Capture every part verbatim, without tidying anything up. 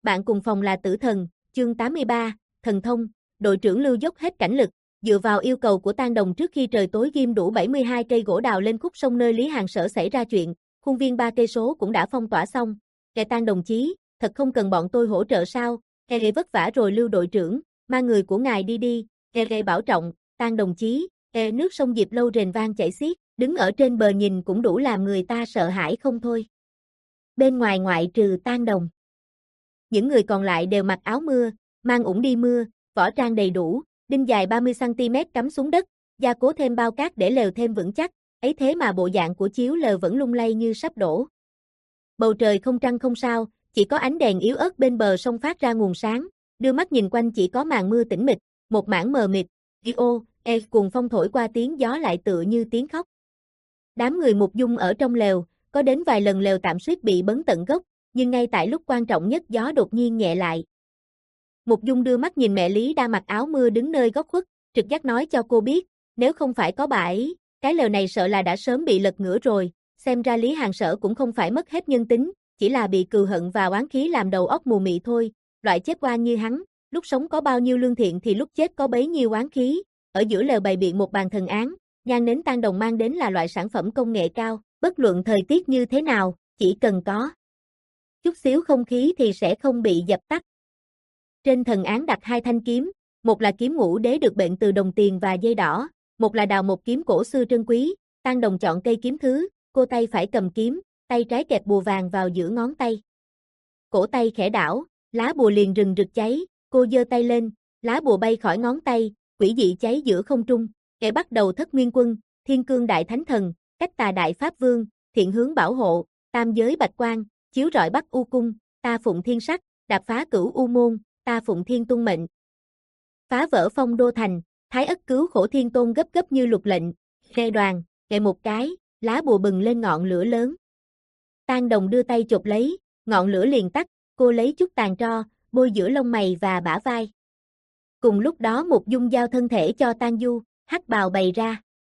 bạn cùng phòng là tử thần, chương tám mươi ba, thần thông, đội trưởng Lưu dốc hết cảnh lực, dựa vào yêu cầu của Tang Đồng trước khi trời tối ghim đủ bảy mươi hai cây gỗ đào lên khúc sông nơi Lý Hàng Sở xảy ra chuyện, khuôn viên ba cây số cũng đã phong tỏa xong. Kẻ Tang đồng chí, thật không cần bọn tôi hỗ trợ sao? Kẻ ghê vất vả rồi Lưu đội trưởng, mang người của ngài đi đi. Kẻ ghê bảo trọng, Tang đồng chí, kẻ nước sông Diệp Lâu rền vang chảy xiết, đứng ở trên bờ nhìn cũng đủ làm người ta sợ hãi không thôi. Bên ngoài ngoại trừ Tang Đồng, những người còn lại đều mặc áo mưa, mang ủng đi mưa, võ trang đầy đủ, đinh dài ba mươi xăng ti mét cắm xuống đất, gia cố thêm bao cát để lều thêm vững chắc, ấy thế mà bộ dạng của chiếu lều vẫn lung lay như sắp đổ. Bầu trời không trăng không sao, chỉ có ánh đèn yếu ớt bên bờ sông phát ra nguồn sáng, đưa mắt nhìn quanh chỉ có màn mưa tĩnh mịch, một mảng mờ mịt, ô, e cuồng phong thổi qua tiếng gió lại tựa như tiếng khóc. Đám người Mục Dung ở trong lều, có đến vài lần lều tạm suýt bị bấn tận gốc, nhưng ngay tại lúc quan trọng nhất gió đột nhiên nhẹ lại. Mục Dung đưa mắt nhìn mẹ Lý đang mặc áo mưa đứng nơi góc khuất, trực giác nói cho cô biết, nếu không phải có bà ấy, cái lều này sợ là đã sớm bị lật ngửa rồi, xem ra Lý Hàng Sở cũng không phải mất hết nhân tính, chỉ là bị cừu hận và oán khí làm đầu óc mù mị thôi, loại chết oan như hắn, lúc sống có bao nhiêu lương thiện thì lúc chết có bấy nhiêu oán khí, ở giữa lều bày biện một bàn thần án, nhang nến Tang Đồng mang đến là loại sản phẩm công nghệ cao, bất luận thời tiết như thế nào, chỉ cần có chút xíu không khí thì sẽ không bị dập tắt. Trên thần án đặt hai thanh kiếm, một là kiếm ngũ đế được bệnh từ đồng tiền và dây đỏ, một là đào một kiếm cổ xưa trân quý. Tang Đồng chọn cây kiếm thứ, cô tay phải cầm kiếm, tay trái kẹp bùa vàng vào giữa ngón tay. Cổ tay khẽ đảo, lá bùa liền rừng rực cháy, cô giơ tay lên, lá bùa bay khỏi ngón tay, quỷ dị cháy giữa không trung, kẻ bắt đầu Thất Nguyên Quân, Thiên Cương Đại Thánh Thần, Cách Tà Đại Pháp Vương, Thiện Hướng Bảo Hộ, Tam Giới Bạch Quang, Chiếu Rọi Bắc U Cung, Ta Phụng Thiên Sắc, Đạp Phá Cửu U Môn, Ta Phụng Thiên Tuân Mệnh. Phá vỡ Phong Đô Thành, Thái Ất Cứu Khổ Thiên Tôn gấp gấp như lục lệnh, khe đoàn, kệ một cái, lá bùa bừng lên ngọn lửa lớn. Tang Đồng đưa tay chụp lấy, ngọn lửa liền tắt, cô lấy chút tàn tro, bôi giữa lông mày và bả vai. Cùng lúc đó Mục Dung giao thân thể cho Tang Du, hắc bào bày ra.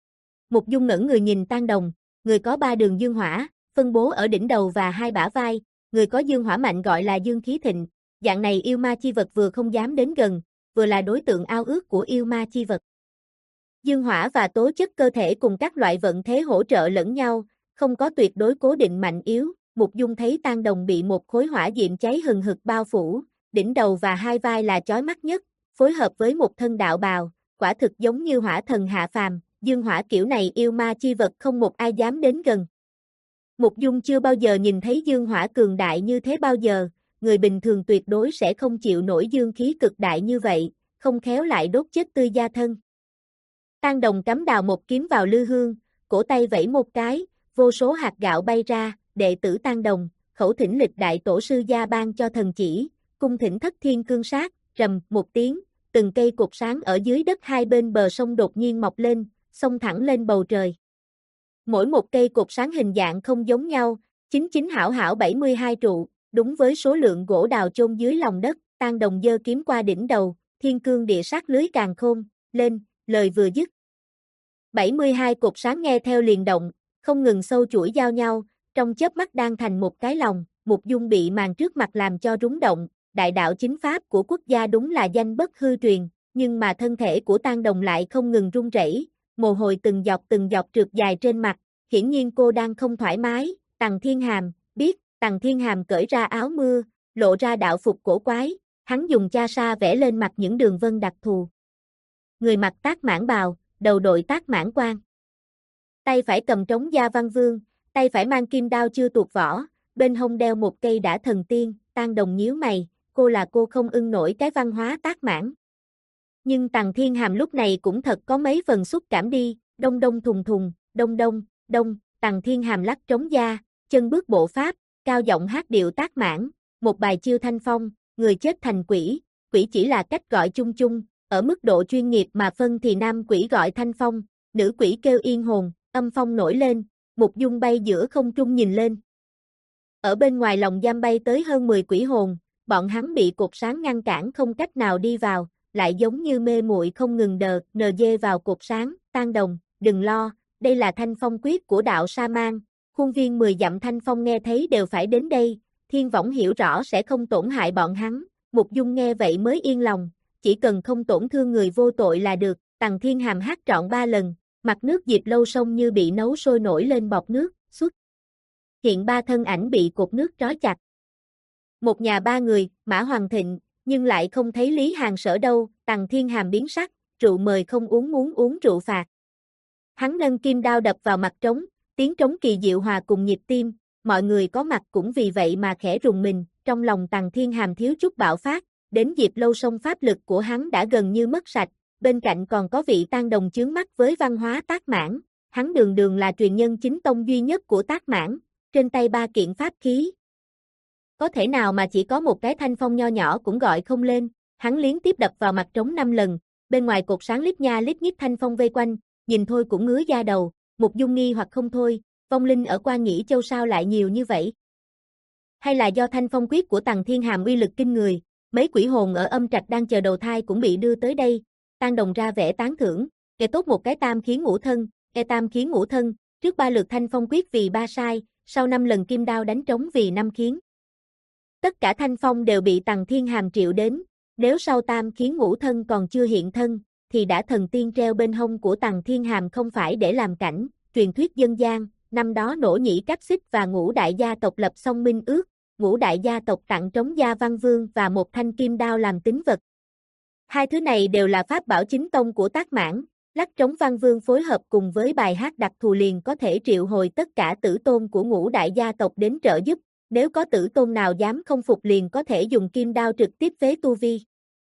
Mục Dung ngẩng người nhìn Tang Đồng, người có ba đường dương hỏa, phân bố ở đỉnh đầu và hai bả vai, người có dương hỏa mạnh gọi là dương khí thịnh, dạng này yêu ma chi vật vừa không dám đến gần, vừa là đối tượng ao ước của yêu ma chi vật. Dương hỏa và tố chất cơ thể cùng các loại vận thế hỗ trợ lẫn nhau, không có tuyệt đối cố định mạnh yếu. Mục Dung thấy Tang Đồng bị một khối hỏa diệm cháy hừng hực bao phủ, đỉnh đầu và hai vai là chói mắt nhất, phối hợp với một thân đạo bào, quả thực giống như hỏa thần hạ phàm, dương hỏa kiểu này yêu ma chi vật không một ai dám đến gần. Mục Dung chưa bao giờ nhìn thấy dương hỏa cường đại như thế bao giờ, người bình thường tuyệt đối sẽ không chịu nổi dương khí cực đại như vậy, không khéo lại đốt chết tươi da thân. Tang Đồng cắm đào một kiếm vào lư hương, cổ tay vẫy một cái, vô số hạt gạo bay ra, đệ tử Tang Đồng, khẩu thỉnh lịch đại tổ sư gia ban cho thần chỉ, cung thỉnh Thất Thiên Cương Sát, rầm một tiếng, từng cây cột sáng ở dưới đất hai bên bờ sông đột nhiên mọc lên, xông thẳng lên bầu trời. Mỗi một cây cột sáng hình dạng không giống nhau, chính chính hảo hảo bảy mươi hai trụ, đúng với số lượng gỗ đào chôn dưới lòng đất. Tang Đồng giơ kiếm qua đỉnh đầu, thiên cương địa sát lưới càn khôn, lên, lời vừa dứt. bảy mươi hai cột sáng nghe theo liền động, không ngừng sâu chuỗi giao nhau, trong chớp mắt đang thành một cái lòng. Mục Dung bị màn trước mặt làm cho rúng động, đại đạo chính pháp của quốc gia đúng là danh bất hư truyền, nhưng mà thân thể của Tang Đồng lại không ngừng run rẩy, mồ hôi từng giọt từng giọt trượt dài trên mặt, hiển nhiên cô đang không thoải mái. Tằng Thiên Hàm, biết, Tằng Thiên Hàm cởi ra áo mưa, lộ ra đạo phục cổ quái, hắn dùng cha sa vẽ lên mặt những đường vân đặc thù. Người mặc tác mãn bào, đầu đội tác mãn quan. Tay phải cầm trống gia văn vương, tay phải mang kim đao chưa tuột vỏ, bên hông đeo một cây đả thần tiên. Tang Đồng nhíu mày, cô là cô không ưng nổi cái văn hóa tác mãn. Nhưng Tằng Thiên Hàm lúc này cũng thật có mấy phần xúc cảm đi, đông đông thùng thùng, đông đông, đông, Tằng Thiên Hàm lắc trống da, chân bước bộ pháp, cao giọng hát điệu tác mãn, một bài chiêu thanh phong, người chết thành quỷ, quỷ chỉ là cách gọi chung chung, ở mức độ chuyên nghiệp mà phân thì nam quỷ gọi thanh phong, nữ quỷ kêu yên hồn, âm phong nổi lên, Mục Dung bay giữa không trung nhìn lên. Ở bên ngoài lòng giam bay tới hơn mười quỷ hồn, bọn hắn bị cột sáng ngăn cản không cách nào đi vào, lại giống như mê muội không ngừng đờ, nờ dê vào cột sáng. Tang Đồng, đừng lo, đây là thanh phong quyết của đạo Sa Man, khuôn viên mười dặm thanh phong nghe thấy đều phải đến đây, Thiên Võng hiểu rõ sẽ không tổn hại bọn hắn, Mục Dung nghe vậy mới yên lòng, chỉ cần không tổn thương người vô tội là được. Tằng Thiên Hàm hát trọn ba lần, mặt nước Diệp Lâu sông như bị nấu sôi nổi lên bọt nước, xuất hiện ba thân ảnh bị cột nước trói chặt. Một nhà ba người, Mã Hoàng Thịnh, nhưng lại không thấy Lý Hàn Sở đâu. Tằng Thiên Hàm biến sắc, rượu mời không uống muốn uống rượu phạt. Hắn nâng kim đao đập vào mặt trống, tiếng trống kỳ diệu hòa cùng nhịp tim, mọi người có mặt cũng vì vậy mà khẽ rùng mình, trong lòng Tằng Thiên Hàm thiếu chút bạo phát, đến Diệp Lâu sông pháp lực của hắn đã gần như mất sạch, bên cạnh còn có vị Tang Đồng chướng mắt với văn hóa Tác Mãn, hắn đường đường là truyền nhân chính tông duy nhất của Tác Mãn, trên tay ba kiện pháp khí. Có thể nào mà chỉ có một cái thanh phong nho nhỏ cũng gọi không lên, hắn liên tiếp đập vào mặt trống năm lần, bên ngoài cột sáng lít nha lít nhít thanh phong vây quanh, nhìn thôi cũng ngứa da đầu, Mục Dung nghi hoặc không thôi, vong linh ở Quan Nghĩ Châu sao lại nhiều như vậy? Hay là do thanh phong quyết của Tằng Thiên Hàm uy lực kinh người, mấy quỷ hồn ở âm trạch đang chờ đầu thai cũng bị đưa tới đây. Tang Đồng ra vẻ tán thưởng, e tốt một cái tam khiến ngũ thân, e tam khiến ngũ thân, trước ba lượt thanh phong quyết vì ba sai, sau năm lần kim đao đánh trống vì năm khiến. Tất cả thanh phong đều bị Tằng Thiên Hàm triệu đến, nếu sau tam khiến ngũ thân còn chưa hiện thân, thì đã thần tiên treo bên hông của Tằng Thiên Hàm không phải để làm cảnh. Truyền thuyết dân gian, năm đó Nỗ Nhĩ Cáp Xích và Ngũ Đại gia tộc lập song minh ước, Ngũ Đại gia tộc tặng trống Gia Văn Vương và một thanh kim đao làm tín vật. Hai thứ này đều là pháp bảo chính tông của Tác Mãn, lắc trống Văn Vương phối hợp cùng với bài hát đặc thù liền có thể triệu hồi tất cả tử tôn của Ngũ Đại gia tộc đến trợ giúp, nếu có tử tôn nào dám không phục liền có thể dùng kim đao trực tiếp phế tu vi.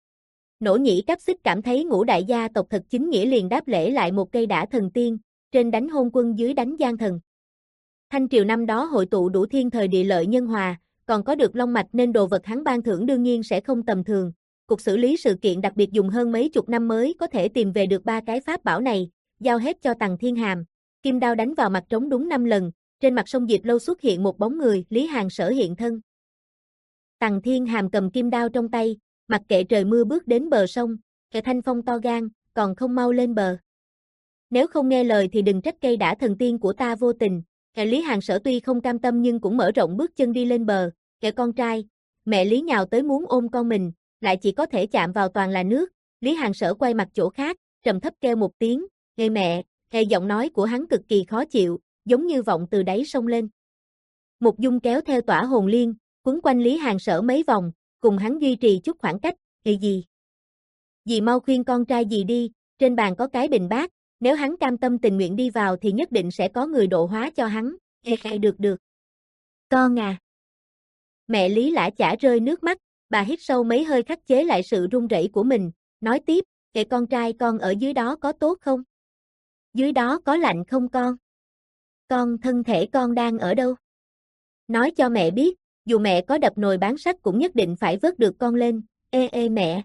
Nỗ Nhĩ Cáp Xích cảm thấy Ngũ Đại gia tộc thật chính nghĩa liền đáp lễ lại một cây đả thần tiên, trên đánh hôn quân dưới đánh gian thần. Thanh triều năm đó hội tụ đủ thiên thời địa lợi nhân hòa, còn có được long mạch nên đồ vật hắn ban thưởng đương nhiên sẽ không tầm thường. Cục xử lý sự kiện đặc biệt dùng hơn mấy chục năm mới có thể tìm về được ba cái pháp bảo này, giao hết cho Tằng Thiên Hàm. Kim đao đánh vào mặt trống đúng năm lần, trên mặt sông Diệp Lâu xuất hiện một bóng người, Lý Hàn Sở hiện thân. Tằng Thiên Hàm cầm kim đao trong tay, mặc kệ trời mưa bước đến bờ sông, kẻ thanh phong to gan, còn không mau lên bờ. Nếu không nghe lời thì đừng trách cây đả thần tiên của ta vô tình. Kẻ Lý Hàn Sở tuy không cam tâm nhưng cũng mở rộng bước chân đi lên bờ, kẻ con trai, mẹ Lý nhào tới muốn ôm con mình, lại chỉ có thể chạm vào toàn là nước. Lý Hàn Sở quay mặt chỗ khác, trầm thấp kêu một tiếng, "Ê mẹ!" Nghe giọng nói của hắn cực kỳ khó chịu, giống như vọng từ đáy sông lên. Mục Dung kéo theo tỏa hồn liên, quấn quanh Lý Hàn Sở mấy vòng, cùng hắn duy trì chút khoảng cách. "Ê gì? Dì mau khuyên con trai dì đi, trên bàn có cái bình bát, nếu hắn cam tâm tình nguyện đi vào thì nhất định sẽ có người độ hóa cho hắn." "Ê ê được được. Con à." Mẹ Lý lã chả rơi nước mắt, bà hít sâu mấy hơi khắc chế lại sự run rẩy của mình, nói tiếp, "Kệ con trai con ở dưới đó có tốt không? Dưới đó có lạnh không con? Con thân thể con đang ở đâu? Nói cho mẹ biết, dù mẹ có đập nồi bán sắt cũng nhất định phải vớt được con lên, ê ê mẹ."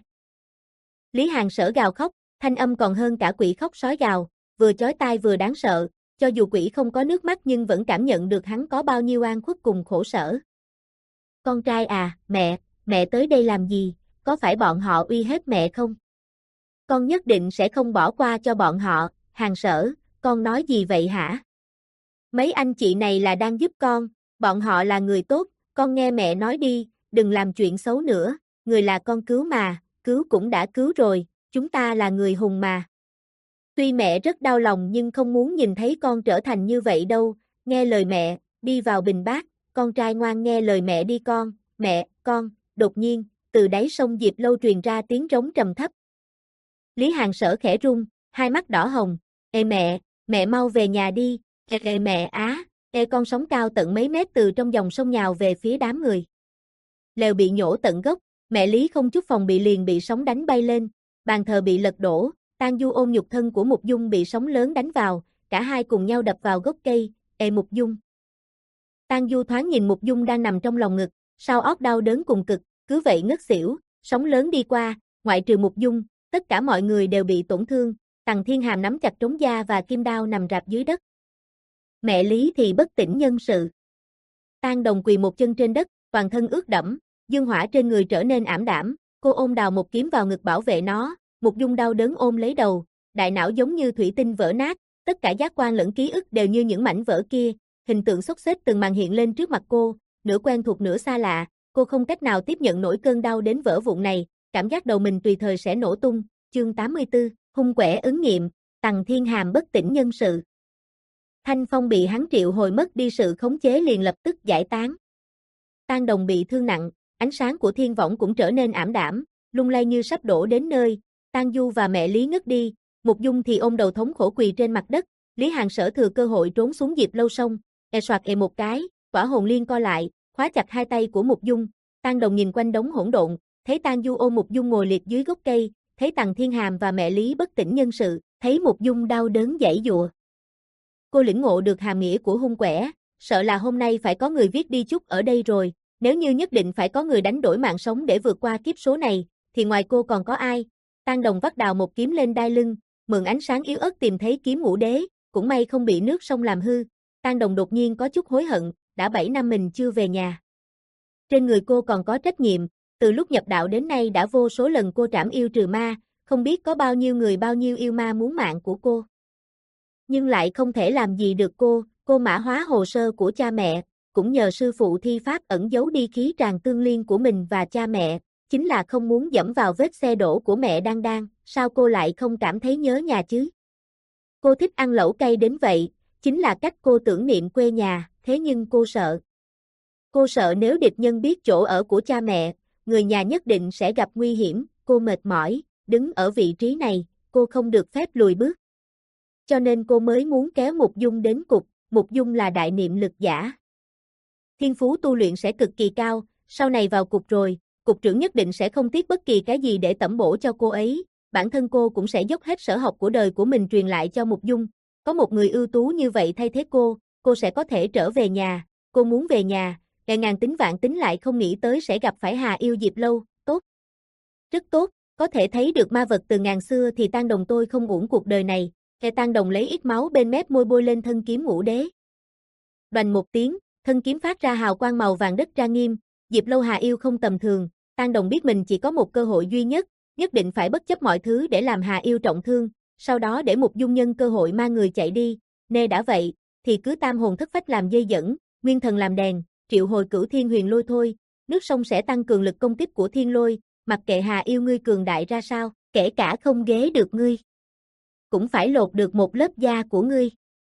Lý Hàn Sở gào khóc, thanh âm còn hơn cả quỷ khóc sói gào, vừa chói tai vừa đáng sợ, cho dù quỷ không có nước mắt nhưng vẫn cảm nhận được hắn có bao nhiêu oan khuất cùng khổ sở. "Con trai à, mẹ, mẹ tới đây làm gì, có phải bọn họ uy hiếp mẹ không? Con nhất định sẽ không bỏ qua cho bọn họ." "Hàn Sở, con nói gì vậy hả? Mấy anh chị này là đang giúp con, bọn họ là người tốt, con nghe mẹ nói đi, đừng làm chuyện xấu nữa, người là con cứu mà, cứu cũng đã cứu rồi, chúng ta là người hùng mà. Tuy mẹ rất đau lòng nhưng không muốn nhìn thấy con trở thành như vậy đâu, nghe lời mẹ, đi vào bình bát, con trai ngoan nghe lời mẹ đi con, mẹ, con." Đột nhiên, từ đáy sông Diệp Lâu truyền ra tiếng trống trầm thấp. Lý Hàn Sở khẽ run, hai mắt đỏ hồng, "Ê mẹ, mẹ mau về nhà đi, ê, ê mẹ á." Ê con sóng cao tận mấy mét từ trong dòng sông nhào về phía đám người. Lều bị nhổ tận gốc, mẹ Lý không chút phòng bị liền bị sóng đánh bay lên, bàn thờ bị lật đổ, Tang Du ôm nhục thân của Mục Dung bị sóng lớn đánh vào, cả hai cùng nhau đập vào gốc cây, "Ê Mục Dung." Tang Du thoáng nhìn Mục Dung đang nằm trong lòng ngực, sau óc đau đớn cùng cực, cứ vậy ngất xỉu, sóng lớn đi qua, ngoại trừ Mục Dung, tất cả mọi người đều bị tổn thương, Tằng Thiên Hàm nắm chặt trống da và kim đao nằm rạp dưới đất. Mẹ Lý thì bất tỉnh nhân sự. Tang Đồng quỳ một chân trên đất, toàn thân ướt đẫm, dương hỏa trên người trở nên ảm đạm, cô ôm đào một kiếm vào ngực bảo vệ nó, Mục Dung đau đớn ôm lấy đầu, đại não giống như thủy tinh vỡ nát, tất cả giác quan lẫn ký ức đều như những mảnh vỡ kia, hình tượng xốc xếch từng màn hiện lên trước mặt cô, nửa quen thuộc nửa xa lạ, cô không cách nào tiếp nhận nổi cơn đau đến vỡ vụn này, cảm giác đầu mình tùy thời sẽ nổ tung. Chương tám mươi tư, hung quẻ ứng nghiệm, Tằng Thiên Hàm bất tỉnh nhân sự. Thanh Phong bị hắn triệu hồi mất đi sự khống chế liền lập tức giải tán. Tang Đồng bị thương nặng, ánh sáng của thiên võng cũng trở nên ảm đạm, lung lay như sắp đổ đến nơi. Tang Du và mẹ Lý ngất đi, Mục Dung thì ôm đầu thống khổ quỳ trên mặt đất. Lý Hàn Sở thừa cơ hội trốn xuống Diệp Lâu Sông, e soạt e một cái, quả hồn liên co lại, khóa chặt hai tay của Mục Dung. Tang Đồng nhìn quanh đống hỗn độn, thấy Tang Du ôm Mục Dung ngồi liệt dưới gốc cây, thấy Tằng Thiên Hàm và mẹ Lý bất tỉnh nhân sự, thấy Mục Dung đau đớn giãy giụa. Cô lĩnh ngộ được hàm nghĩa của hung quẻ, sợ là hôm nay phải có người viết đi chúc ở đây rồi, nếu như nhất định phải có người đánh đổi mạng sống để vượt qua kiếp số này, thì ngoài cô còn có ai? Tang Đồng vắt đào một kiếm lên đai lưng, mượn ánh sáng yếu ớt tìm thấy kiếm ngũ đế, cũng may không bị nước sông làm hư. Tang Đồng đột nhiên có chút hối hận, đã bảy năm mình chưa về nhà. Trên người cô còn có trách nhiệm, từ lúc nhập đạo đến nay đã vô số lần cô trảm yêu trừ ma, không biết có bao nhiêu người bao nhiêu yêu ma muốn mạng của cô. Nhưng lại không thể làm gì được cô, cô mã hóa hồ sơ của cha mẹ, cũng nhờ sư phụ thi pháp ẩn giấu đi khí tràng tương liên của mình và cha mẹ, chính là không muốn dẫm vào vết xe đổ của mẹ Đan Đan, sao cô lại không cảm thấy nhớ nhà chứ? Cô thích ăn lẩu cay đến vậy, chính là cách cô tưởng niệm quê nhà, thế nhưng cô sợ. Cô sợ nếu địch nhân biết chỗ ở của cha mẹ, người nhà nhất định sẽ gặp nguy hiểm, cô mệt mỏi, đứng ở vị trí này, cô không được phép lùi bước. Cho nên cô mới muốn kéo Mục Dung đến cục, Mục Dung là đại niệm lực giả. Thiên phú tu luyện sẽ cực kỳ cao, sau này vào cục rồi, cục trưởng nhất định sẽ không tiếc bất kỳ cái gì để tẩm bổ cho cô ấy, bản thân cô cũng sẽ dốc hết sở học của đời của mình truyền lại cho Mục Dung. Có một người ưu tú như vậy thay thế cô, cô sẽ có thể trở về nhà, cô muốn về nhà, ngày ngàn tính vạn tính lại không nghĩ tới sẽ gặp phải Hà Yêu Diệp Lâu, tốt. Rất tốt, có thể thấy được ma vật từ ngàn xưa thì Tang Đồng tôi không uổng cuộc đời này. Kẻ Tang Đồng lấy ít máu bên mép môi bôi lên thân kiếm ngũ đế. Đoành một tiếng, thân kiếm phát ra hào quang màu vàng đất trang nghiêm, Diệp Lâu Hà Yêu không tầm thường, Tang Đồng biết mình chỉ có một cơ hội duy nhất, nhất định phải bất chấp mọi thứ để làm Hà Yêu trọng thương, sau đó để Mục Dung nhân cơ hội mang người chạy đi, nê đã vậy, thì cứ tam hồn thất phách làm dây dẫn, nguyên thần làm đèn, triệu hồi cửu thiên huyền lôi thôi, nước sông sẽ tăng cường lực công kích của thiên lôi, mặc kệ Hà Yêu ngươi cường đại ra sao, kể cả không ghế được ngươi, cũng phải lột được một lớp da của ngươi.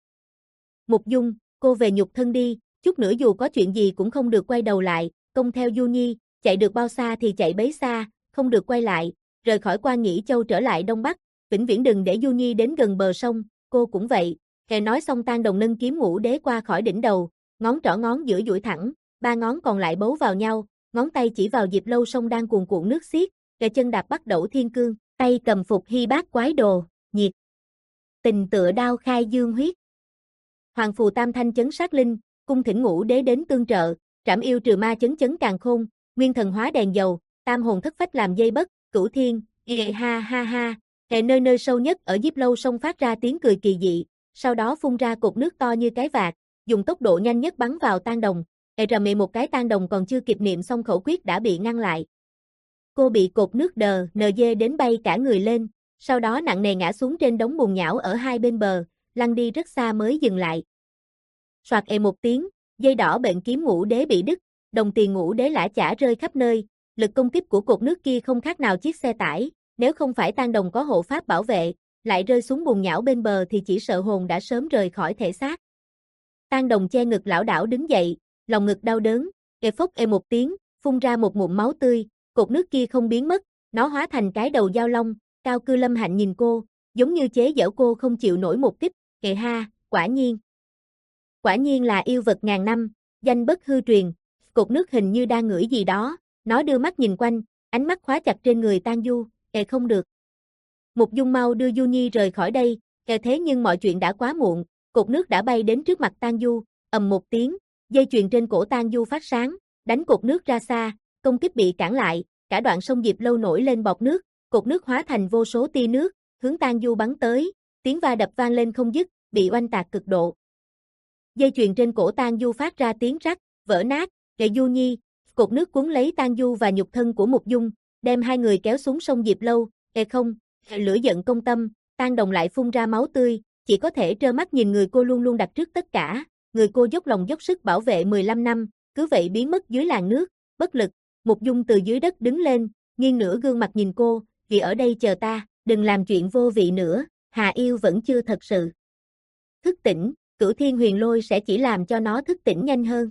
Mục Dung, cô về nhục thân đi, chút nữa dù có chuyện gì cũng không được quay đầu lại, công theo Du Nhi, chạy được bao xa thì chạy bấy xa, không được quay lại, rời khỏi Quan Nghĩ Châu trở lại Đông Bắc, vĩnh viễn đừng để Du Nhi đến gần bờ sông, cô cũng vậy. Kẻ nói xong Tang Đồng nâng kiếm ngũ đế qua khỏi đỉnh đầu, ngón trỏ ngón giữa duỗi thẳng, ba ngón còn lại bấu vào nhau, ngón tay chỉ vào Diệp Lâu sông đang cuồn cuộn nước xiết, kẻ chân đạp bắt đẩu thiên cương, tay cầm phục hy bát quái đồ, nhiệt tình tựa đao khai dương huyết. Hoàng phù tam thanh chấn sát linh, cung thỉnh ngũ đế đến tương trợ, trảm yêu trừ ma chấn chấn càn khôn, nguyên thần hóa đèn dầu, tam hồn thất phách làm dây bất, cửu thiên, ghê ha ha ha. Kẻ nơi nơi sâu nhất ở Diệp Lâu sông phát ra tiếng cười kỳ dị, sau đó phun ra cột nước to như cái vạc, dùng tốc độ nhanh nhất bắn vào Tang Đồng. Ê rầm mẹ một cái Tang Đồng còn chưa kịp niệm xong khẩu quyết đã bị ngăn lại. Cô bị cột nước đờ, nờ dê đến bay cả người lên, sau đó nặng nề ngã xuống trên đống bùn nhão ở hai bên bờ, lăn đi rất xa mới dừng lại. Soạt ê một tiếng, dây đỏ bệnh kiếm ngũ đế bị đứt, đồng tiền ngũ đế lả chả rơi khắp nơi, lực công kích của cột nước kia không khác nào chiếc xe tải, nếu không phải Tang Đồng có hộ pháp bảo vệ, lại rơi xuống bùn nhão bên bờ thì chỉ sợ hồn đã sớm rời khỏi thể xác. Tang Đồng che ngực lảo đảo đứng dậy, lòng ngực đau đớn, ê phốc ê một tiếng, phun ra một ngụm máu tươi, cột nước kia không biến mất, nó hóa thành cái đầu dao long. Cao Cư Lâm Hạnh nhìn cô, giống như chế giễu cô không chịu nổi một kích, kệ ha, quả nhiên. Quả nhiên là yêu vật ngàn năm, danh bất hư truyền, cột nước hình như đang ngửi gì đó, nó đưa mắt nhìn quanh, ánh mắt khóa chặt trên người Tang Du, kệ không được. Mục Dung mau đưa Du Nhi rời khỏi đây, kệ thế nhưng mọi chuyện đã quá muộn, cột nước đã bay đến trước mặt Tang Du, ầm một tiếng, dây chuyền trên cổ Tang Du phát sáng, đánh cột nước ra xa, công kích bị cản lại, cả đoạn sông Diệp Lâu nổi lên bọt nước. Cột nước hóa thành vô số tia nước, hướng Tang Du bắn tới, tiếng va đập vang lên không dứt, bị oanh tạc cực độ. Dây chuyền trên cổ Tang Du phát ra tiếng rắc, vỡ nát, kệ Du Nhi, cột nước cuốn lấy Tang Du và nhục thân của Mục Dung, đem hai người kéo xuống sông Diệp Lâu, kệ không, lửa giận công tâm, Tang Đồng lại phun ra máu tươi, chỉ có thể trơ mắt nhìn người cô luôn luôn đặt trước tất cả, người cô dốc lòng dốc sức bảo vệ mười lăm năm, cứ vậy biến mất dưới làn nước, bất lực. Mục Dung từ dưới đất đứng lên, nghiêng nửa gương mặt nhìn cô, vì ở đây chờ ta, đừng làm chuyện vô vị nữa, Hà Yêu vẫn chưa thật sự thức tỉnh, Cửu Thiên Huyền Lôi sẽ chỉ làm cho nó thức tỉnh nhanh hơn.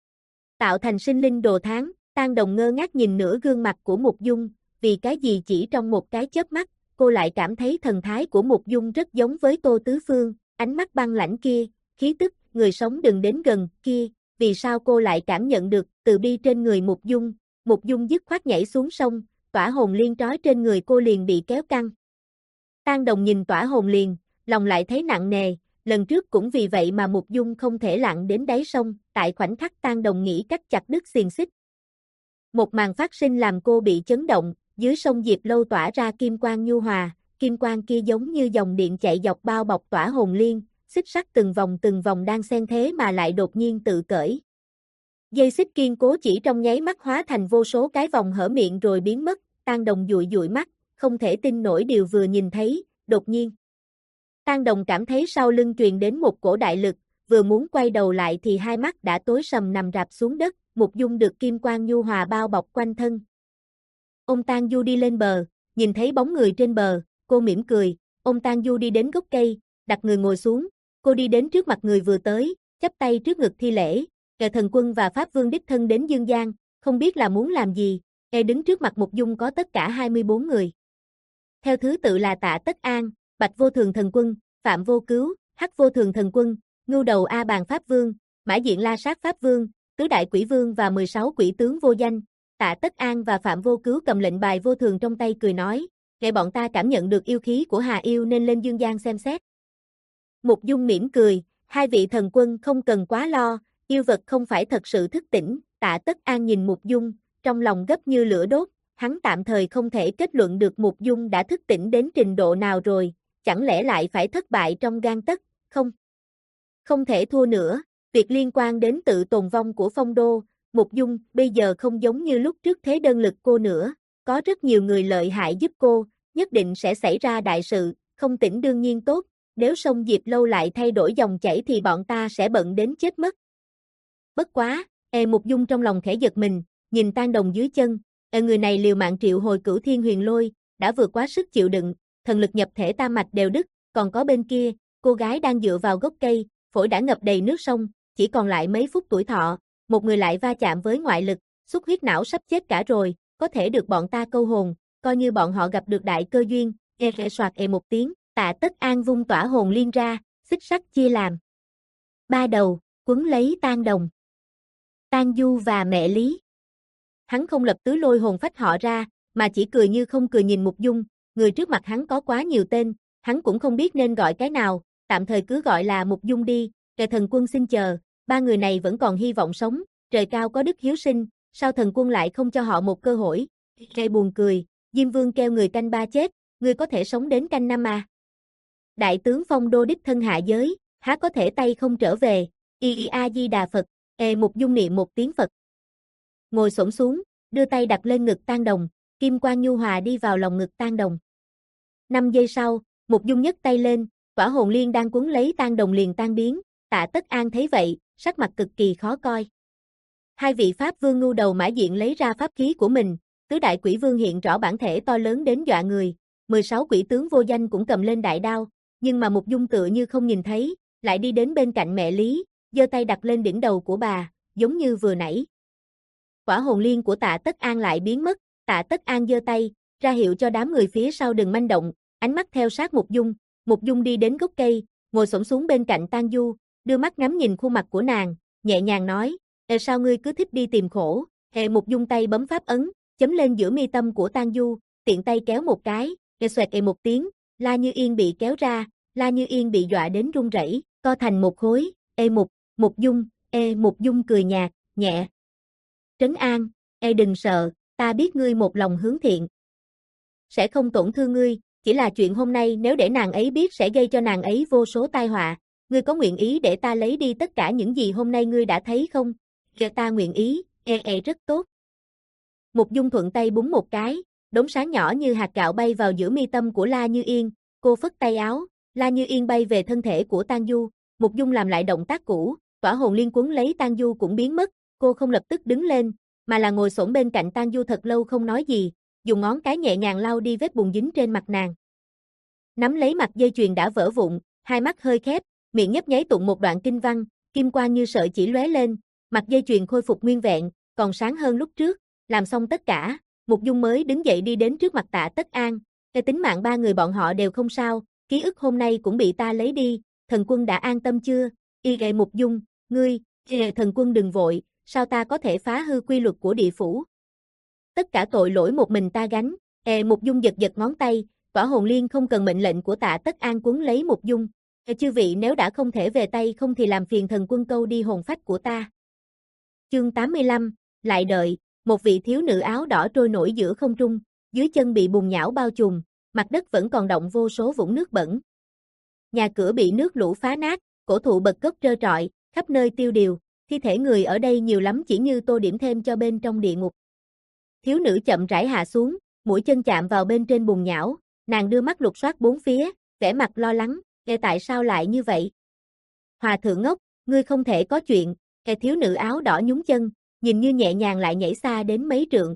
Tạo thành sinh linh đồ tháng, Tang Đồng ngơ ngác nhìn nửa gương mặt của Mục Dung, vì cái gì chỉ trong một cái chớp mắt, cô lại cảm thấy thần thái của Mục Dung rất giống với Tô Tứ Phương, ánh mắt băng lãnh kia, khí tức, người sống đừng đến gần, kia, vì sao cô lại cảm nhận được từ bi trên người Mục Dung, Mục Dung dứt khoát nhảy xuống sông, tỏa hồn liên trói trên người cô liền bị kéo căng. Tang Đồng nhìn tỏa hồn liền, lòng lại thấy nặng nề, lần trước cũng vì vậy mà Mục Dung không thể lặn đến đáy sông, tại khoảnh khắc Tang Đồng nghĩ cách chặt đứt xiềng xích. Một màn phát sinh làm cô bị chấn động, dưới sông Diệp Lâu tỏa ra kim quang nhu hòa, kim quang kia giống như dòng điện chạy dọc bao bọc tỏa hồn liên, xích sắt từng vòng từng vòng đang xen thế mà lại đột nhiên tự cởi. Dây xích kiên cố chỉ trong nháy mắt hóa thành vô số cái vòng hở miệng rồi biến mất, Tang Đồng dụi dụi mắt, không thể tin nổi điều vừa nhìn thấy, đột nhiên. Tang Đồng cảm thấy sau lưng truyền đến một cổ đại lực, vừa muốn quay đầu lại thì hai mắt đã tối sầm nằm rạp xuống đất, Mục Dung được kim quang nhu hòa bao bọc quanh thân. Ông Tang Du đi lên bờ, nhìn thấy bóng người trên bờ, cô mỉm cười, ông Tang Du đi đến gốc cây, đặt người ngồi xuống, cô đi đến trước mặt người vừa tới, chắp tay trước ngực thi lễ, kẻ thần quân và Pháp Vương đích thân đến Dương Giang, không biết là muốn làm gì, e đứng trước mặt Mục Dung có tất cả hai mươi bốn người. Theo thứ tự là Tạ Tất An, Bạch Vô Thường Thần Quân, Phạm Vô Cứu, Hắc Vô Thường Thần Quân, Ngưu Đầu A Bàn Pháp Vương, Mã Diện La Sát Pháp Vương, Tứ Đại Quỷ Vương và mười sáu quỷ tướng vô danh. Tạ Tất An và Phạm Vô Cứu cầm lệnh bài vô thường trong tay cười nói, để bọn ta cảm nhận được yêu khí của Hà Yêu nên lên Dương Giang xem xét. Mục Dung mỉm cười, hai vị thần quân không cần quá lo, yêu vật không phải thật sự thức tỉnh. Tạ Tất An nhìn Mục Dung, trong lòng gấp như lửa đốt, hắn tạm thời không thể kết luận được Mục Dung đã thức tỉnh đến trình độ nào rồi, chẳng lẽ lại phải thất bại trong gang tấc, không? Không thể thua nữa, việc liên quan đến tự tồn vong của Phong Đô, Mục Dung bây giờ không giống như lúc trước thế đơn lực cô nữa, có rất nhiều người lợi hại giúp cô, nhất định sẽ xảy ra đại sự, không tỉnh đương nhiên tốt, nếu sông Diệp Lâu lại thay đổi dòng chảy thì bọn ta sẽ bận đến chết mất. Bất quá, e Mục Dung trong lòng khẽ giật mình, nhìn Tang Đồng dưới chân, e người này liều mạng triệu hồi Cửu Thiên Huyền Lôi, đã vượt quá sức chịu đựng, thần lực nhập thể tam mạch đều đứt, còn có bên kia, cô gái đang dựa vào gốc cây, phổi đã ngập đầy nước sông, chỉ còn lại mấy phút tuổi thọ, một người lại va chạm với ngoại lực, xuất huyết não sắp chết cả rồi, có thể được bọn ta câu hồn, coi như bọn họ gặp được đại cơ duyên, e e soạt e một tiếng, Tạ Tất An vung tỏa hồn liên ra, xích sắt chia làm ba đầu, quấn lấy Tang Đồng, Tang Du và mẹ Lý. Hắn không lập tứ lôi hồn phách họ ra, mà chỉ cười như không cười nhìn Mục Dung, người trước mặt hắn có quá nhiều tên, hắn cũng không biết nên gọi cái nào, tạm thời cứ gọi là Mục Dung đi, kẻ thần quân xin chờ, ba người này vẫn còn hy vọng sống, trời cao có đức hiếu sinh, sao thần quân lại không cho họ một cơ hội, kẻ buồn cười, Diêm Vương kêu người canh ba chết, người có thể sống đến canh năm à. Đại tướng Phong Đô đích thân hạ giới, há có thể tay không trở về, y a di đà Phật, e Mục Dung niệm một tiếng Phật. Ngồi xổm xuống, đưa tay đặt lên ngực Tang Đồng, kim quang nhu hòa đi vào lòng ngực Tang Đồng. Năm giây sau, Mục Dung nhấc tay lên, tỏa hồn liên đang quấn lấy Tang Đồng liền tan biến, Tạ Tất An thấy vậy, sắc mặt cực kỳ khó coi. Hai vị Pháp Vương Ngưu Đầu Mã Diện lấy ra pháp khí của mình, Tứ Đại Quỷ Vương hiện rõ bản thể to lớn đến dọa người, mười sáu quỷ tướng vô danh cũng cầm lên đại đao, nhưng mà Mục Dung tựa như không nhìn thấy, lại đi đến bên cạnh mẹ Lý, giơ tay đặt lên đỉnh đầu của bà, giống như vừa nãy. Quả hồn liên của Tạ Tất An lại biến mất, Tạ Tất An giơ tay, ra hiệu cho đám người phía sau đừng manh động, ánh mắt theo sát Mục Dung, Mục Dung đi đến gốc cây, ngồi xổm xuống bên cạnh Tang Du, đưa mắt ngắm nhìn khuôn mặt của nàng, nhẹ nhàng nói, "Ê sao ngươi cứ thích đi tìm khổ?" Hệ Mục Dung tay bấm pháp ấn, chấm lên giữa mi tâm của Tang Du, tiện tay kéo một cái, ê xoẹt ê một tiếng, La Như Yên bị kéo ra, La Như Yên bị dọa đến run rẩy, co thành một khối, "Ê Mục, Mục Dung." Ê Mục Dung cười nhạt, nhẹ trấn an, "Ê đừng sợ, ta biết ngươi một lòng hướng thiện, sẽ không tổn thương ngươi, chỉ là chuyện hôm nay nếu để nàng ấy biết sẽ gây cho nàng ấy vô số tai họa, ngươi có nguyện ý để ta lấy đi tất cả những gì hôm nay ngươi đã thấy không?" "Kìa ta nguyện ý." "Ê ê rất tốt." Mục Dung thuận tay búng một cái, đốm sáng nhỏ như hạt gạo bay vào giữa mi tâm của La Như Yên, cô phất tay áo, La Như Yên bay về thân thể của Tang Du, Mục Dung làm lại động tác cũ, tỏa hồn liên quấn lấy Tang Du cũng biến mất, cô không lập tức đứng lên, mà là ngồi xổm bên cạnh Tang Du thật lâu không nói gì, dùng ngón cái nhẹ nhàng lau đi vết bùn dính trên mặt nàng. Nắm lấy mặt dây chuyền đã vỡ vụn, hai mắt hơi khép, miệng nhấp nháy tụng một đoạn kinh văn, kim quang như sợi chỉ lóe lên, mặt dây chuyền khôi phục nguyên vẹn, còn sáng hơn lúc trước. Làm xong tất cả, Mục Dung mới đứng dậy đi đến trước mặt Tạ Tất An. Cái tính mạng ba người bọn họ đều không sao, ký ức hôm nay cũng bị ta lấy đi, thần quân đã an tâm chưa? Y gậy Mục Dung, ngươi, thần quân đừng vội, sao ta có thể phá hư quy luật của địa phủ? Tất cả tội lỗi một mình ta gánh. E Mục Dung giật giật ngón tay, Võ Hồn Liên không cần mệnh lệnh của Tạ Tất An cuốn lấy Mục Dung. E chư vị nếu đã không thể về tay không thì làm phiền thần quân câu đi hồn phách của ta. Chương tám mươi lăm, lại đợi, một vị thiếu nữ áo đỏ trôi nổi giữa không trung, dưới chân bị bùn nhão bao trùm, mặt đất vẫn còn đọng vô số vũng nước bẩn. Nhà cửa bị nước lũ phá nát, cổ thụ bật gốc trơ trọi, khắp nơi tiêu điều, thi thể người ở đây nhiều lắm chỉ như tô điểm thêm cho bên trong địa ngục. Thiếu nữ chậm rãi hạ xuống, mũi chân chạm vào bên trên bùn nhão, nàng đưa mắt lục soát bốn phía, vẻ mặt lo lắng, "Ê tại sao lại như vậy?" "Hòa thượng ngốc, ngươi không thể có chuyện." Ê thiếu nữ áo đỏ nhún chân, nhìn như nhẹ nhàng lại nhảy xa đến mấy trượng.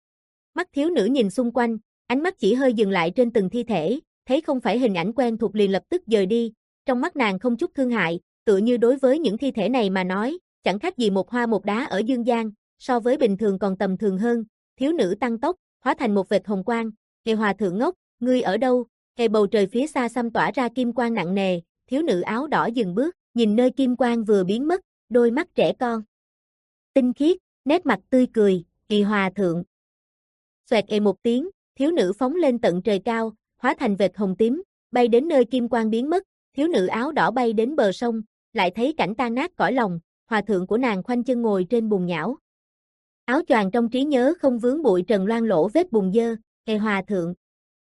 Mắt thiếu nữ nhìn xung quanh, ánh mắt chỉ hơi dừng lại trên từng thi thể, thấy không phải hình ảnh quen thuộc liền lập tức dời đi, trong mắt nàng không chút thương hại, tựa như đối với những thi thể này mà nói, chẳng khác gì một hoa một đá ở dương gian, so với bình thường còn tầm thường hơn. Thiếu nữ tăng tốc, hóa thành một vệt hồng quang, "Ê hòa thượng ngốc, ngươi ở đâu?" Ê bầu trời phía xa xăm tỏa ra kim quang nặng nề, thiếu nữ áo đỏ dừng bước, nhìn nơi kim quang vừa biến mất, đôi mắt trẻ con tinh khiết, nét mặt tươi cười, "Ê hòa thượng." Xoẹt ê một tiếng, thiếu nữ phóng lên tận trời cao, hóa thành vệt hồng tím, bay đến nơi kim quang biến mất, thiếu nữ áo đỏ bay đến bờ sông, lại thấy cảnh tan nát cõi lòng, hòa thượng của nàng khoanh chân ngồi trên bùn nhão. Áo choàng trong trí nhớ không vướng bụi trần loang lỗ vết bùn dơ, "Ê hòa thượng."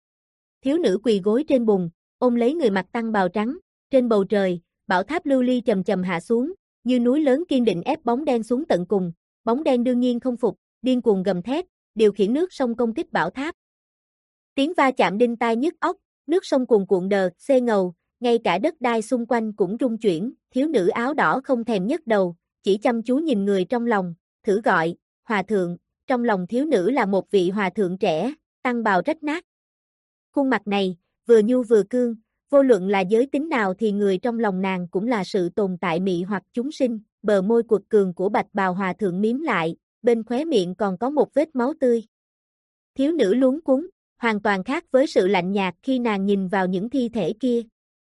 Thiếu nữ quỳ gối trên bùn, ôm lấy người mặc tăng bào trắng, trên bầu trời, bảo tháp lưu ly chầm chầm hạ xuống, như núi lớn kiên định ép bóng đen xuống tận cùng, bóng đen đương nhiên không phục, điên cuồng gầm thét, điều khiển nước sông công kích bảo tháp. Tiếng va chạm đinh tai nhức óc, nước sông cuồn cuộn đờ, xê ngầu, ngay cả đất đai xung quanh cũng rung chuyển, thiếu nữ áo đỏ không thèm nhấc đầu, chỉ chăm chú nhìn người trong lòng, thử gọi, "Hòa thượng." Trong lòng thiếu nữ là một vị hòa thượng trẻ, tăng bào rách nát. Khuôn mặt này, vừa nhu vừa cương, vô luận là giới tính nào thì người trong lòng nàng cũng là sự tồn tại mị hoặc chúng sinh, bờ môi cuột cường của bạch bào hòa thượng miếm lại, bên khóe miệng còn có một vết máu tươi. Thiếu nữ luống cuống, hoàn toàn khác với sự lạnh nhạt khi nàng nhìn vào những thi thể kia.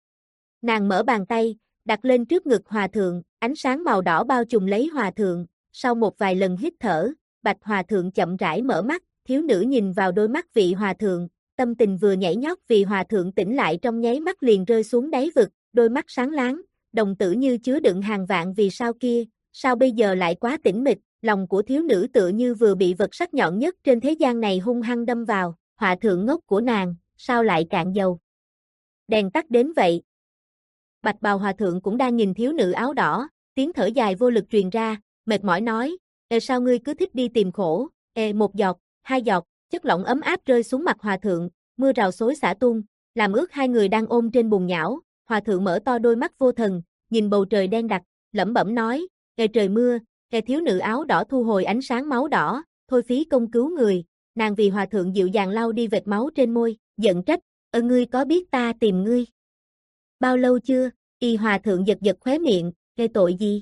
Nàng mở bàn tay, đặt lên trước ngực hòa thượng, ánh sáng màu đỏ bao trùm lấy hòa thượng, sau một vài lần hít thở, bạch hòa thượng chậm rãi mở mắt, thiếu nữ nhìn vào đôi mắt vị hòa thượng, tâm tình vừa nhảy nhót vì hòa thượng tỉnh lại trong nháy mắt liền rơi xuống đáy vực, đôi mắt sáng láng, đồng tử như chứa đựng hàng vạn vì sao kia, sao bây giờ lại quá tĩnh mịch, lòng của thiếu nữ tựa như vừa bị vật sắc nhọn nhất trên thế gian này hung hăng đâm vào, hòa thượng ngốc của nàng, sao lại cạn dầu. Đèn tắt đến vậy. Bạch bào hòa thượng cũng đang nhìn thiếu nữ áo đỏ, tiếng thở dài vô lực truyền ra, mệt mỏi nói, "Ê sao ngươi cứ thích đi tìm khổ?" Ê một giọt, hai giọt, chất lỏng ấm áp rơi xuống mặt hòa thượng, mưa rào xối xả tung, làm ướt hai người đang ôm trên bùn nhão, hòa thượng mở to đôi mắt vô thần, nhìn bầu trời đen đặc, lẩm bẩm nói, "Ê trời mưa." Ê thiếu nữ áo đỏ thu hồi ánh sáng máu đỏ, thôi phí công cứu người, nàng vì hòa thượng dịu dàng lau đi vệt máu trên môi, giận trách, "Ơ ngươi có biết ta tìm ngươi bao lâu chưa?" Y hòa thượng giật giật khóe miệng, "Ê tội gì?"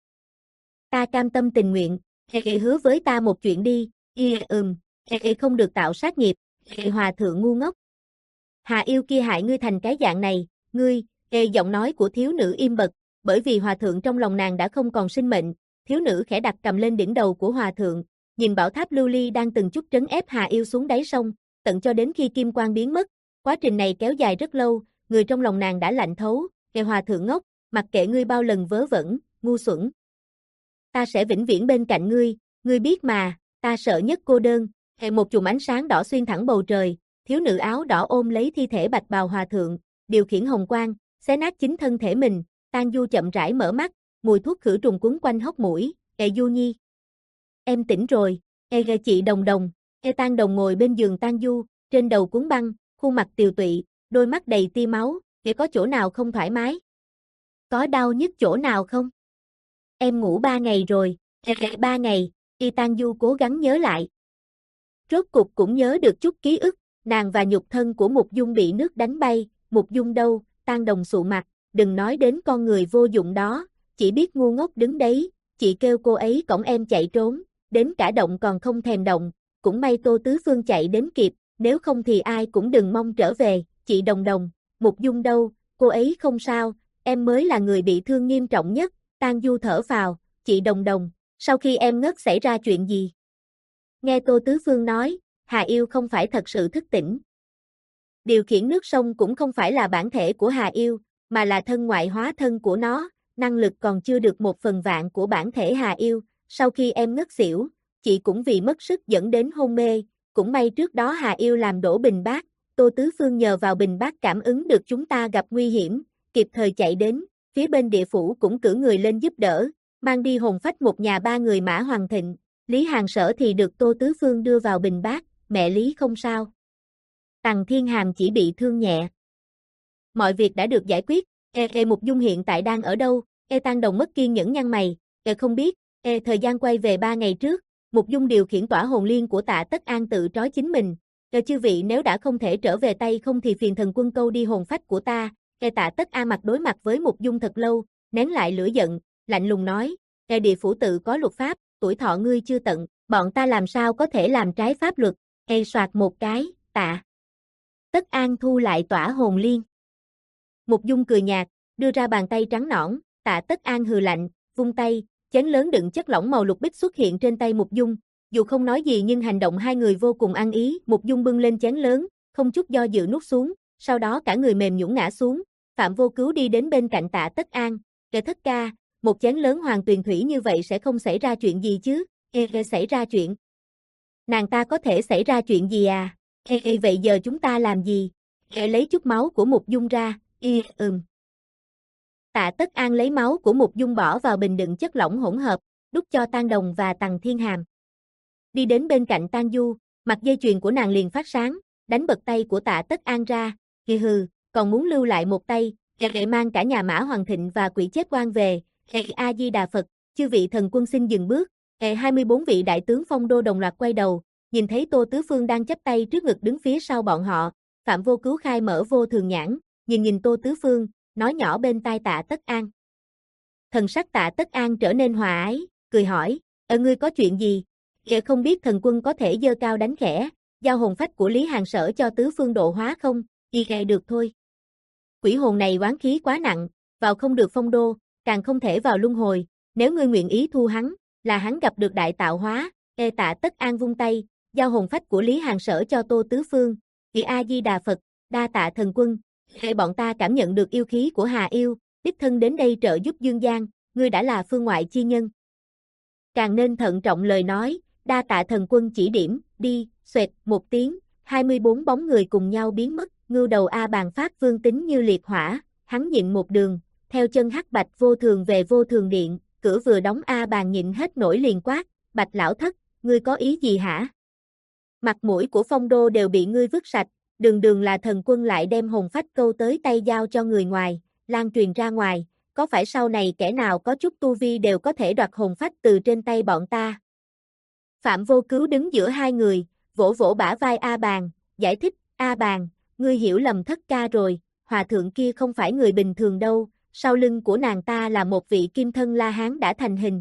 "Ta cam tâm tình nguyện." "Ê, ê hứa với ta một chuyện đi." "Y ừm." "Ê, ê không được tạo sát nghiệp." "Ê hòa thượng ngu ngốc. Hà yêu kia hại ngươi thành cái dạng này, ngươi." Ê giọng nói của thiếu nữ im bặt, bởi vì hòa thượng trong lòng nàng đã không còn sinh mệnh, thiếu nữ khẽ đặt cầm lên đỉnh đầu của hòa thượng, nhìn bảo tháp lưu ly đang từng chút trấn ép Hà yêu xuống đáy sông, tận cho đến khi kim quang biến mất, quá trình này kéo dài rất lâu, người trong lòng nàng đã lạnh thấu, "Ê hòa thượng ngốc, mặc kệ ngươi bao lần vớ vẩn, ngu xuẩn. Ta sẽ vĩnh viễn bên cạnh ngươi, ngươi biết mà, ta sợ nhất cô đơn." Hệ một chùm ánh sáng đỏ xuyên thẳng bầu trời, thiếu nữ áo đỏ ôm lấy thi thể bạch bào hòa thượng, điều khiển hồng quang, xé nát chính thân thể mình, Tang Du chậm rãi mở mắt, mùi thuốc khử trùng quấn quanh hốc mũi, "Ê Du Nhi, em tỉnh rồi." "Ê ghê chị Đồng Đồng." Ê Tang Đồng ngồi bên giường Tang Du, trên đầu cuốn băng, khuôn mặt tiều tụy, đôi mắt đầy tia máu, "Ê có chỗ nào không thoải mái? Có đau nhức chỗ nào không?" "Em ngủ ba ngày rồi." Ba ngày, Y Tang Du cố gắng nhớ lại. Rốt cục cũng nhớ được chút ký ức, nàng và nhục thân của Mục Dung bị nước đánh bay, Mục Dung đâu, Tang Đồng sụ mặt, đừng nói đến con người vô dụng đó, chỉ biết ngu ngốc đứng đấy, chị kêu cô ấy cõng em chạy trốn, đến cả động còn không thèm động, cũng may Tô Tứ Phương chạy đến kịp, nếu không thì ai cũng đừng mong trở về, chị Đồng Đồng, Mục Dung đâu, cô ấy không sao, em mới là người bị thương nghiêm trọng nhất, Tang Du thở phào, chị Đồng Đồng, sau khi em ngất xảy ra chuyện gì? Nghe Tô Tứ Phương nói, Hà Yêu không phải thật sự thức tỉnh. Điều khiển nước sông cũng không phải là bản thể của Hà Yêu, mà là thân ngoại hóa thân của nó, năng lực còn chưa được một phần vạn của bản thể Hà Yêu, sau khi em ngất xỉu, chị cũng vì mất sức dẫn đến hôn mê, cũng may trước đó Hà Yêu làm đổ bình bát, Tô Tứ Phương nhờ vào bình bát cảm ứng được chúng ta gặp nguy hiểm, kịp thời chạy đến, phía bên địa phủ cũng cử người lên giúp đỡ, mang đi hồn phách một nhà ba người Mã Hoàng Thịnh, Lý Hàng Sở thì được Tô Tứ Phương đưa vào bình bát, mẹ Lý không sao. Tằng Thiên Hàm chỉ bị thương nhẹ. Mọi việc đã được giải quyết, e, e Mục Dung hiện tại đang ở đâu, e Tang Đồng mất kiên nhẫn nhăn mày, e không biết, e thời gian quay về ba ngày trước, Mục Dung điều khiển tỏa hồn liên của Tạ Tất An tự trói chính mình, e chư vị nếu đã không thể trở về tay không thì phiền thần quân câu đi hồn phách của ta, e Tạ Tất An mặt đối mặt với Mục Dung thật lâu, nén lại lửa giận, lạnh lùng nói, e địa phủ tự có luật pháp, tuổi thọ ngươi chưa tận, bọn ta làm sao có thể làm trái pháp luật, e soạt một cái, Tạ Tất An thu lại tỏa hồn liên. Mục Dung cười nhạt, đưa ra bàn tay trắng nõn, Tạ Tất An hừ lạnh, vung tay, chén lớn đựng chất lỏng màu lục bích xuất hiện trên tay Mục Dung, dù không nói gì nhưng hành động hai người vô cùng ăn ý, Mục Dung bưng lên chén lớn, không chút do dự nuốt xuống, sau đó cả người mềm nhũn ngã xuống, Phạm Vô Cứu đi đến bên cạnh Tạ Tất An, "Kẻ thất ca, một chén lớn hoàng tuyền thủy như vậy sẽ không xảy ra chuyện gì chứ?" "Ê, ê xảy ra chuyện." "Nàng ta có thể xảy ra chuyện gì à?" "Ê, ê vậy giờ chúng ta làm gì?" "Ê lấy chút máu của Mục Dung ra." "Y, ừm." Tạ Tất An lấy máu của Mục Dung bỏ vào bình đựng chất lỏng hỗn hợp, đút cho Tang Đồng và Tằng Thiên Hàm. Đi đến bên cạnh Tang Du, mặt dây chuyền của nàng liền phát sáng, đánh bật tay của Tạ Tất An ra, hừ hừ, còn muốn lưu lại một tay, để mang cả nhà Mã Hoàng Thịnh và quỷ chết quan về, A Di Đà Phật, chư vị thần quân xin dừng bước, hai mươi bốn vị đại tướng Phong Đô đồng loạt quay đầu, nhìn thấy Tô Tứ Phương đang chắp tay trước ngực đứng phía sau bọn họ, Phạm Vô Cứu khai mở vô thường nhãn, nhìn nhìn Tô Tứ Phương, nói nhỏ bên tai Tạ Tất An. Thần sắc Tạ Tất An trở nên hòa ái, cười hỏi, "Ờ ngươi có chuyện gì?" "Kẻ không biết thần quân có thể giơ cao đánh khẽ, giao hồn phách của Lý Hàng Sở cho Tứ Phương độ hóa không?" "Y ghe được thôi." "Quỷ hồn này oán khí quá nặng, vào không được Phong Đô, càng không thể vào luân hồi, nếu ngươi nguyện ý thu hắn, là hắn gặp được đại tạo hóa." Ê Tạ Tất An vung tay, giao hồn phách của Lý Hàng Sở cho Tô Tứ Phương, "Vì A Di Đà Phật, đa tạ thần quân." Hệ bọn ta cảm nhận được yêu khí của Hà Yêu, đích thân đến đây trợ giúp Dương Giang, ngươi đã là phương ngoại chi nhân. Càng nên thận trọng lời nói, đa tạ thần quân chỉ điểm, đi, xoẹt, một tiếng, hai mươi bốn bóng người cùng nhau biến mất, ngưu đầu A Bàn phát vương tính như liệt hỏa, hắn nhịn một đường, theo chân hắc bạch vô thường về vô thường điện, cửa vừa đóng A Bàn nhịn hết nổi liền quát, Bạch lão thất, ngươi có ý gì hả? Mặt mũi của Phong Đô đều bị ngươi vứt sạch, đường đường là thần quân lại đem hồn phách câu tới tay giao cho người ngoài, lan truyền ra ngoài, có phải sau này kẻ nào có chút tu vi đều có thể đoạt hồn phách từ trên tay bọn ta? Phạm Vô Cứu đứng giữa hai người, vỗ vỗ bả vai A Bàn, giải thích, A Bàn, ngươi hiểu lầm thất ca rồi, hòa thượng kia không phải người bình thường đâu, sau lưng của nàng ta là một vị kim thân La Hán đã thành hình.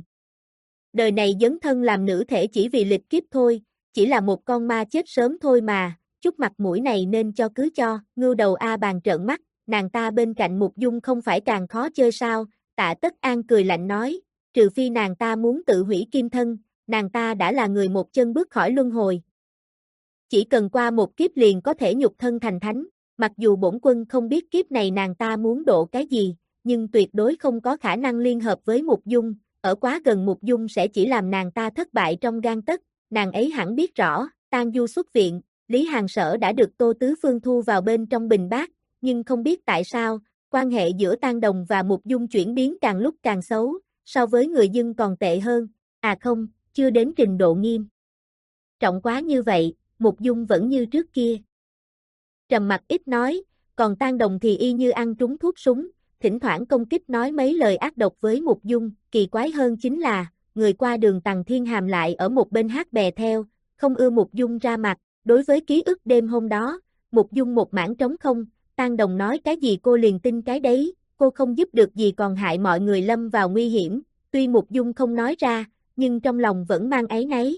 Đời này dấn thân làm nữ thể chỉ vì lịch kiếp thôi, chỉ là một con ma chết sớm thôi mà, chút mặt mũi này nên cho cứ cho, ngưu đầu A Bàn trợn mắt, nàng ta bên cạnh Mục Dung không phải càng khó chơi sao, Tạ Tất An cười lạnh nói, trừ phi nàng ta muốn tự hủy kim thân, nàng ta đã là người một chân bước khỏi luân hồi. Chỉ cần qua một kiếp liền có thể nhục thân thành thánh, mặc dù bổn quân không biết kiếp này nàng ta muốn độ cái gì, nhưng tuyệt đối không có khả năng liên hợp với Mục Dung, ở quá gần Mục Dung sẽ chỉ làm nàng ta thất bại trong gang tấc, nàng ấy hẳn biết rõ, Tang Du xuất viện, Lý Hàng Sở đã được Tô Tứ Phương thu vào bên trong bình bát, nhưng không biết tại sao, quan hệ giữa Tang Đồng và Mục Dung chuyển biến càng lúc càng xấu, so với người dân còn tệ hơn, à không, chưa đến trình độ nghiêm trọng quá như vậy, Mục Dung vẫn như trước kia. Trầm mặc ít nói, còn Tang Đồng thì y như ăn trúng thuốc súng, thỉnh thoảng công kích nói mấy lời ác độc với Mục Dung, kỳ quái hơn chính là, người qua đường Tằng Thiên Hàm lại ở một bên hát bè theo, không ưa Mục Dung ra mặt, đối với ký ức đêm hôm đó, Mục Dung một mảng trống không, Tang Đồng nói cái gì cô liền tin cái đấy, cô không giúp được gì còn hại mọi người lâm vào nguy hiểm, tuy Mục Dung không nói ra, nhưng trong lòng vẫn mang áy náy.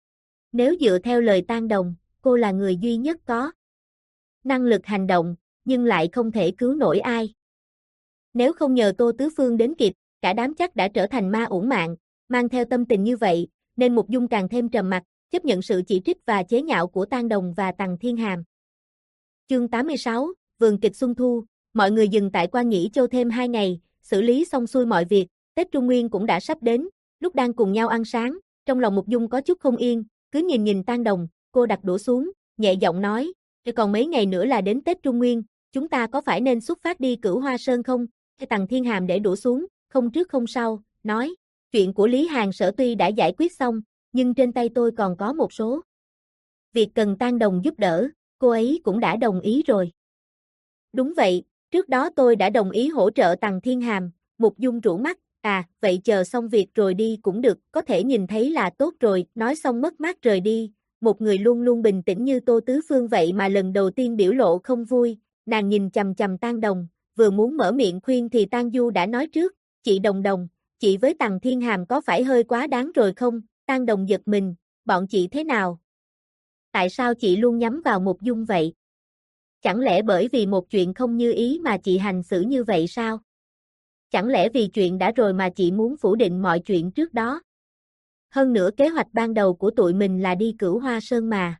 Nếu dựa theo lời Tang Đồng, cô là người duy nhất có năng lực hành động, nhưng lại không thể cứu nổi ai. Nếu không nhờ Tô Tứ Phương đến kịp, cả đám chắc đã trở thành ma uổng mạng, mang theo tâm tình như vậy, nên Mục Dung càng thêm trầm mặc, chấp nhận sự chỉ trích và chế nhạo của Tang Đồng và Tằng Thiên Hàm. Chương tám mươi sáu, Vườn kịch Xuân Thu, mọi người dừng tại Quan Nhĩ Châu thêm hai ngày, xử lý xong xuôi mọi việc, Tết Trung Nguyên cũng đã sắp đến, lúc đang cùng nhau ăn sáng, trong lòng Mục Dung có chút không yên, cứ nhìn nhìn Tang Đồng, cô đặt đũa xuống, nhẹ giọng nói, còn mấy ngày nữa là đến Tết Trung Nguyên, chúng ta có phải nên xuất phát đi Cửu Hoa Sơn không? Tằng Thiên Hàm để đũa xuống, không trước không sau, nói, chuyện của Lý Hàn Sở tuy đã giải quyết xong, nhưng trên tay tôi còn có một số việc cần Tang Đồng giúp đỡ, cô ấy cũng đã đồng ý rồi. Đúng vậy, trước đó tôi đã đồng ý hỗ trợ Tằng Thiên Hàm, Mục Dung rũ mắt, à, vậy chờ xong việc rồi đi cũng được, có thể nhìn thấy là tốt rồi, nói xong mất mát rời đi, một người luôn luôn bình tĩnh như Tô Tứ Phương vậy mà lần đầu tiên biểu lộ không vui, nàng nhìn chằm chằm Tang Đồng, vừa muốn mở miệng khuyên thì Tang Du đã nói trước, chị Đồng Đồng, chị với Tằng Thiên Hàm có phải hơi quá đáng rồi không? Tang Đồng giật mình, bọn chị thế nào? Tại sao chị luôn nhắm vào Mục Dung vậy? Chẳng lẽ bởi vì một chuyện không như ý mà chị hành xử như vậy sao? Chẳng lẽ vì chuyện đã rồi mà chị muốn phủ định mọi chuyện trước đó? Hơn nữa kế hoạch ban đầu của tụi mình là đi Cửu Hoa Sơn mà.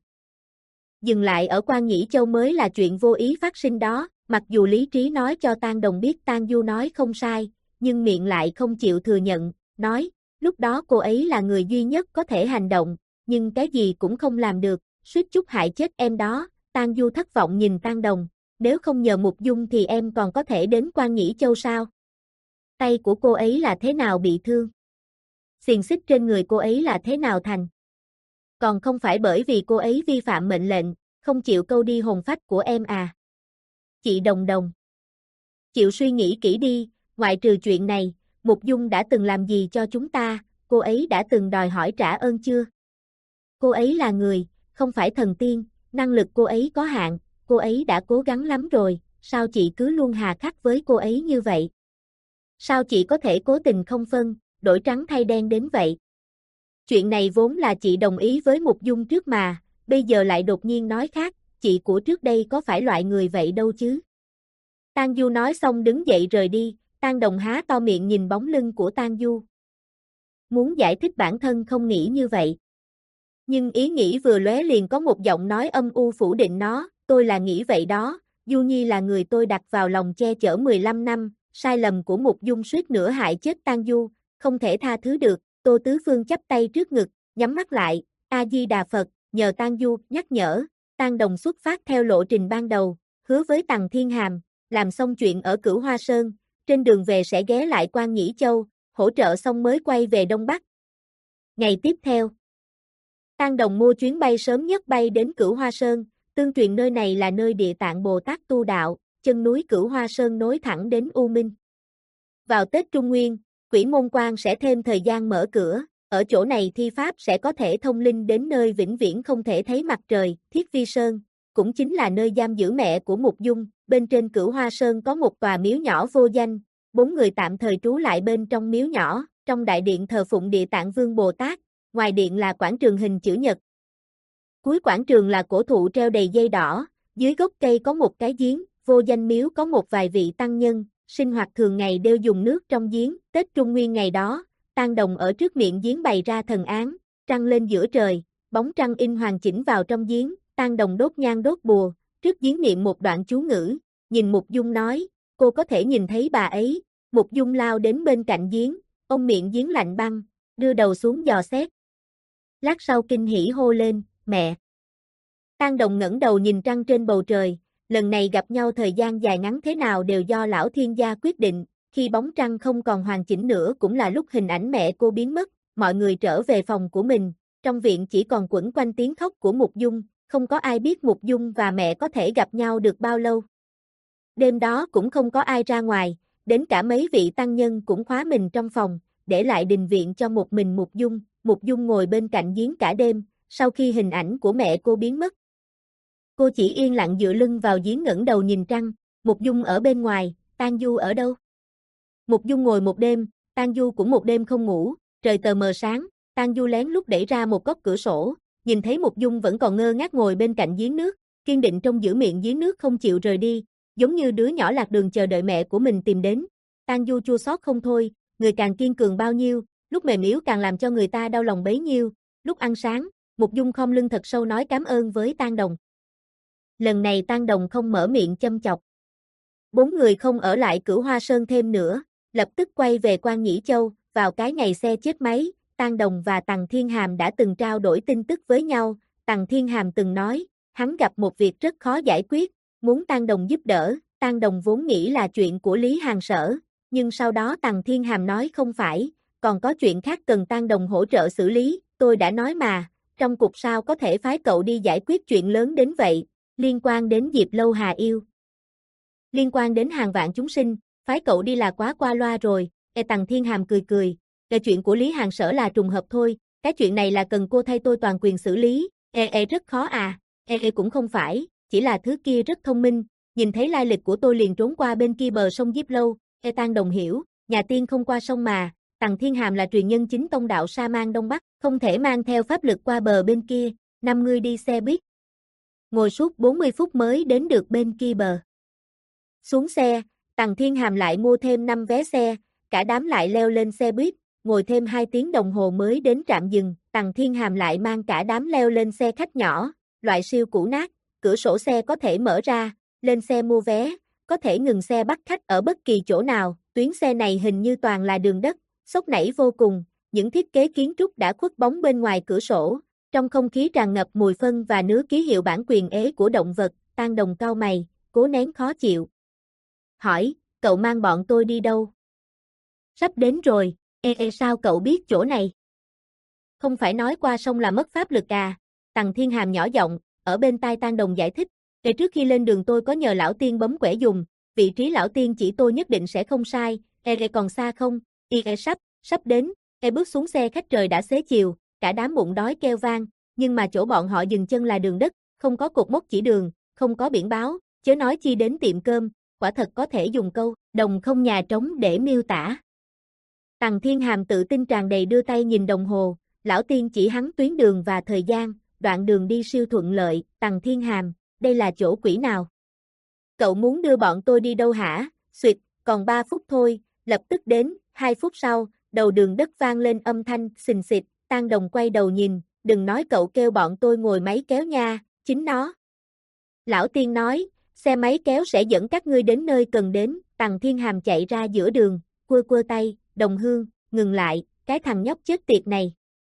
Dừng lại ở Quan Nhĩ Châu mới là chuyện vô ý phát sinh đó, mặc dù lý trí nói cho Tang Đồng biết Tang Du nói không sai, nhưng miệng lại không chịu thừa nhận, nói, lúc đó cô ấy là người duy nhất có thể hành động, nhưng cái gì cũng không làm được, suýt chút hại chết em đó. Tang Du thất vọng nhìn Tang Đồng, nếu không nhờ Mục Dung thì em còn có thể đến Quan Nhĩ Châu sao? Tay của cô ấy là thế nào bị thương? Xiềng xích trên người cô ấy là thế nào thành? Còn không phải bởi vì cô ấy vi phạm mệnh lệnh, không chịu câu đi hồn phách của em à? Chị Đồng Đồng, chịu suy nghĩ kỹ đi, ngoại trừ chuyện này, Mục Dung đã từng làm gì cho chúng ta, cô ấy đã từng đòi hỏi trả ơn chưa? Cô ấy là người, không phải thần tiên, năng lực cô ấy có hạn, cô ấy đã cố gắng lắm rồi, sao chị cứ luôn hà khắc với cô ấy như vậy? Sao chị có thể cố tình không phân, đổi trắng thay đen đến vậy? Chuyện này vốn là chị đồng ý với Mục Dung trước mà, bây giờ lại đột nhiên nói khác, chị của trước đây có phải loại người vậy đâu chứ? Tang Du nói xong đứng dậy rời đi, Tang Đồng há to miệng nhìn bóng lưng của Tang Du. Muốn giải thích bản thân không nghĩ như vậy. Nhưng ý nghĩ vừa lóe liền có một giọng nói âm u phủ định nó, tôi là nghĩ vậy đó, Du Nhi là người tôi đặt vào lòng che chở mười lăm năm, sai lầm của Mục Dung suýt nữa hại chết Tang Du, không thể tha thứ được. Tô Tứ Phương chắp tay trước ngực, nhắm mắt lại, A-di-đà Phật, nhờ Tang Du nhắc nhở, Tang Đồng xuất phát theo lộ trình ban đầu, hứa với Tằng Thiên Hàm, làm xong chuyện ở Cửu Hoa Sơn, trên đường về sẽ ghé lại Quan Nhĩ Châu, hỗ trợ xong mới quay về Đông Bắc. Ngày tiếp theo, Tang Đồng mua chuyến bay sớm nhất bay đến Cửu Hoa Sơn, tương truyền nơi này là nơi Địa Tạng Bồ Tát tu đạo, chân núi Cửu Hoa Sơn nối thẳng đến U Minh. Vào Tết Trung Nguyên, Quỷ Môn Quan sẽ thêm thời gian mở cửa, ở chỗ này thi pháp sẽ có thể thông linh đến nơi vĩnh viễn không thể thấy mặt trời, Thiết Vi Sơn, cũng chính là nơi giam giữ mẹ của Mục Dung, bên trên Cửu Hoa Sơn có một tòa miếu nhỏ vô danh, bốn người tạm thời trú lại bên trong miếu nhỏ, trong đại điện thờ phụng Địa Tạng Vương Bồ Tát, ngoài điện là quảng trường hình chữ nhật. Cuối quảng trường là cổ thụ treo đầy dây đỏ, dưới gốc cây có một cái giếng, vô danh miếu có một vài vị tăng nhân, sinh hoạt thường ngày đều dùng nước trong giếng, Tết Trung Nguyên ngày đó, Tang Đồng ở trước miệng giếng bày ra thần án, trăng lên giữa trời, bóng trăng in hoàn chỉnh vào trong giếng, Tang Đồng đốt nhang đốt bùa, trước giếng niệm một đoạn chú ngữ, nhìn Mục Dung nói, cô có thể nhìn thấy bà ấy, Mục Dung lao đến bên cạnh giếng, ôm miệng giếng lạnh băng, đưa đầu xuống dò xét. Lát sau kinh hỉ hô lên, mẹ. Tang Đồng ngẩng đầu nhìn trăng trên bầu trời, lần này gặp nhau thời gian dài ngắn thế nào đều do lão thiên gia quyết định, khi bóng trăng không còn hoàn chỉnh nữa cũng là lúc hình ảnh mẹ cô biến mất, mọi người trở về phòng của mình, trong viện chỉ còn quẩn quanh tiếng khóc của Mục Dung, không có ai biết Mục Dung và mẹ có thể gặp nhau được bao lâu. Đêm đó cũng không có ai ra ngoài, đến cả mấy vị tăng nhân cũng khóa mình trong phòng, để lại đình viện cho một mình Mục Dung. Mục Dung ngồi bên cạnh giếng cả đêm, sau khi hình ảnh của mẹ cô biến mất. Cô chỉ yên lặng dựa lưng vào giếng ngẩng đầu nhìn trăng. Mục Dung ở bên ngoài, Tang Du ở đâu? Mục Dung ngồi một đêm, Tang Du cũng một đêm không ngủ, trời tờ mờ sáng, Tang Du lén lút đẩy ra một góc cửa sổ, nhìn thấy Mục Dung vẫn còn ngơ ngác ngồi bên cạnh giếng nước, kiên định trong giữ miệng giếng nước không chịu rời đi, giống như đứa nhỏ lạc đường chờ đợi mẹ của mình tìm đến. Tang Du chua xót không thôi, người càng kiên cường bao nhiêu, lúc mềm yếu càng làm cho người ta đau lòng bấy nhiêu. Lúc ăn sáng, Mục Dung khom lưng thật sâu nói cảm ơn với Tang Đồng. Lần này Tang Đồng không mở miệng châm chọc. Bốn người không ở lại Cửu Hoa Sơn thêm nữa, lập tức quay về Quan Nhĩ Châu. Vào cái ngày xe chết máy, Tang Đồng và Tằng Thiên Hàm đã từng trao đổi tin tức với nhau. Tằng Thiên Hàm từng nói, hắn gặp một việc rất khó giải quyết, muốn Tang Đồng giúp đỡ. Tang Đồng vốn nghĩ là chuyện của Lý Hàn Sở, nhưng sau đó Tằng Thiên Hàm nói không phải, còn có chuyện khác cần Tang Đồng hỗ trợ xử lý. Tôi đã nói mà, trong cục sao có thể phái cậu đi giải quyết chuyện lớn đến vậy, liên quan đến Diệp Lâu Hà yêu, liên quan đến hàng vạn chúng sinh, phái cậu đi là quá qua loa rồi. E Tằng Thiên Hàm cười cười, cái chuyện của Lý Hàn Sở là trùng hợp thôi, cái chuyện này là cần cô thay tôi toàn quyền xử lý. E e rất khó à? E e cũng không phải, chỉ là thứ kia rất thông minh, nhìn thấy lai lịch của tôi liền trốn qua bên kia bờ sông Diệp Lâu. E Tang Đồng hiểu, nhà tiên không qua sông mà, Tằng Thiên Hàm là truyền nhân chính tông đạo Sa Man Đông Bắc, không thể mang theo pháp lực qua bờ bên kia, năm người đi xe buýt. Ngồi suốt bốn mươi phút mới đến được bên kia bờ. Xuống xe, Tằng Thiên Hàm lại mua thêm năm vé xe, cả đám lại leo lên xe buýt, ngồi thêm hai tiếng đồng hồ mới đến trạm dừng. Tằng Thiên Hàm lại mang cả đám leo lên xe khách nhỏ, loại siêu cũ nát, cửa sổ xe có thể mở ra, lên xe mua vé, có thể ngừng xe bắt khách ở bất kỳ chỗ nào. Tuyến xe này hình như toàn là đường đất, xốc nảy vô cùng, những thiết kế kiến trúc đã khuất bóng bên ngoài cửa sổ, trong không khí tràn ngập mùi phân và nứa ký hiệu bản quyền ế của động vật. Tang Đồng cau mày, cố nén khó chịu. Hỏi, cậu mang bọn tôi đi đâu? Sắp đến rồi. Ê ê sao cậu biết chỗ này? Không phải nói qua sông là mất pháp lực à? Tằng Thiên Hàm nhỏ giọng, ở bên tai Tang Đồng giải thích. Để trước khi lên đường tôi có nhờ lão tiên bấm quẻ dùng, vị trí lão tiên chỉ tôi nhất định sẽ không sai. Ê ê còn xa không? Ê ê sắp, sắp đến. Ê bước xuống xe khách trời đã xế chiều, cả đám bụng đói kêu vang, nhưng mà chỗ bọn họ dừng chân là đường đất, không có cột mốc chỉ đường, không có biển báo, chớ nói chi đến tiệm cơm, quả thật có thể dùng câu đồng không nhà trống để miêu tả. Tằng Thiên Hàm tự tin tràn đầy đưa tay nhìn đồng hồ, lão tiên chỉ hắn tuyến đường và thời gian, đoạn đường đi siêu thuận lợi. Tằng Thiên Hàm, đây là chỗ quỷ nào? Cậu muốn đưa bọn tôi đi đâu hả? Xuyệt, còn ba phút thôi, lập tức đến. Hai phút sau, đầu đường đất vang lên âm thanh xình xịch. Tang Đồng quay đầu nhìn, đừng nói cậu kêu bọn tôi ngồi máy kéo nha, chính nó. Lão tiên nói, xe máy kéo sẽ dẫn các ngươi đến nơi cần đến. Tằng Thiên Hàm chạy ra giữa đường, quơ quơ tay, Đồng Hương, ngừng lại, cái thằng nhóc chết tiệt này.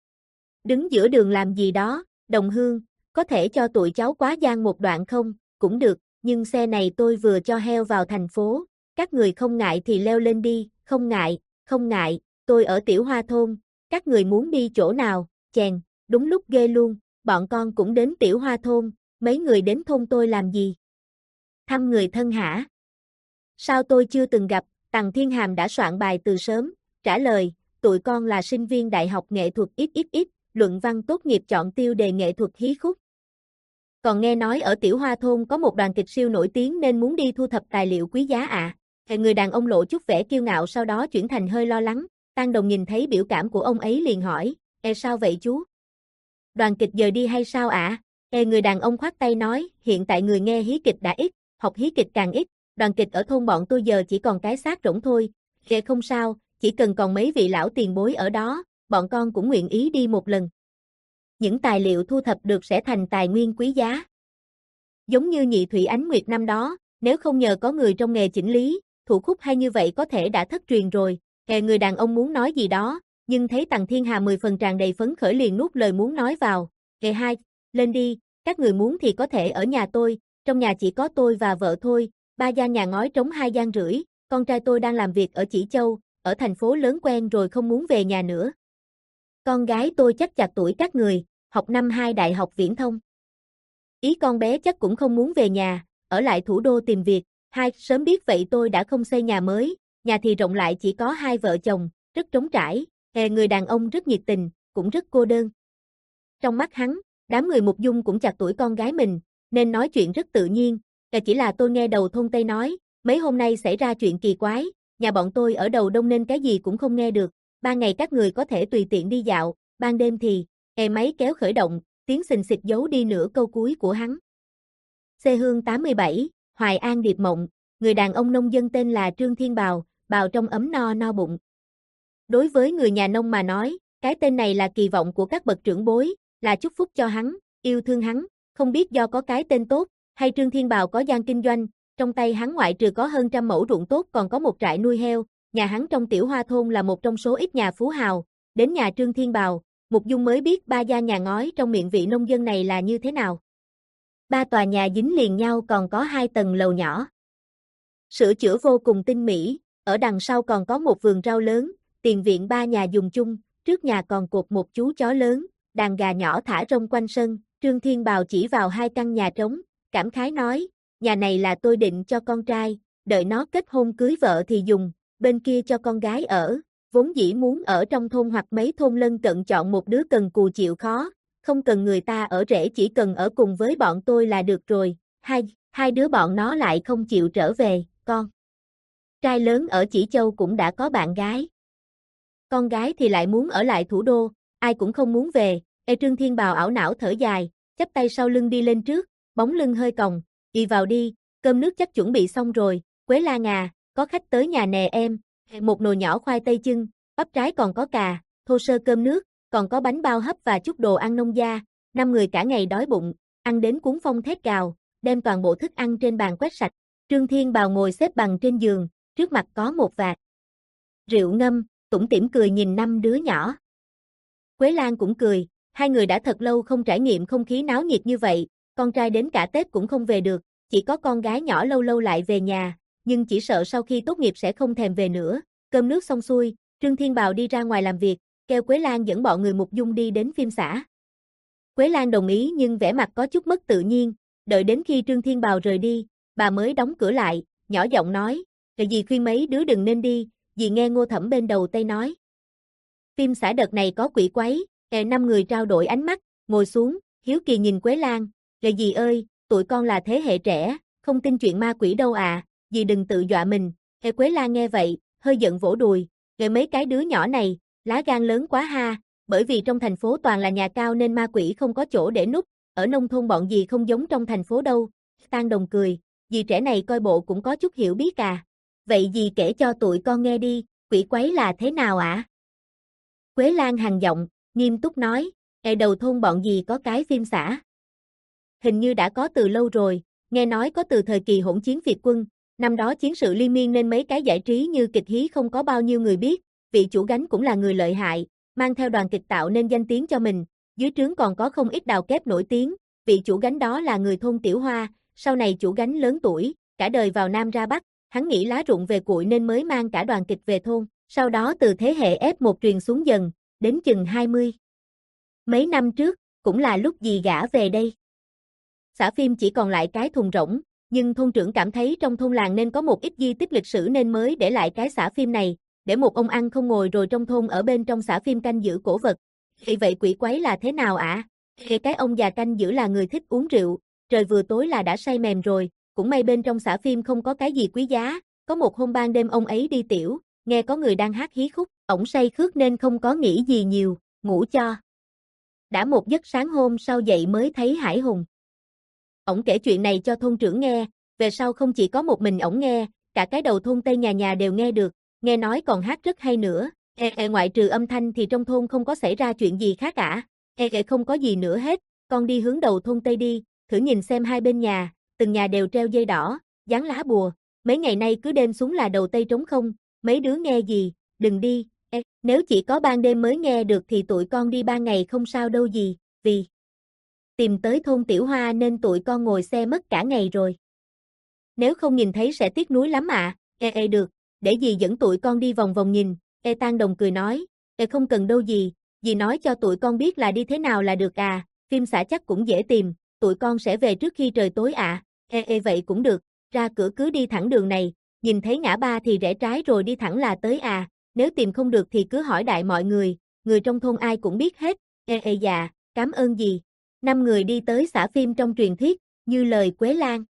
Đứng giữa đường làm gì đó? Đồng Hương, có thể cho tụi cháu quá gian một đoạn không? Cũng được, nhưng xe này tôi vừa cho heo vào thành phố, các người không ngại thì leo lên đi. Không ngại, không ngại, tôi ở Tiểu Hoa Thôn, các người muốn đi chỗ nào? Chèn, đúng lúc ghê luôn, bọn con cũng đến Tiểu Hoa Thôn, mấy người đến thôn tôi làm gì? Thăm người thân hả? Sao tôi chưa từng gặp? Tằng Thiên Hàm đã soạn bài từ sớm, trả lời, tụi con là sinh viên Đại học Nghệ thuật ít ít ít, luận văn tốt nghiệp chọn tiêu đề nghệ thuật hí khúc. Còn nghe nói ở Tiểu Hoa Thôn có một đoàn kịch siêu nổi tiếng nên muốn đi thu thập tài liệu quý giá ạ. À. Người đàn ông lộ chút vẻ kiêu ngạo sau đó chuyển thành hơi lo lắng. Tang Đồng nhìn thấy biểu cảm của ông ấy liền hỏi, e sao vậy chú? Đoàn kịch giờ đi hay sao ạ? À? E người đàn ông khoát tay nói, hiện tại người nghe hí kịch đã ít, học hí kịch càng ít, đoàn kịch ở thôn bọn tôi giờ chỉ còn cái xác rỗng thôi. E không sao, chỉ cần còn mấy vị lão tiền bối ở đó, bọn con cũng nguyện ý đi một lần. Những tài liệu thu thập được sẽ thành tài nguyên quý giá. Giống như Nhị Thủy Ánh Nguyệt năm đó, nếu không nhờ có người trong nghề chỉnh lý, thủ khúc hay như vậy có thể đã thất truyền rồi. Kè người đàn ông muốn nói gì đó, nhưng thấy Tằng Thiên Hà mười phần tràn đầy phấn khởi liền nuốt lời muốn nói vào. Kè hai, lên đi, các người muốn thì có thể ở nhà tôi, trong nhà chỉ có tôi và vợ thôi, ba gian nhà ngói trống hai gian rưỡi, con trai tôi đang làm việc ở Chỉ Châu, ở thành phố lớn quen rồi không muốn về nhà nữa. Con gái tôi chắc chạc tuổi các người, học năm hai đại học viễn thông. Ý con bé chắc cũng không muốn về nhà, ở lại thủ đô tìm việc. Hai, sớm biết vậy tôi đã không xây nhà mới, nhà thì rộng lại chỉ có hai vợ chồng, rất trống trải, e người đàn ông rất nhiệt tình, cũng rất cô đơn. Trong mắt hắn, đám người Mục Dung cũng chạc tuổi con gái mình, nên nói chuyện rất tự nhiên, e chỉ là tôi nghe đầu thôn Tây nói, mấy hôm nay xảy ra chuyện kỳ quái, nhà bọn tôi ở đầu đông nên cái gì cũng không nghe được, ban ngày các người có thể tùy tiện đi dạo, ban đêm thì, e máy kéo khởi động, tiếng xình xịch giấu đi nửa câu cuối của hắn. C Hương tám mươi bảy, Hoài An Điệp Mộng, người đàn ông nông dân tên là Trương Thiên Bào, bào trong ấm no no bụng. Đối với người nhà nông mà nói, cái tên này là kỳ vọng của các bậc trưởng bối, là chúc phúc cho hắn, yêu thương hắn, không biết do có cái tên tốt, hay Trương Thiên Bào có gian kinh doanh, trong tay hắn ngoại trừ có hơn trăm mẫu ruộng tốt còn có một trại nuôi heo, nhà hắn trong Tiểu Hoa thôn là một trong số ít nhà phú hào, đến nhà Trương Thiên Bào, Mục Dung mới biết ba gia nhà ngói trong miệng vị nông dân này là như thế nào. Ba tòa nhà dính liền nhau còn có hai tầng lầu nhỏ. Sửa chữa vô cùng tinh mỹ, ở đằng sau còn có một vườn rau lớn, tiền viện ba nhà dùng chung, trước nhà còn cột một chú chó lớn, đàn gà nhỏ thả rông quanh sân, Trương Thiên Bào chỉ vào hai căn nhà trống, cảm khái nói, nhà này là tôi định cho con trai, đợi nó kết hôn cưới vợ thì dùng, bên kia cho con gái ở, vốn dĩ muốn ở trong thôn hoặc mấy thôn lân cận chọn một đứa cần cù chịu khó, không cần người ta ở rể chỉ cần ở cùng với bọn tôi là được rồi, hai, hai đứa bọn nó lại không chịu trở về, con. Trai lớn ở Chỉ Châu cũng đã có bạn gái. Con gái thì lại muốn ở lại thủ đô, ai cũng không muốn về, e Trương Thiên Bào ảo não thở dài, chắp tay sau lưng đi lên trước, bóng lưng hơi còng, đi vào đi, cơm nước chắc chuẩn bị xong rồi, Quế Lan à, có khách tới nhà nè em, một nồi nhỏ khoai tây chưng, bắp trái còn có cà, thô sơ cơm nước, còn có bánh bao hấp và chút đồ ăn nông gia, năm người cả ngày đói bụng, ăn đến cuốn phong thét gào, đem toàn bộ thức ăn trên bàn quét sạch, Trương Thiên Bào ngồi xếp bằng trên giường, trước mặt có một vạt rượu ngâm, tủm tỉm cười nhìn năm đứa nhỏ. Quế Lan cũng cười, hai người đã thật lâu không trải nghiệm không khí náo nhiệt như vậy, con trai đến cả Tết cũng không về được, chỉ có con gái nhỏ lâu lâu lại về nhà, nhưng chỉ sợ sau khi tốt nghiệp sẽ không thèm về nữa. Cơm nước xong xuôi, Trương Thiên Bào đi ra ngoài làm việc, kêu Quế Lan dẫn bọn người Mục Dung đi đến phim xã. Quế Lan đồng ý nhưng vẻ mặt có chút mất tự nhiên, đợi đến khi Trương Thiên Bào rời đi, bà mới đóng cửa lại, nhỏ giọng nói, "Cái gì khuyên mấy đứa đừng nên đi, dì nghe Ngô Thẩm bên đầu Tây nói. Phim xã đợt này có quỷ quấy." E năm người trao đổi ánh mắt, ngồi xuống, hiếu kỳ nhìn Quế Lan, "Cái dì ơi, tụi con là thế hệ trẻ, không tin chuyện ma quỷ đâu à, dì đừng tự dọa mình." E Quế Lan nghe vậy, hơi giận vỗ đùi, "Rồi mấy cái đứa nhỏ này, lá gan lớn quá ha, bởi vì trong thành phố toàn là nhà cao nên ma quỷ không có chỗ để núp, ở nông thôn bọn dì không giống trong thành phố đâu." Tang Đồng cười, "Dì trẻ này coi bộ cũng có chút hiểu biết à. Vậy dì kể cho tụi con nghe đi, quỷ quấy là thế nào ạ?" À? Quế Lan hằn giọng, nghiêm túc nói, "E đầu thôn bọn dì có cái phim xã. Hình như đã có từ lâu rồi, nghe nói có từ thời kỳ hỗn chiến Việt quân, năm đó chiến sự liên miên nên mấy cái giải trí như kịch hí không có bao nhiêu người biết, vị chủ gánh cũng là người lợi hại, mang theo đoàn kịch tạo nên danh tiếng cho mình, dưới trướng còn có không ít đào kép nổi tiếng, vị chủ gánh đó là người thôn Tiểu Hoa, sau này chủ gánh lớn tuổi, cả đời vào Nam ra Bắc, hắn nghĩ lá rụng về cuội nên mới mang cả đoàn kịch về thôn, sau đó từ thế hệ ép một truyền xuống dần, đến chừng hai mươi. Mấy năm trước, cũng là lúc dì gả về đây. Xã phim chỉ còn lại cái thùng rỗng, nhưng thôn trưởng cảm thấy trong thôn làng nên có một ít di tích lịch sử nên mới để lại cái xã phim này, để một ông ăn không ngồi rồi trong thôn ở bên trong xã phim canh giữ cổ vật. Thì vậy quỷ quấy là thế nào ạ? À? Thì cái ông già canh giữ là người thích uống rượu, trời vừa tối là đã say mềm rồi, cũng may bên trong xã phim không có cái gì quý giá, có một hôm ban đêm ông ấy đi tiểu, nghe có người đang hát hí khúc, ổng say khước nên không có nghĩ gì nhiều, ngủ cho. Đã một giấc sáng hôm sau dậy mới thấy hải hùng. Ổng kể chuyện này cho thôn trưởng nghe, về sau không chỉ có một mình ổng nghe, cả cái đầu thôn Tây nhà nhà đều nghe được, nghe nói còn hát rất hay nữa, e, e ngoại trừ âm thanh thì trong thôn không có xảy ra chuyện gì khác cả, e, e không có gì nữa hết, con đi hướng đầu thôn Tây đi, thử nhìn xem hai bên nhà, từng nhà đều treo dây đỏ, dán lá bùa, mấy ngày nay cứ đêm xuống là đầu Tây trống không, mấy đứa nghe gì, đừng đi, e, nếu chỉ có ban đêm mới nghe được thì tụi con đi ban ngày không sao đâu gì, vì tìm tới thôn Tiểu Hoa nên tụi con ngồi xe mất cả ngày rồi. Nếu không nhìn thấy sẽ tiếc nuối lắm ạ, à. e e được, để dì dẫn tụi con đi vòng vòng nhìn, e Tang Đồng cười nói, e không cần đâu dì, dì nói cho tụi con biết là đi thế nào là được à, phim xã chắc cũng dễ tìm, tụi con sẽ về trước khi trời tối ạ, à. e e vậy cũng được, ra cửa cứ đi thẳng đường này, nhìn thấy ngã ba thì rẽ trái rồi đi thẳng là tới à, nếu tìm không được thì cứ hỏi đại mọi người, người trong thôn ai cũng biết hết. Ê ê dạ, cảm ơn gì. Năm người đi tới xã phim trong truyền thuyết, như lời Quế Lan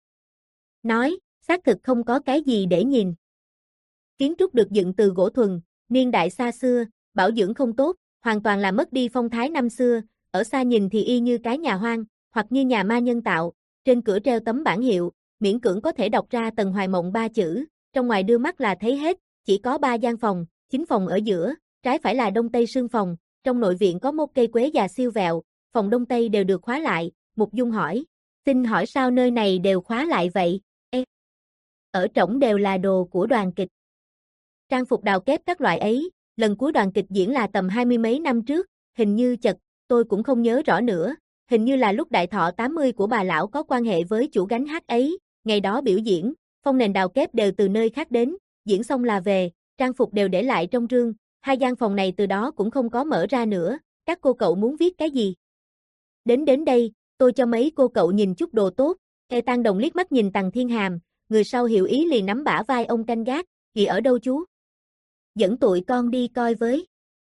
nói, xác thực không có cái gì để nhìn. Kiến trúc được dựng từ gỗ thuần, niên đại xa xưa, bảo dưỡng không tốt, hoàn toàn là mất đi phong thái năm xưa, ở xa nhìn thì y như cái nhà hoang, hoặc như nhà ma nhân tạo, trên cửa treo tấm bảng hiệu, miễn cưỡng có thể đọc ra Tần Hoài Mộng ba chữ, trong ngoài đưa mắt là thấy hết, chỉ có ba gian phòng, chính phòng ở giữa, trái phải là đông tây sương phòng, trong nội viện có một cây quế già siêu vẹo, phòng đông tây đều được khóa lại. Mục Dung hỏi, xin hỏi sao nơi này đều khóa lại vậy? Ê, ở trỏng đều là đồ của đoàn kịch. Trang phục đào kép các loại ấy, lần cuối đoàn kịch diễn là tầm hai mươi mấy năm trước, hình như chật, tôi cũng không nhớ rõ nữa, hình như là lúc đại thọ tám mươi của bà lão có quan hệ với chủ gánh hát ấy, ngày đó biểu diễn, phong nền đào kép đều từ nơi khác đến, diễn xong là về, trang phục đều để lại trong rương, hai gian phòng này từ đó cũng không có mở ra nữa, các cô cậu muốn viết cái gì? Đến đến đây, tôi cho mấy cô cậu nhìn chút đồ tốt. Ê Tang Đồng liếc mắt nhìn Tằng Thiên Hàm, người sau hiểu ý liền nắm bả vai ông canh gác, "Gì ở đâu chú? Dẫn tụi con đi coi với."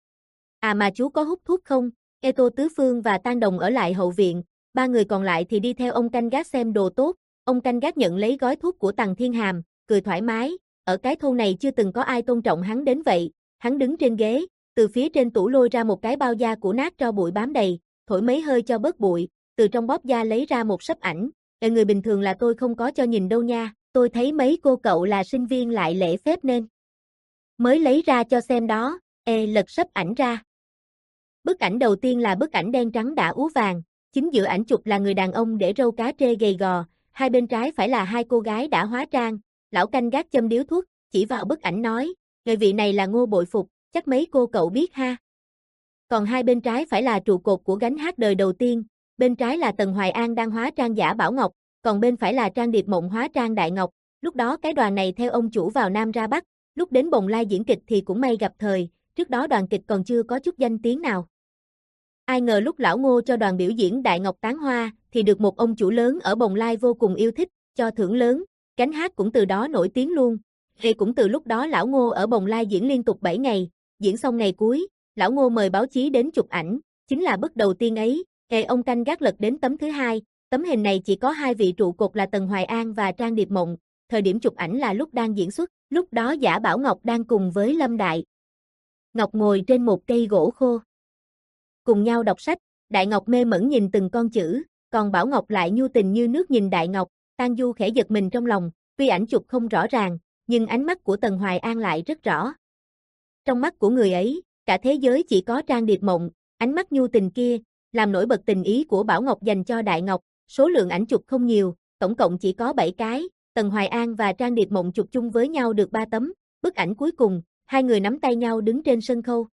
"À mà chú có hút thuốc không?" Ê Tô Tứ Phương và Tang Đồng ở lại hậu viện, ba người còn lại thì đi theo ông canh gác xem đồ tốt. Ông canh gác nhận lấy gói thuốc của Tằng Thiên Hàm, cười thoải mái, ở cái thôn này chưa từng có ai tôn trọng hắn đến vậy. Hắn đứng trên ghế, từ phía trên tủ lôi ra một cái bao da cũ nát tro bụi bám đầy, thổi mấy hơi cho bớt bụi, từ trong bóp da lấy ra một sấp ảnh. "Ê, người bình thường là tôi không có cho nhìn đâu nha, tôi thấy mấy cô cậu là sinh viên lại lễ phép nên mới lấy ra cho xem đó." Ê lật sấp ảnh ra. Bức ảnh đầu tiên là bức ảnh đen trắng đã ú vàng, chính giữa ảnh chụp là người đàn ông để râu cá trê gầy gò, hai bên trái phải là hai cô gái đã hóa trang. Lão canh gác châm điếu thuốc, chỉ vào bức ảnh nói, "Người vị này là Ngô Bội Phục, chắc mấy cô cậu biết ha." Còn hai bên trái phải là trụ cột của gánh hát đời đầu tiên, bên trái là Tần Hoài An đang hóa trang giả Bảo Ngọc, còn bên phải là Trang Điệp Mộng hóa trang Đại Ngọc. Lúc đó cái đoàn này theo ông chủ vào Nam ra Bắc, lúc đến Bồng Lai diễn kịch thì cũng may gặp thời, trước đó đoàn kịch còn chưa có chút danh tiếng nào. Ai ngờ lúc lão Ngô cho đoàn biểu diễn Đại Ngọc Tán Hoa, thì được một ông chủ lớn ở Bồng Lai vô cùng yêu thích, cho thưởng lớn, gánh hát cũng từ đó nổi tiếng luôn. Thì cũng từ lúc đó lão Ngô ở Bồng Lai diễn liên tục bảy ngày, diễn xong ngày cuối, lão Ngô mời báo chí đến chụp ảnh, chính là bức đầu tiên ấy. Ê ông canh gác lật đến tấm thứ hai, tấm hình này chỉ có hai vị trụ cột là Tần Hoài An và Trang Điệp Mộng, thời điểm chụp ảnh là lúc đang diễn xuất, lúc đó giả Bảo Ngọc đang cùng với Lâm Đại Ngọc ngồi trên một cây gỗ khô. Cùng nhau đọc sách, Đại Ngọc mê mẩn nhìn từng con chữ, còn Bảo Ngọc lại nhu tình như nước nhìn Đại Ngọc. Tang Du khẽ giật mình trong lòng, tuy ảnh chụp không rõ ràng, nhưng ánh mắt của Tần Hoài An lại rất rõ. Trong mắt của người ấy, cả thế giới chỉ có Trang Điệp Mộng, ánh mắt nhu tình kia, làm nổi bật tình ý của Bảo Ngọc dành cho Đại Ngọc. Số lượng ảnh chụp không nhiều, tổng cộng chỉ có bảy cái, Tần Hoài An và Trang Điệp Mộng chụp chung với nhau được ba tấm. Bức ảnh cuối cùng, hai người nắm tay nhau đứng trên sân khấu.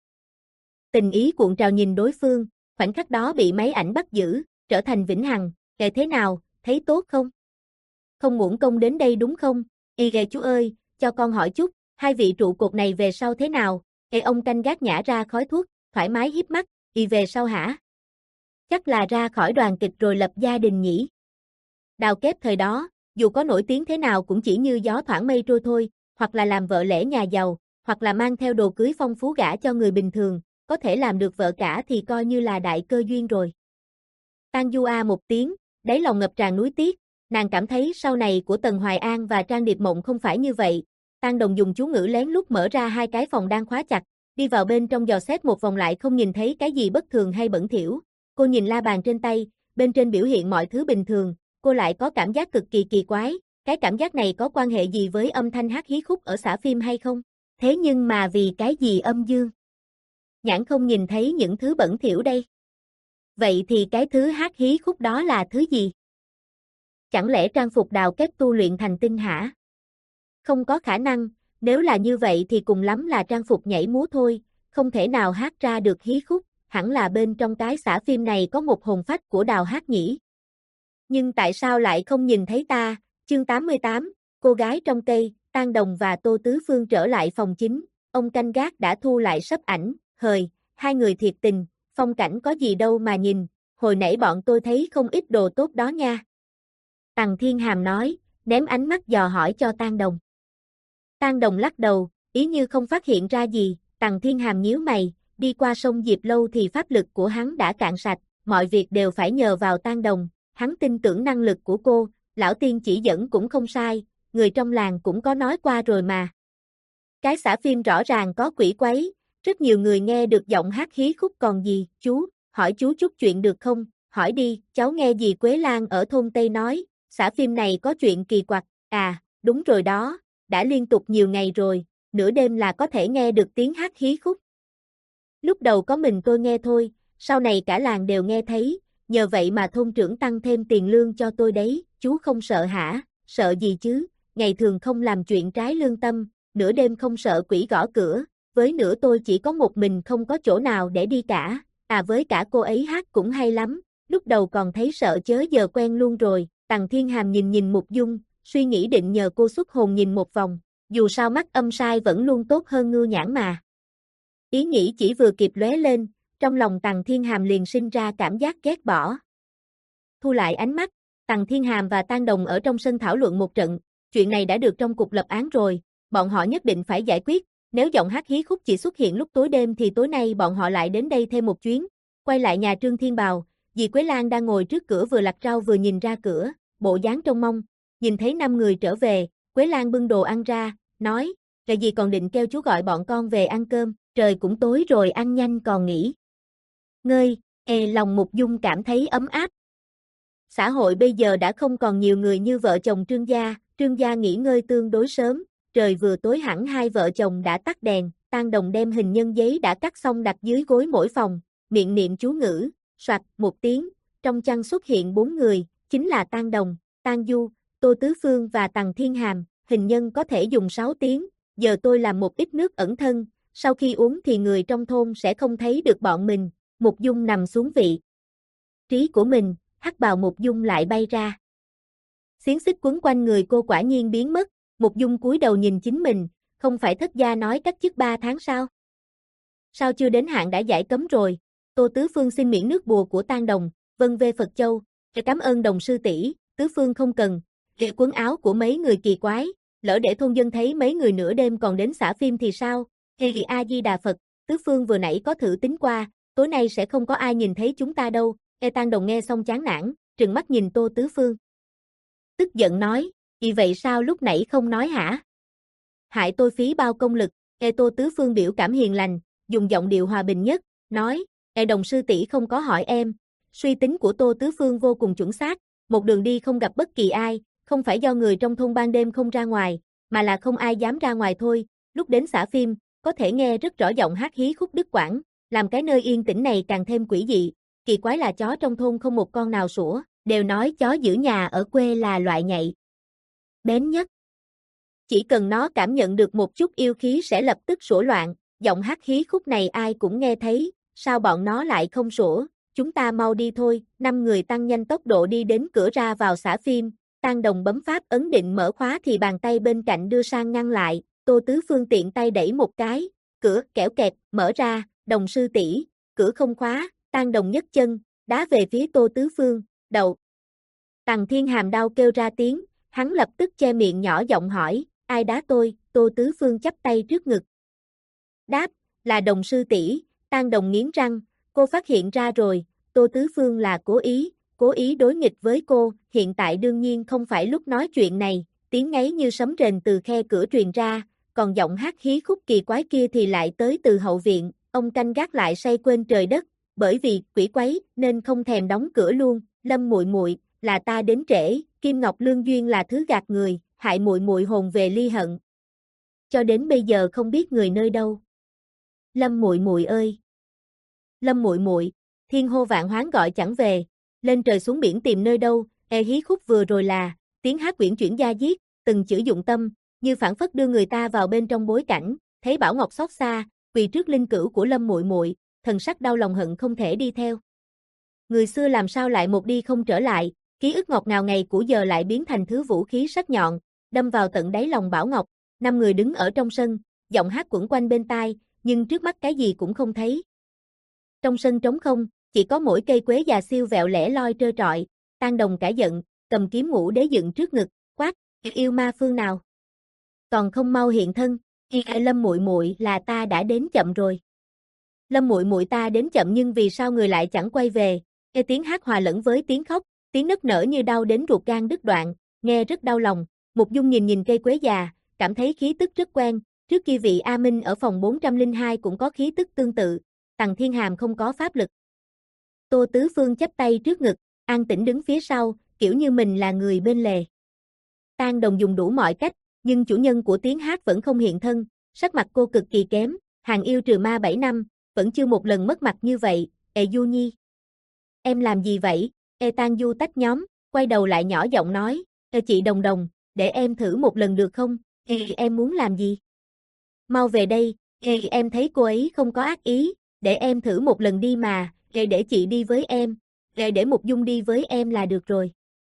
Tình ý cuộn trào nhìn đối phương, khoảnh khắc đó bị máy ảnh bắt giữ, trở thành vĩnh hằng. "Kệ thế nào, thấy tốt không? Không uổng công đến đây đúng không?" "Ê ghê chú ơi, cho con hỏi chút, hai vị trụ cột này về sau thế nào?" Ê ông canh gác nhả ra khói thuốc, thoải mái híp mắt, "Y về sau hả? Chắc là ra khỏi đoàn kịch rồi lập gia đình nhỉ?" Đào kép thời đó, dù có nổi tiếng thế nào cũng chỉ như gió thoảng mây trôi thôi, hoặc là làm vợ lẽ nhà giàu, hoặc là mang theo đồ cưới phong phú gả cho người bình thường, có thể làm được vợ cả thì coi như là đại cơ duyên rồi. Tang Du a một tiếng, đáy lòng ngập tràn nuối tiếc, nàng cảm thấy sau này của Tần Hoài An và Trang Điệp Mộng không phải như vậy. Tang Đồng dùng chú ngữ lén lút mở ra hai cái phòng đang khóa chặt, đi vào bên trong dò xét một vòng lại không nhìn thấy cái gì bất thường hay bẩn thỉu. Cô nhìn la bàn trên tay, bên trên biểu hiện mọi thứ bình thường, cô lại có cảm giác cực kỳ kỳ quái, cái cảm giác này có quan hệ gì với âm thanh hát hí khúc ở xã phim hay không? Thế nhưng mà vì cái gì âm dương nhãn không nhìn thấy những thứ bẩn thỉu đây? Vậy thì cái thứ hát hí khúc đó là thứ gì? Chẳng lẽ trang phục đào kép tu luyện thành tinh hả? Không có khả năng, nếu là như vậy thì cùng lắm là trang phục nhảy múa thôi, không thể nào hát ra được hí khúc, hẳn là bên trong cái xã phim này có một hồn phách của đào hát nhỉ? Nhưng tại sao lại không nhìn thấy ta? Chương tám mươi tám, cô gái trong cây. Tang Đồng và Tô Tứ Phương trở lại phòng chính, ông canh gác đã thu lại sấp ảnh, hời, hai người thiệt tình, phong cảnh có gì đâu mà nhìn, hồi nãy bọn tôi thấy không ít đồ tốt đó nha. Tằng Thiên Hàm nói, ném ánh mắt dò hỏi cho Tang Đồng. Tang Đồng lắc đầu, ý như không phát hiện ra gì, Tằng Thiên Hàm nhíu mày, đi qua sông Diệp Lâu thì pháp lực của hắn đã cạn sạch, mọi việc đều phải nhờ vào Tang Đồng, hắn tin tưởng năng lực của cô, lão tiên chỉ dẫn cũng không sai, người trong làng cũng có nói qua rồi mà. Cái xã phim rõ ràng có quỷ quấy, rất nhiều người nghe được giọng hát hí khúc còn gì, chú, hỏi chú chút chuyện được không, hỏi đi, cháu nghe dì Quế Lan ở thôn Tây nói, xã phim này có chuyện kỳ quặc, à, đúng rồi đó, đã liên tục nhiều ngày rồi, nửa đêm là có thể nghe được tiếng hát hí khúc. Lúc đầu có mình tôi nghe thôi, sau này cả làng đều nghe thấy, nhờ vậy mà thôn trưởng tăng thêm tiền lương cho tôi đấy, chú không sợ hả, sợ gì chứ, ngày thường không làm chuyện trái lương tâm, nửa đêm không sợ quỷ gõ cửa, với nữa tôi chỉ có một mình không có chỗ nào để đi cả, à với cả cô ấy hát cũng hay lắm, lúc đầu còn thấy sợ chớ giờ quen luôn rồi, Tằng Thiên Hàm nhìn nhìn Mục Dung, suy nghĩ định nhờ cô xuất hồn nhìn một vòng, dù sao mắt âm sai vẫn luôn tốt hơn ngưu nhãn mà. Ý nghĩ chỉ vừa kịp lóe lên, trong lòng Tằng Thiên Hàm liền sinh ra cảm giác ghét bỏ. Thu lại ánh mắt, Tằng Thiên Hàm và Tang Đồng ở trong sân thảo luận một trận, chuyện này đã được trong cục lập án rồi, bọn họ nhất định phải giải quyết, nếu giọng hát hí khúc chỉ xuất hiện lúc tối đêm thì tối nay bọn họ lại đến đây thêm một chuyến. Quay lại nhà Trương Thiên Bào, dì Quế Lan đang ngồi trước cửa vừa lặt rau vừa nhìn ra cửa, bộ dáng trông mong, nhìn thấy năm người trở về, Quế Lan bưng đồ ăn ra, nói, cái gì còn định kêu chú gọi bọn con về ăn cơm, trời cũng tối rồi ăn nhanh còn nghỉ. Ngơi, ê lòng Mục Dung cảm thấy ấm áp. Xã hội bây giờ đã không còn nhiều người như vợ chồng Trương gia, Trương gia nghỉ ngơi tương đối sớm, trời vừa tối hẳn hai vợ chồng đã tắt đèn, Tang Đồng đem hình nhân giấy đã cắt xong đặt dưới gối mỗi phòng, miệng niệm chú ngữ, soạt một tiếng, trong chăn xuất hiện bốn người, chính là Tang Đồng, Tang Du, Tô Tứ Phương và Tằng Thiên Hàm, hình nhân có thể dùng sáu tiếng, giờ tôi làm một ít nước ẩn thân, sau khi uống thì người trong thôn sẽ không thấy được bọn mình, Mục Dung nằm xuống vị trí của mình, hắc bào Mục Dung lại bay ra. Xiến xích quấn quanh người cô quả nhiên biến mất, Mục Dung cúi đầu nhìn chính mình, không phải thất gia nói cách chức ba tháng sao? Sao chưa đến hạn đã giải cấm rồi? Tô Tứ Phương xin miễn nước bùa của Tang Đồng, vâng về Phật Châu, cảm ơn Đồng sư tỷ, Tứ Phương không cần, để quần áo của mấy người kỳ quái, lỡ để thôn dân thấy mấy người nửa đêm còn đến xả phim thì sao? Hề A Di Đà Phật, Tứ Phương vừa nãy có thử tính qua, tối nay sẽ không có ai nhìn thấy chúng ta đâu. E Tang Đồng nghe xong chán nản, trừng mắt nhìn Tô Tứ Phương. Tức giận nói, vì vậy sao lúc nãy không nói hả? Hại tôi phí bao công lực, E Tô Tứ Phương biểu cảm hiền lành, dùng giọng điệu hòa bình nhất, nói, E Đồng sư tỷ không có hỏi em. Suy tính của Tô Tứ Phương vô cùng chuẩn xác, một đường đi không gặp bất kỳ ai, không phải do người trong thôn ban đêm không ra ngoài, mà là không ai dám ra ngoài thôi, lúc đến xả phim, có thể nghe rất rõ giọng hát hí khúc đứt quãng, làm cái nơi yên tĩnh này càng thêm quỷ dị. Kỳ quái là chó trong thôn không một con nào sủa, đều nói chó giữ nhà ở quê là loại nhạy bén nhất. Chỉ cần nó cảm nhận được một chút yêu khí sẽ lập tức sủa loạn, giọng hát hí khúc này ai cũng nghe thấy, sao bọn nó lại không sủa, chúng ta mau đi thôi, năm người tăng nhanh tốc độ đi đến cửa ra vào xả phim, Tang Đồng bấm pháp ấn định mở khóa thì bàn tay bên cạnh đưa sang ngăn lại, Tô Tứ Phương tiện tay đẩy một cái, cửa kẽo kẹt, mở ra, Đồng sư tỷ, cửa không khóa. Tang Đồng nhấc chân, đá về phía Tô Tứ Phương, đầu. Tằng Thiên Hàm đau kêu ra tiếng, hắn lập tức che miệng nhỏ giọng hỏi, ai đá tôi? Tô Tứ Phương chắp tay trước ngực. Đáp, là Đồng sư tỷ. Tang Đồng nghiến răng, cô phát hiện ra rồi, Tô Tứ Phương là cố ý, cố ý đối nghịch với cô, hiện tại đương nhiên không phải lúc nói chuyện này, tiếng ngáy như sấm rền từ khe cửa truyền ra, còn giọng hát hí khúc kỳ quái kia thì lại tới từ hậu viện, ông canh gác lại say quên trời đất. Bởi vì quỷ quấy nên không thèm đóng cửa luôn, Lâm muội muội, là ta đến trễ, Kim Ngọc lương duyên là thứ gạt người, hại muội muội hồn về ly hận. Cho đến bây giờ không biết người nơi đâu. Lâm muội muội ơi. Lâm muội muội, thiên hô vạn hoán gọi chẳng về, lên trời xuống biển tìm nơi đâu, e hí khúc vừa rồi là, tiếng hát quyển chuyển gia diết, từng chữ dụng tâm, như phản phất đưa người ta vào bên trong bối cảnh, thấy Bảo Ngọc xót xa, quỳ trước linh cữu của Lâm muội muội, thần sắc đau lòng hận không thể đi theo. Người xưa làm sao lại một đi không trở lại, ký ức ngọt ngào ngày của giờ lại biến thành thứ vũ khí sắc nhọn, đâm vào tận đáy lòng Bảo Ngọc. Năm người đứng ở trong sân, giọng hát quẩn quanh bên tai, nhưng trước mắt cái gì cũng không thấy. Trong sân trống không, chỉ có mỗi cây quế già xiêu vẹo lẻ loi trơ trọi. Tang Đồng cả giận, cầm kiếm ngũ đế dựng trước ngực, quát, yêu ma phương nào? Còn không mau hiện thân. Ê, Lâm muội muội, là ta đã đến chậm rồi. Lâm muội muội, ta đến chậm nhưng vì sao người lại chẳng quay về? Ê, tiếng hát hòa lẫn với tiếng khóc, tiếng nức nở như đau đến ruột gan đứt đoạn, nghe rất đau lòng. Mục Dung nhìn nhìn cây quế già, cảm thấy khí tức rất quen, trước kia vị A Minh ở phòng bốn trăm lẻ hai cũng có khí tức tương tự, Tằng Thiên Hàm không có pháp lực. Tô Tứ Phương chắp tay trước ngực, an tĩnh đứng phía sau, kiểu như mình là người bên lề. Tang Đồng dùng đủ mọi cách, nhưng chủ nhân của tiếng hát vẫn không hiện thân, sắc mặt cô cực kỳ kém, hàng yêu trừ ma bảy năm, vẫn chưa một lần mất mặt như vậy. Ê Du Nhi, em làm gì vậy? Ê Tang Du tách nhóm, quay đầu lại nhỏ giọng nói, Ê chị Đồng Đồng, để em thử một lần được không? Ê em muốn làm gì? Mau về đây, Ê em thấy cô ấy không có ác ý, để em thử một lần đi mà, Ê để chị đi với em, Ê để Mục Dung đi với em là được rồi.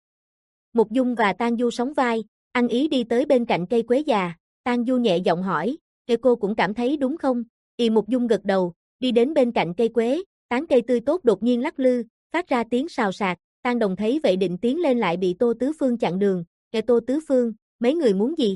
Mục Dung và Tang Du sóng vai, ăn ý đi tới bên cạnh cây quế già, Tang Du nhẹ giọng hỏi, Ê cô cũng cảm thấy đúng không? Y Mục Dung gật đầu, đi đến bên cạnh cây quế, tán cây tươi tốt đột nhiên lắc lư, phát ra tiếng xào xạc, Tang Đồng thấy vậy định tiến lên lại bị Tô Tứ Phương chặn đường, Ê Tô Tứ Phương, mấy người muốn gì?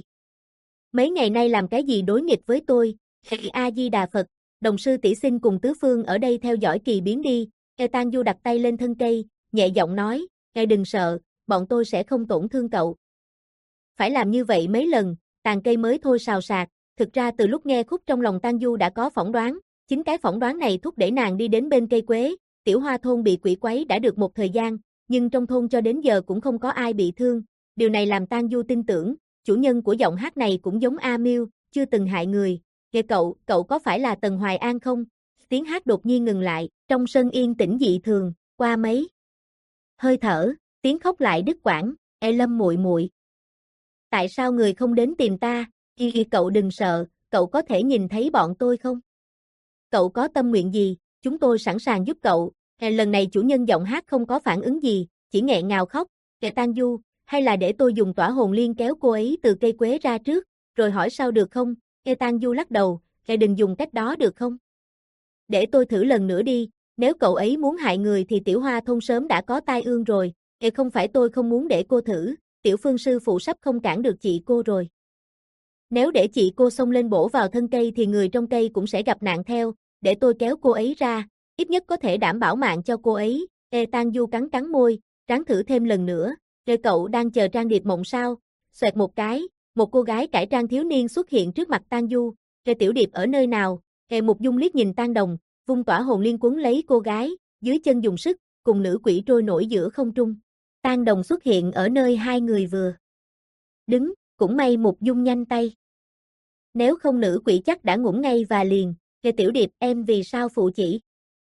Mấy ngày nay làm cái gì đối nghịch với tôi? A-di-đà Phật, Đồng sư tỷ xin cùng Tứ Phương ở đây theo dõi kỳ biến đi. Ê Tang Du đặt tay lên thân cây, nhẹ giọng nói, Ê đừng sợ, bọn tôi sẽ không tổn thương cậu. Phải làm như vậy mấy lần, tàn cây mới thôi xào xạc, thực ra từ lúc nghe khúc trong lòng Tang Du đã có phỏng đoán, chính cái phỏng đoán này thúc đẩy nàng đi đến bên cây quế. Tiểu Hoa thôn bị quỷ quấy đã được một thời gian, nhưng trong thôn cho đến giờ cũng không có ai bị thương, điều này làm Tang Du tin tưởng, chủ nhân của giọng hát này cũng giống A Miêu, chưa từng hại người. Kìa cậu, cậu có phải là Tần Hoài An không? Tiếng hát đột nhiên ngừng lại, trong sân yên tĩnh dị thường, qua mấy hơi thở, tiếng khóc lại đứt quãng. Ê Lâm muội muội, tại sao người không đến tìm ta? Y y cậu đừng sợ, cậu có thể nhìn thấy bọn tôi không? Cậu có tâm nguyện gì, chúng tôi sẵn sàng giúp cậu. Ê, lần này chủ nhân giọng hát không có phản ứng gì, chỉ nghẹn ngào khóc. Ê Tang Du, hay là để tôi dùng tỏa hồn liên kéo cô ấy từ cây quế ra trước, rồi hỏi sau được không? Ê Tang Du lắc đầu, Ê đừng dùng cách đó được không? Để tôi thử lần nữa đi, nếu cậu ấy muốn hại người thì Tiểu Hoa thôn sớm đã có tai ương rồi. Ê không phải tôi không muốn để cô thử, Tiểu Phương sư phụ sắp không cản được chị cô rồi. Nếu để chị cô xông lên bổ vào thân cây thì người trong cây cũng sẽ gặp nạn theo, để tôi kéo cô ấy ra, ít nhất có thể đảm bảo mạng cho cô ấy. Ê Tang Du cắn cắn môi, ráng thử thêm lần nữa. Ê cậu đang chờ Trang Điệp Mộng sao? Xoẹt một cái, một cô gái cải trang thiếu niên xuất hiện trước mặt Tang Du. Ê Tiểu Điệp ở nơi nào? Ê Mục Dung liếc nhìn Tang Đồng, vung tỏa hồn liên quấn lấy cô gái, dưới chân dùng sức, cùng nữ quỷ trôi nổi giữa không trung. Tang Đồng xuất hiện ở nơi hai người vừa đứng, cũng may Mục Dung nhanh tay. Nếu không nữ quỷ chắc đã ngủm ngay và liền. Ê Tiểu Điệp, em vì sao phụ chỉ?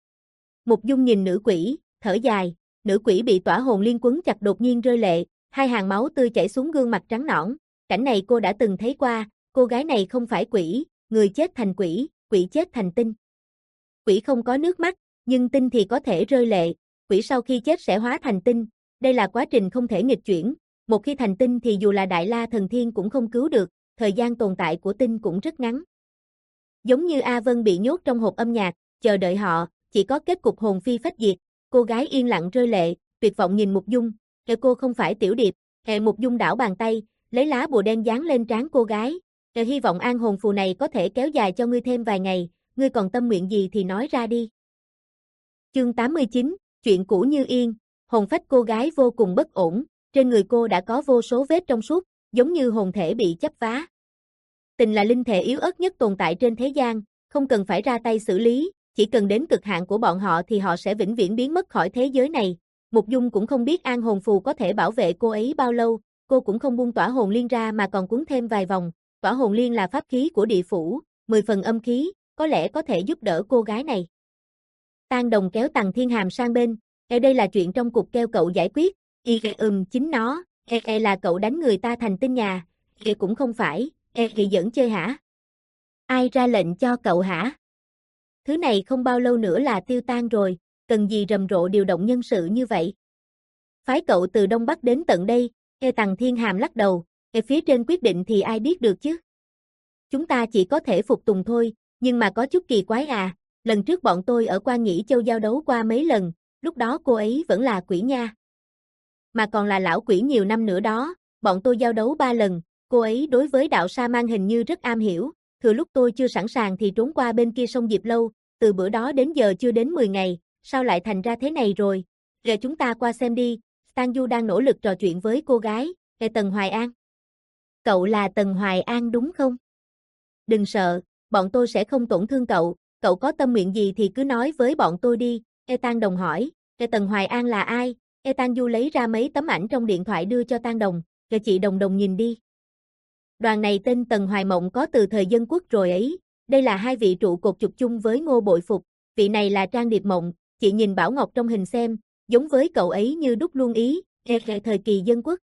Mục Dung nhìn nữ quỷ, thở dài, nữ quỷ bị tỏa hồn liên quấn chặt đột nhiên rơi lệ, hai hàng máu tươi chảy xuống gương mặt trắng nõn. Cảnh này cô đã từng thấy qua, cô gái này không phải quỷ, người chết thành quỷ, quỷ chết thành tinh. Quỷ không có nước mắt, nhưng tinh thì có thể rơi lệ, quỷ sau khi chết sẽ hóa thành tinh, đây là quá trình không thể nghịch chuyển, một khi thành tinh thì dù là Đại La Thần Thiên cũng không cứu được, thời gian tồn tại của tinh cũng rất ngắn. Giống như A Vân bị nhốt trong hộp âm nhạc, chờ đợi họ, chỉ có kết cục hồn phi phách diệt. Cô gái yên lặng rơi lệ, tuyệt vọng nhìn Mục Dung, "Hệ cô không phải Tiểu Điệp." Hệ Mục Dung đảo bàn tay, lấy lá bùa đen dán lên trán cô gái. "Hệ hy vọng an hồn phù này có thể kéo dài cho ngươi thêm vài ngày, ngươi còn tâm nguyện gì thì nói ra đi." Chương tám mươi chín, chuyện cũ như yên, hồn phách cô gái vô cùng bất ổn, trên người cô đã có vô số vết trong suốt, giống như hồn thể bị chấp vá. Tình là linh thể yếu ớt nhất tồn tại trên thế gian, không cần phải ra tay xử lý, chỉ cần đến cực hạn của bọn họ thì họ sẽ vĩnh viễn biến mất khỏi thế giới này. Mục Dung cũng không biết an hồn phù có thể bảo vệ cô ấy bao lâu, cô cũng không buông tỏa hồn liên ra mà còn cuốn thêm vài vòng. Tỏa hồn liên là pháp khí của địa phủ, mười phần âm khí, có lẽ có thể giúp đỡ cô gái này. Tang Đồng kéo Tằng Thiên Hàm sang bên, "E đây là chuyện trong cục kêu cậu giải quyết." "Y ừm chính nó, e, e là cậu đánh người ta thành tinh nhà." "E cũng không phải, e thì giỡn chơi hả?" "Ai ra lệnh cho cậu hả? Thứ này không bao lâu nữa là tiêu tan rồi, cần gì rầm rộ điều động nhân sự như vậy? Phái cậu từ Đông Bắc đến tận đây." E Tằng Thiên Hàm lắc đầu, "E phía trên quyết định thì ai biết được chứ? Chúng ta chỉ có thể phục tùng thôi, nhưng mà có chút kỳ quái à, lần trước bọn tôi ở Quan Nhĩ Châu giao đấu qua mấy lần, lúc đó cô ấy vẫn là quỷ nha. Mà còn là lão quỷ nhiều năm nữa đó, bọn tôi giao đấu ba lần, cô ấy đối với đạo sa man hình như rất am hiểu, thừa lúc tôi chưa sẵn sàng thì trốn qua bên kia sông Diệp Lâu, từ bữa đó đến giờ chưa đến mười ngày, sao lại thành ra thế này rồi? Rồi chúng ta qua xem đi. Tang Du đang nỗ lực trò chuyện với cô gái, về Tần Hoài An. Cậu là Tần Hoài An đúng không? Đừng sợ, bọn tôi sẽ không tổn thương cậu, cậu có tâm nguyện gì thì cứ nói với bọn tôi đi. E Tang Đồng hỏi, E Tần Hoài An là ai? E Tang Du lấy ra mấy tấm ảnh trong điện thoại đưa cho Tang Đồng, rồi chị Đồng Đồng nhìn đi. Đoàn này tên Tần Hoài Mộng có từ thời Dân Quốc rồi ấy, đây là hai vị trụ cột chụp chung với Ngô Bội Phục, vị này là Trang Điệp Mộng, chị nhìn Bảo Ngọc trong hình xem, giống với cậu ấy như đúc luôn ý, e thời kỳ Dân Quốc.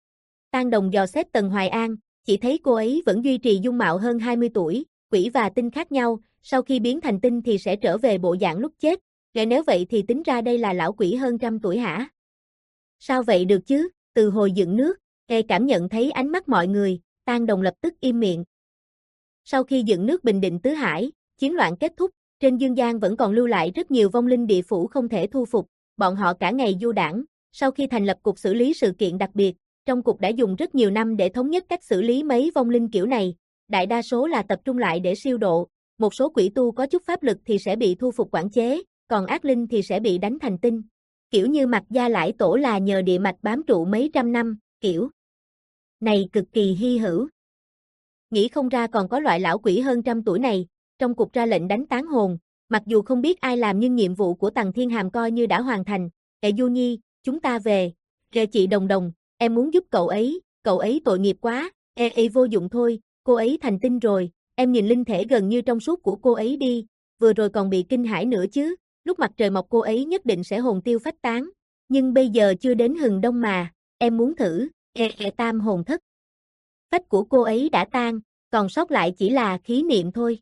Tang Đồng dò xét Tần Hoài An, chỉ thấy cô ấy vẫn duy trì dung mạo hơn hai mươi tuổi, quỷ và tinh khác nhau, sau khi biến thành tinh thì sẽ trở về bộ dạng lúc chết, rồi nếu vậy thì tính ra đây là lão quỷ hơn trăm tuổi hả? Sao vậy được chứ, từ hồi dựng nước, e cảm nhận thấy ánh mắt mọi người, Tang Đồng lập tức im miệng. Sau khi dựng nước Bình Định Tứ Hải, chiến loạn kết thúc, trên dương gian vẫn còn lưu lại rất nhiều vong linh địa phủ không thể thu phục, bọn họ cả ngày du đảng, sau khi thành lập cục xử lý sự kiện đặc biệt, trong cục đã dùng rất nhiều năm để thống nhất cách xử lý mấy vong linh kiểu này, đại đa số là tập trung lại để siêu độ, một số quỷ tu có chút pháp lực thì sẽ bị thu phục quản chế, còn ác linh thì sẽ bị đánh thành tinh. Kiểu như Mạc Gia Lãi Tổ là nhờ địa mạch bám trụ mấy trăm năm, kiểu này cực kỳ hy hữu. Nghĩ không ra còn có loại lão quỷ hơn trăm tuổi này, trong cục ra lệnh đánh tán hồn, mặc dù không biết ai làm nhưng nhiệm vụ của Tằng Thiên Hàm coi như đã hoàn thành. Ê Du Nhi, chúng ta về. Rê chị Đồng Đồng, em muốn giúp cậu ấy, cậu ấy tội nghiệp quá. Ê ê vô dụng thôi, cô ấy thành tinh rồi, em nhìn linh thể gần như trong suốt của cô ấy đi, vừa rồi còn bị kinh hãi nữa chứ, lúc mặt trời mọc cô ấy nhất định sẽ hồn tiêu phách tán, nhưng bây giờ chưa đến hừng đông mà, em muốn thử. Ê ê tam hồn thất. Phách của cô ấy đã tan, còn sót lại chỉ là khí niệm thôi.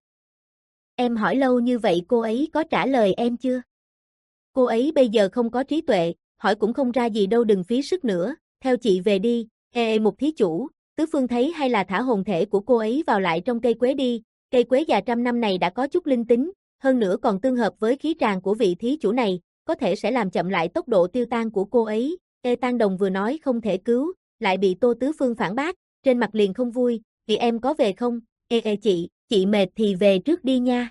Em hỏi lâu như vậy cô ấy có trả lời em chưa? Cô ấy bây giờ không có trí tuệ, hỏi cũng không ra gì đâu, đừng phí sức nữa, theo chị về đi. Ê ê Mục thí chủ, tứ phương thấy hay là thả hồn thể của cô ấy vào lại trong cây quế đi, cây quế già trăm năm này đã có chút linh tính, hơn nữa còn tương hợp với khí tràng của vị thí chủ này, có thể sẽ làm chậm lại tốc độ tiêu tan của cô ấy. Ê Tang Đồng vừa nói không thể cứu, lại bị Tô Tứ Phương phản bác, trên mặt liền không vui, thì em có về không? Ê ê chị, chị mệt thì về trước đi nha.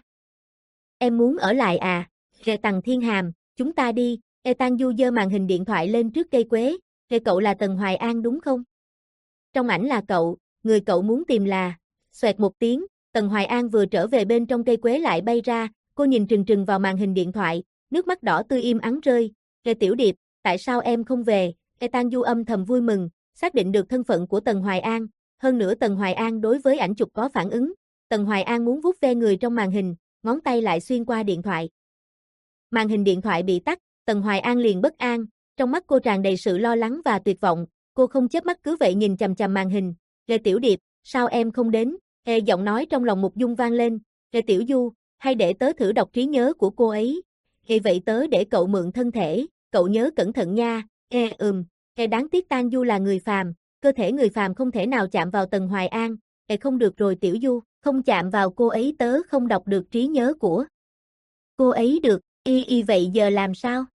Em muốn ở lại à? Rê Tằng Thiên Hàm, chúng ta đi. Ê Tang Du giơ màn hình điện thoại lên trước cây quế, Rê cậu là Tần Hoài An đúng không? Trong ảnh là cậu, người cậu muốn tìm là, xoẹt một tiếng, Tần Hoài An vừa trở về bên trong cây quế lại bay ra, cô nhìn trừng trừng vào màn hình điện thoại, nước mắt đỏ tươi im ắng rơi. Rê Tiểu Điệp, tại sao em không về? Ê Tang Du âm thầm vui mừng, xác định được thân phận của Tần Hoài An, hơn nữa Tần Hoài An đối với ảnh chụp có phản ứng. Tần Hoài An muốn vuốt ve người trong màn hình, ngón tay lại xuyên qua điện thoại. Màn hình điện thoại bị tắt, Tần Hoài An liền bất an, trong mắt cô tràn đầy sự lo lắng và tuyệt vọng, cô không chớp mắt cứ vậy nhìn chằm chằm màn hình. Lê Tiểu Điệp, sao em không đến? Ê giọng nói trong lòng Mục Dung vang lên, Lê Tiểu Du, hay để tớ thử đọc trí nhớ của cô ấy. Ê vậy tớ để cậu mượn thân thể, cậu nhớ cẩn thận nha. Ê ừm, Ê đáng tiếc Tang Du là người phàm, cơ thể người phàm không thể nào chạm vào Tần Hoài An. Ê không được rồi Tiểu Du, không chạm vào cô ấy tớ không đọc được trí nhớ của cô ấy được. Y y vậy giờ làm sao?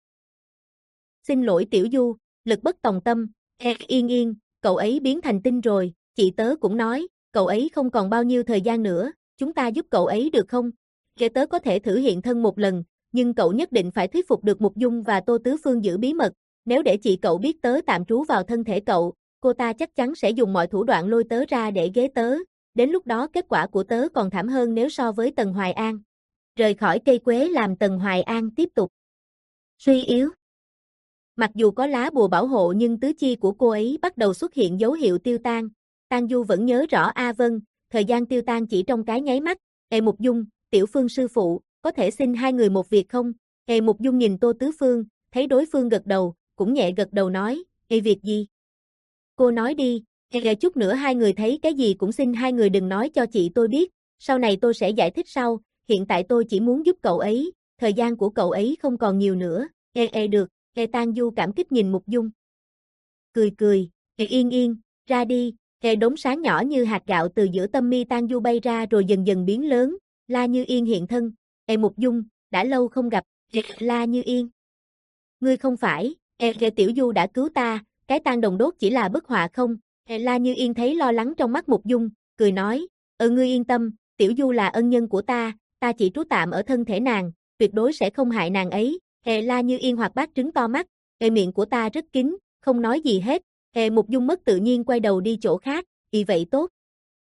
Xin lỗi Tiểu Du, lực bất tòng tâm. Ê yên yên, cậu ấy biến thành tinh rồi, chị tớ cũng nói, cậu ấy không còn bao nhiêu thời gian nữa, chúng ta giúp cậu ấy được không? Kể tớ có thể thử hiện thân một lần, nhưng cậu nhất định phải thuyết phục được Mục Dung và Tô Tứ Phương giữ bí mật, nếu để chị cậu biết tớ tạm trú vào thân thể cậu, cô ta chắc chắn sẽ dùng mọi thủ đoạn lôi tớ ra để ghế tớ, đến lúc đó kết quả của tớ còn thảm hơn nếu so với Tần Hoài An. Rời khỏi cây quế làm Tần Hoài An tiếp tục suy yếu. Mặc dù có lá bùa bảo hộ nhưng tứ chi của cô ấy bắt đầu xuất hiện dấu hiệu tiêu tan. Tang Du vẫn nhớ rõ A Vân, thời gian tiêu tan chỉ trong cái nháy mắt. Ê Mục Dung, Tiểu Phương sư phụ, có thể xin hai người một việc không? Ê Mục Dung nhìn Tô Tứ Phương, thấy đối phương gật đầu, cũng nhẹ gật đầu nói, Ê việc gì? Cô nói đi. Ê chút nữa hai người thấy cái gì cũng xin hai người đừng nói cho chị tôi biết, sau này tôi sẽ giải thích sau, hiện tại tôi chỉ muốn giúp cậu ấy, thời gian của cậu ấy không còn nhiều nữa. Ê ê được. Ê Tang Du cảm kích nhìn Mục Dung. Cười cười, Ê yên yên, ra đi. Ê đốm sáng nhỏ như hạt gạo từ giữa tâm mi Tang Du bay ra rồi dần dần biến lớn, La Như Yên hiện thân. Ê Mục Dung, đã lâu không gặp. Ê, La Như Yên. Ngươi không phải, Ê, Ê Tiểu Du đã cứu ta, cái tang đồng đốt chỉ là bức họa không? Ê La Như Yên thấy lo lắng trong mắt Mục Dung, cười nói, ừ ngươi yên tâm, Tiểu Du là ân nhân của ta, ta chỉ trú tạm ở thân thể nàng, tuyệt đối sẽ không hại nàng ấy. Hề La Như Yên hoạt bát trứng to mắt, hề miệng của ta rất kín, không nói gì hết. Hề Mục Dung mất tự nhiên quay đầu đi chỗ khác, "Ì vậy tốt.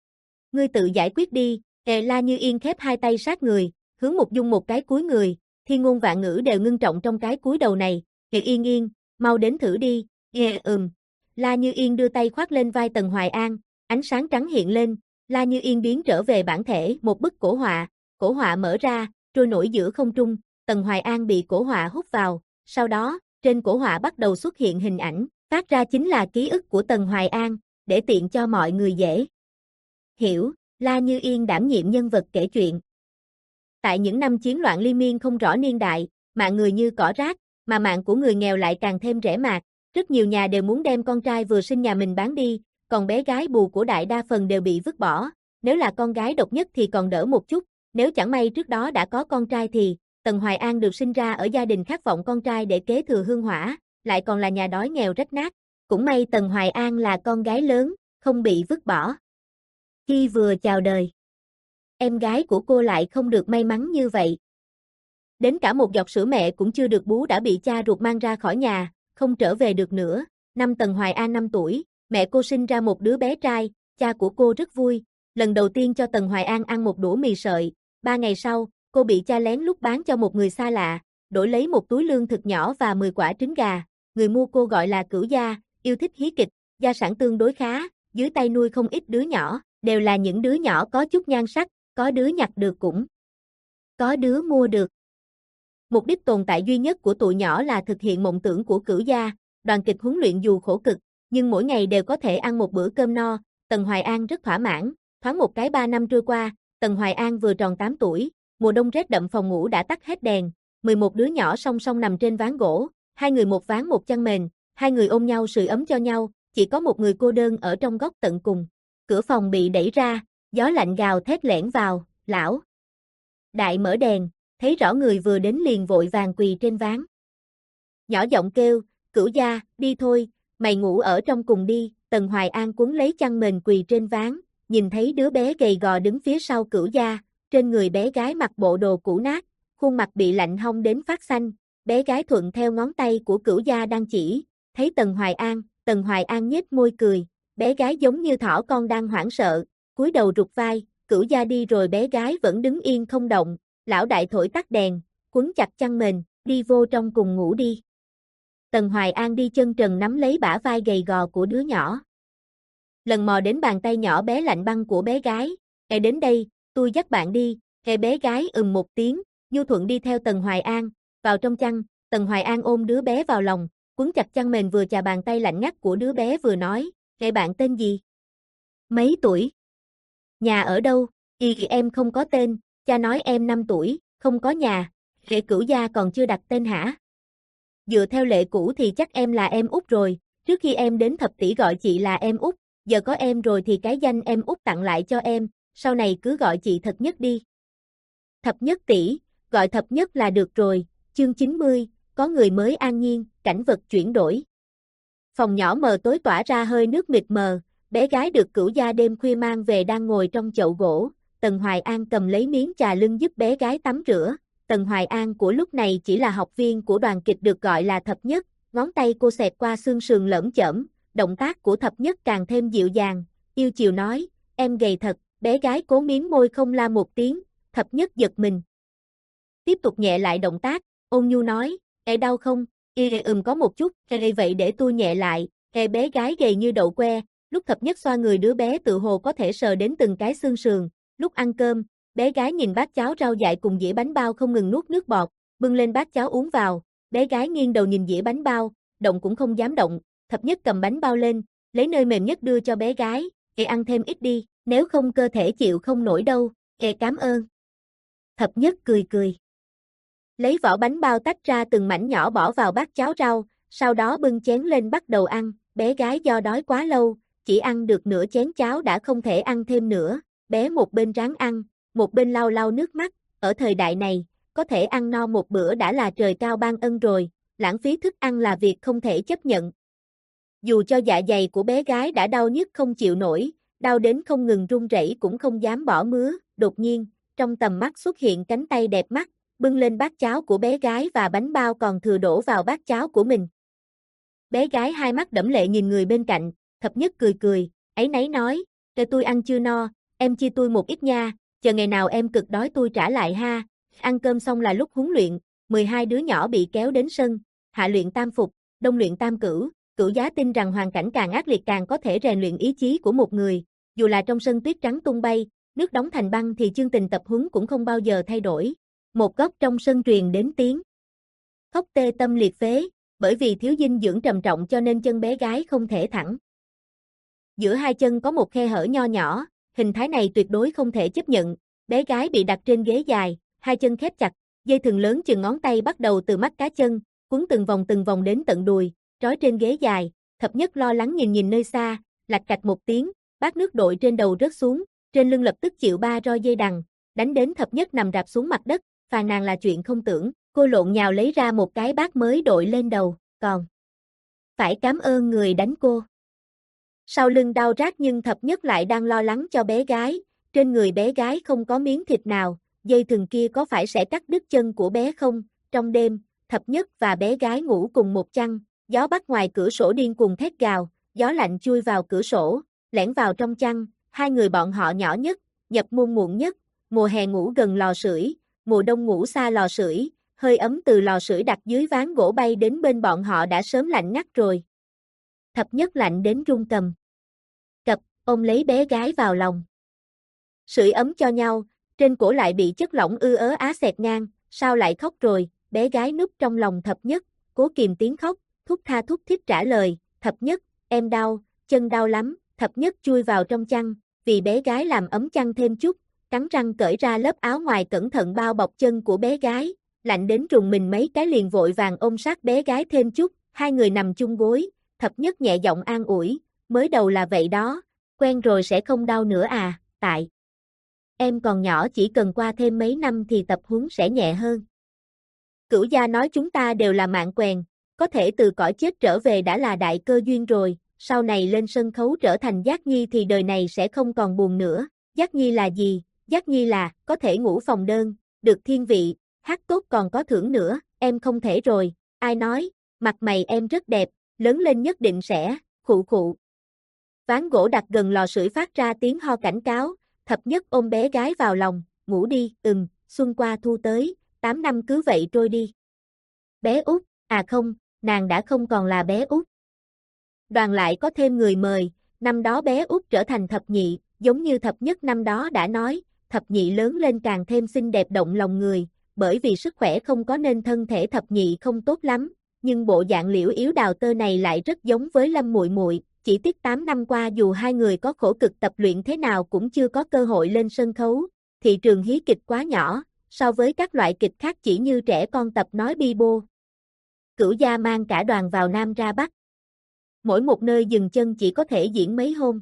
Ngươi tự giải quyết đi." Hề La Như Yên khép hai tay sát người, hướng Mục Dung một cái cúi người, thiên ngôn vạn ngữ đều ngưng trọng trong cái cúi đầu này. "Hề Yên Yên, mau đến thử đi." "Hề ừm." La Như Yên đưa tay khoác lên vai Tần Hoài An, ánh sáng trắng hiện lên, La Như Yên biến trở về bản thể một bức cổ họa, cổ họa mở ra, trôi nổi giữa không trung, Tần Hoài An bị cổ họa hút vào, sau đó, trên cổ họa bắt đầu xuất hiện hình ảnh, phát ra chính là ký ức của Tần Hoài An, để tiện cho mọi người dễ hiểu. La Như Yên đảm nhiệm nhân vật kể chuyện. Tại những năm chiến loạn liên miên không rõ niên đại, mạng người như cỏ rác, mà mạng của người nghèo lại càng thêm rẻ mạt, rất nhiều nhà đều muốn đem con trai vừa sinh nhà mình bán đi, còn bé gái bù của đại đa phần đều bị vứt bỏ, nếu là con gái độc nhất thì còn đỡ một chút, nếu chẳng may trước đó đã có con trai thì, Tần Hoài An được sinh ra ở gia đình khát vọng con trai để kế thừa hương hỏa, lại còn là nhà đói nghèo rách nát, cũng may Tần Hoài An là con gái lớn, không bị vứt bỏ. Khi vừa chào đời, em gái của cô lại không được may mắn như vậy. Đến cả một giọt sữa mẹ cũng chưa được bú đã bị cha ruột mang ra khỏi nhà, không trở về được nữa. Năm Tần Hoài An năm tuổi, mẹ cô sinh ra một đứa bé trai, cha của cô rất vui, lần đầu tiên cho Tần Hoài An ăn một đũa mì sợi, ba ngày sau, cô bị cha lén lút bán cho một người xa lạ, đổi lấy một túi lương thực nhỏ và mười quả trứng gà, người mua cô gọi là Cửu Gia, yêu thích hí kịch, gia sản tương đối khá, dưới tay nuôi không ít đứa nhỏ, đều là những đứa nhỏ có chút nhan sắc, có đứa nhặt được cũng có đứa mua được. Mục đích tồn tại duy nhất của tụi nhỏ là thực hiện mộng tưởng của Cửu Gia, đoàn kịch huấn luyện dù khổ cực, nhưng mỗi ngày đều có thể ăn một bữa cơm no, Tần Hoài An rất thỏa mãn, thoáng một cái ba năm trôi qua, Tần Hoài An vừa tròn tám tuổi, mùa đông rét đậm phòng ngủ đã tắt hết đèn, mười một đứa nhỏ song song nằm trên ván gỗ, hai người một ván một chăn mền, hai người ôm nhau sưởi ấm cho nhau, chỉ có một người cô đơn ở trong góc tận cùng. Cửa phòng bị đẩy ra, gió lạnh gào thét lẻn vào, lão đại mở đèn, thấy rõ người vừa đến liền vội vàng quỳ trên ván. Nhỏ giọng kêu, Cửu Gia, đi thôi, mày ngủ ở trong cùng đi. Tần Hoài An cuốn lấy chăn mền quỳ trên ván, nhìn thấy đứa bé gầy gò đứng phía sau Cửu Gia, trên người bé gái mặc bộ đồ cũ nát, khuôn mặt bị lạnh hong đến phát xanh, bé gái thuận theo ngón tay của Cửu Gia đang chỉ, thấy Tần Hoài An, Tần Hoài An nhếch môi cười, bé gái giống như thỏ con đang hoảng sợ, cúi đầu rụt vai, Cửu Gia đi rồi bé gái vẫn đứng yên không động, lão đại thổi tắt đèn, quấn chặt chăn mền, đi vô trong cùng ngủ đi. Tần Hoài An đi chân trần nắm lấy bả vai gầy gò của đứa nhỏ. Lần mò đến bàn tay nhỏ bé lạnh băng của bé gái, "Ê đến đây, tôi dắt bạn đi." Ê bé gái ừm một tiếng, nhu thuận đi theo Tần Hoài An, vào trong chăn, Tần Hoài An ôm đứa bé vào lòng, quấn chặt chăn mền vừa chà bàn tay lạnh ngắt của đứa bé vừa nói, "Ê bạn tên gì? Mấy tuổi? Nhà ở đâu?" "Ì em không có tên, cha nói em năm tuổi, không có nhà." "Ê Cửu Gia còn chưa đặt tên hả?" "Dựa theo lệ cũ thì chắc em là em út rồi, trước khi em đến thập tỷ gọi chị là em út, giờ có em rồi thì cái danh em út tặng lại cho em, sau này cứ gọi chị Thập Nhất đi." "Thập Nhất tỷ, gọi Thập Nhất là được rồi." Chương chín mươi, có người mới an nhiên, cảnh vật chuyển đổi. Phòng nhỏ mờ tối tỏa ra hơi nước mịt mờ, bé gái được Cửu Gia đêm khuya mang về đang ngồi trong chậu gỗ, Tần Hoài An cầm lấy miếng trà lưng giúp bé gái tắm rửa. Tần Hoài An của lúc này chỉ là học viên của đoàn kịch được gọi là Thập Nhất, ngón tay cô xẹt qua xương sườn lởm chởm, động tác của Thập Nhất càng thêm dịu dàng, yêu chiều nói, "Em gầy thật." Bé gái cố miếm môi không la một tiếng, Thập Nhất giật mình. Tiếp tục nhẹ lại động tác, ôn nhu nói, "Ê đau không?" "Ê ừm có một chút." "Ê vậy để tôi nhẹ lại." Ê bé gái gầy như đậu que, lúc Thập Nhất xoa người đứa bé tự hồ có thể sờ đến từng cái xương sườn. Lúc ăn cơm, bé gái nhìn bát cháo rau dại cùng dĩa bánh bao không ngừng nuốt nước bọt, bưng lên bát cháo uống vào, bé gái nghiêng đầu nhìn dĩa bánh bao, động cũng không dám động. Thập Nhất cầm bánh bao lên, lấy nơi mềm nhất đưa cho bé gái, "Ê ăn thêm ít đi, nếu không cơ thể chịu không nổi đâu." "Ê cảm ơn." Thập Nhất cười cười. Lấy vỏ bánh bao tách ra từng mảnh nhỏ bỏ vào bát cháo rau, sau đó bưng chén lên bắt đầu ăn, bé gái do đói quá lâu, chỉ ăn được nửa chén cháo đã không thể ăn thêm nữa, bé một bên ráng ăn, một bên lau lau nước mắt, ở thời đại này, có thể ăn no một bữa đã là trời cao ban ân rồi, lãng phí thức ăn là việc không thể chấp nhận. Dù cho dạ dày của bé gái đã đau nhức không chịu nổi, đau đến không ngừng run rẩy cũng không dám bỏ mứa, đột nhiên, trong tầm mắt xuất hiện cánh tay đẹp mắt, bưng lên bát cháo của bé gái và bánh bao còn thừa đổ vào bát cháo của mình. Bé gái hai mắt đẫm lệ nhìn người bên cạnh, Thập Nhất cười cười, áy náy nói, "Kệ tôi ăn chưa no, em chia tôi một ít nha, chờ ngày nào em cực đói tôi trả lại ha." Ăn cơm xong là lúc huấn luyện, mười hai đứa nhỏ bị kéo đến sân, hạ luyện tam phục, đông luyện tam cửu, Cửu Giá tin rằng hoàn cảnh càng ác liệt càng có thể rèn luyện ý chí của một người, dù là trong sân tuyết trắng tung bay, nước đóng thành băng thì chương trình tập huấn cũng không bao giờ thay đổi. Một góc trong sân truyền đến tiếng khóc tê tâm liệt phế, bởi vì thiếu dinh dưỡng trầm trọng cho nên chân bé gái không thể thẳng. Giữa hai chân có một khe hở nho nhỏ, hình thái này tuyệt đối không thể chấp nhận, bé gái bị đặt trên ghế dài, hai chân khép chặt, dây thừng lớn chừng ngón tay bắt đầu từ mắt cá chân, cuốn từng vòng từng vòng đến tận đùi, trói trên ghế dài. Thập Nhất lo lắng nhìn nhìn nơi xa, lạch cạch một tiếng, bát nước đội trên đầu rớt xuống, trên lưng lập tức chịu ba roi dây đằng, đánh đến Thập Nhất nằm rạp xuống mặt đất, phàn nàn là chuyện không tưởng, cô lộn nhào lấy ra một cái bát mới đội lên đầu, còn phải cảm ơn người đánh cô. Sau lưng đau rát nhưng Thập Nhất lại đang lo lắng cho bé gái, trên người bé gái không có miếng thịt nào, dây thừng kia có phải sẽ cắt đứt chân của bé không? Trong đêm, Thập Nhất và bé gái ngủ cùng một chăn, gió bắc ngoài cửa sổ điên cuồng thét gào, gió lạnh chui vào cửa sổ, lẻn vào trong chăn, hai người bọn họ nhỏ nhất, nhập môn muộn nhất, mùa hè ngủ gần lò sưởi, mùa đông ngủ xa lò sưởi, hơi ấm từ lò sưởi đặt dưới ván gỗ bay đến bên bọn họ đã sớm lạnh ngắt rồi. Thập Nhất lạnh đến run cầm cập, ôm lấy bé gái vào lòng. Sưởi ấm cho nhau, trên cổ lại bị chất lỏng ư ớ á xẹt ngang, sao lại khóc rồi? Bé gái núp trong lòng Thập Nhất, cố kìm tiếng khóc, thút tha thút thít trả lời, Thập Nhất, em đau, chân đau lắm. Thập Nhất chui vào trong chăn, vì bé gái làm ấm chăn thêm chút, cắn răng cởi ra lớp áo ngoài cẩn thận bao bọc chân của bé gái, lạnh đến rùng mình mấy cái liền vội vàng ôm sát bé gái thêm chút, hai người nằm chung gối, Thập Nhất nhẹ giọng an ủi, mới đầu là vậy đó, quen rồi sẽ không đau nữa à, tại em còn nhỏ chỉ cần qua thêm mấy năm thì tập huấn sẽ nhẹ hơn. Cửu Gia nói chúng ta đều là mạng quèn, có thể từ cõi chết trở về đã là đại cơ duyên rồi, sau này lên sân khấu trở thành Giác Nhi thì đời này sẽ không còn buồn nữa. Giác Nhi là gì? Giác Nhi là, có thể ngủ phòng đơn, được thiên vị, hát tốt còn có thưởng nữa, em không thể rồi, ai nói, mặt mày em rất đẹp, lớn lên nhất định sẽ, khụ khụ. Ván gỗ đặt gần lò sưởi phát ra tiếng ho cảnh cáo, Thập Nhất ôm bé gái vào lòng, ngủ đi, ừm, xuân qua thu tới, tám năm cứ vậy trôi đi. Bé út, à không, nàng đã không còn là bé út. Đoàn lại có thêm người mời, năm đó bé út trở thành Thập Nhị, giống như Thập Nhất năm đó đã nói, Thập Nhị lớn lên càng thêm xinh đẹp động lòng người, bởi vì sức khỏe không có nên thân thể Thập Nhị không tốt lắm, nhưng bộ dạng liễu yếu đào tơ này lại rất giống với Lâm Muội Muội, chỉ tiếc tám năm qua dù hai người có khổ cực tập luyện thế nào cũng chưa có cơ hội lên sân khấu, thị trường hí kịch quá nhỏ, so với các loại kịch khác chỉ như trẻ con tập nói bi bô. Cửu Gia mang cả đoàn vào Nam ra Bắc. Mỗi một nơi dừng chân chỉ có thể diễn mấy hôm.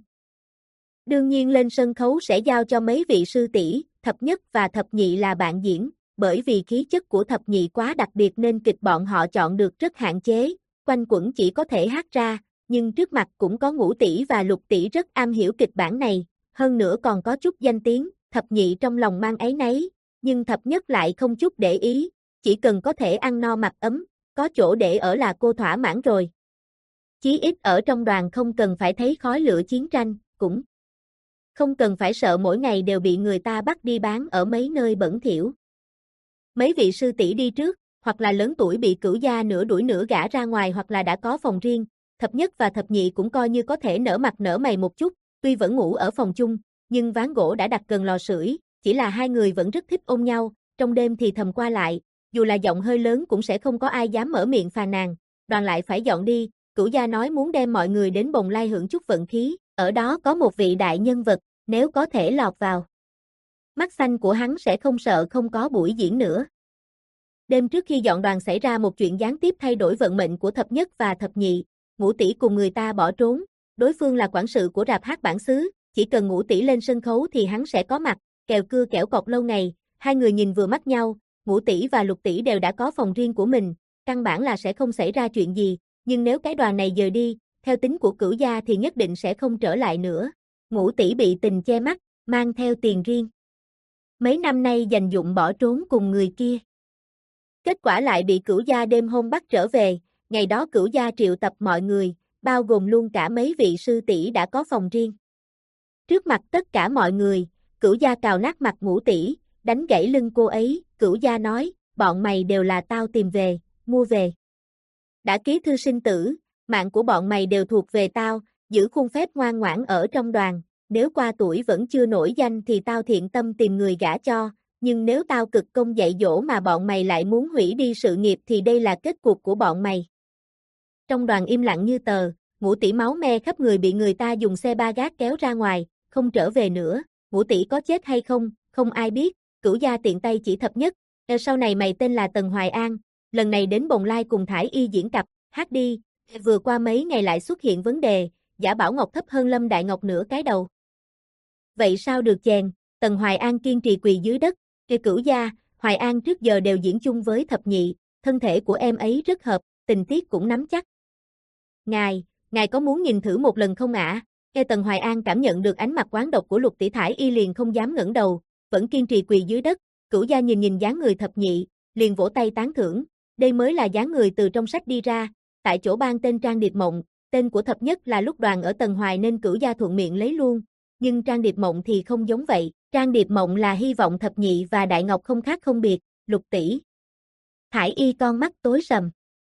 Đương nhiên lên sân khấu sẽ giao cho mấy vị sư tỷ, Thập Nhất và Thập Nhị là bạn diễn, bởi vì khí chất của Thập Nhị quá đặc biệt nên kịch bọn họ chọn được rất hạn chế, quanh quẩn chỉ có thể hát ra, nhưng trước mặt cũng có Ngũ tỷ và Lục tỷ rất am hiểu kịch bản này, hơn nữa còn có chút danh tiếng, Thập Nhị trong lòng mang áy náy, nhưng Thập Nhất lại không chút để ý, chỉ cần có thể ăn no mặc ấm, có chỗ để ở là cô thỏa mãn rồi. Chí ít ở trong đoàn không cần phải thấy khói lửa chiến tranh, cũng không cần phải sợ mỗi ngày đều bị người ta bắt đi bán ở mấy nơi bẩn thỉu. Mấy vị sư tỷ đi trước, hoặc là lớn tuổi bị Cửu Gia nửa đuổi nửa gả ra ngoài hoặc là đã có phòng riêng, Thập Nhất và Thập Nhị cũng coi như có thể nở mặt nở mày một chút, tuy vẫn ngủ ở phòng chung, nhưng ván gỗ đã đặt gần lò sưởi, chỉ là hai người vẫn rất thích ôm nhau, trong đêm thì thầm qua lại, dù là giọng hơi lớn cũng sẽ không có ai dám mở miệng phàn nàn, đoàn lại phải dọn đi, Cửu Gia nói muốn đem mọi người đến Bồng Lai hưởng chút vận khí, ở đó có một vị đại nhân vật, nếu có thể lọt vào mắt xanh của hắn sẽ không sợ không có buổi diễn nữa. Đêm trước khi dọn đoàn xảy ra một chuyện gián tiếp thay đổi vận mệnh của Thập Nhất và Thập Nhị, Ngũ tỷ cùng người ta bỏ trốn, đối phương là quản sự của rạp hát bản xứ, chỉ cần Ngũ tỷ lên sân khấu thì hắn sẽ có mặt, kèo cưa kẽo cọc lâu ngày, hai người nhìn vừa mắt nhau, Ngũ tỷ và Lục tỷ đều đã có phòng riêng của mình, căn bản là sẽ không xảy ra chuyện gì, nhưng nếu cái đoàn này dời đi, theo tính của Cửu Gia thì nhất định sẽ không trở lại nữa. Ngũ tỷ bị tình che mắt, mang theo tiền riêng. Mấy năm nay dành dụm bỏ trốn cùng người kia. Kết quả lại bị Cửu gia đêm hôm bắt trở về, ngày đó Cửu gia triệu tập mọi người, bao gồm luôn cả mấy vị sư tỷ đã có phòng riêng. Trước mặt tất cả mọi người, Cửu gia cào nát mặt Ngũ tỷ, đánh gãy lưng cô ấy, Cửu gia nói, bọn mày đều là tao tìm về, mua về. Đã ký thư sinh tử, mạng của bọn mày đều thuộc về tao, giữ khuôn phép ngoan ngoãn ở trong đoàn, nếu qua tuổi vẫn chưa nổi danh thì tao thiện tâm tìm người gả cho, nhưng nếu tao cực công dạy dỗ mà bọn mày lại muốn hủy đi sự nghiệp thì đây là kết cục của bọn mày. Trong đoàn im lặng như tờ, Ngũ tỷ máu me khắp người bị người ta dùng xe ba gác kéo ra ngoài, không trở về nữa, Ngũ tỷ có chết hay không, không ai biết, Cửu gia tiện tay chỉ thập nhất, e sau này mày tên là Tần Hoài An, lần này đến Bồng Lai cùng Thải Y diễn cặp, hát đi, vừa qua mấy ngày lại xuất hiện vấn đề, giả Bảo Ngọc thấp hơn Lâm Đại Ngọc nửa cái đầu. Vậy sao được chèn, Tần Hoài An kiên trì quỳ dưới đất, kêu Cửu gia, Hoài An trước giờ đều diễn chung với thập nhị, thân thể của em ấy rất hợp, tình tiết cũng nắm chắc. Ngài, ngài có muốn nhìn thử một lần không ạ? Nghe Tần Hoài An cảm nhận được ánh mặt quán độc của Lục tỷ Thải Y liền không dám ngẩng đầu, vẫn kiên trì quỳ dưới đất, Cửu gia nhìn nhìn dáng người thập nhị, liền vỗ tay tán thưởng, đây mới là dáng người từ trong sách đi ra, tại chỗ ban tên Trang Điệp Mộng, tên của thập nhất là lúc đoàn ở Tần Hoài nên Cửu gia thuận miệng lấy luôn, nhưng Trang Điệp Mộng thì không giống vậy, Trang Điệp Mộng là hy vọng thập nhị và Đại Ngọc không khác không biệt, Lục tỷ Thải Y con mắt tối sầm.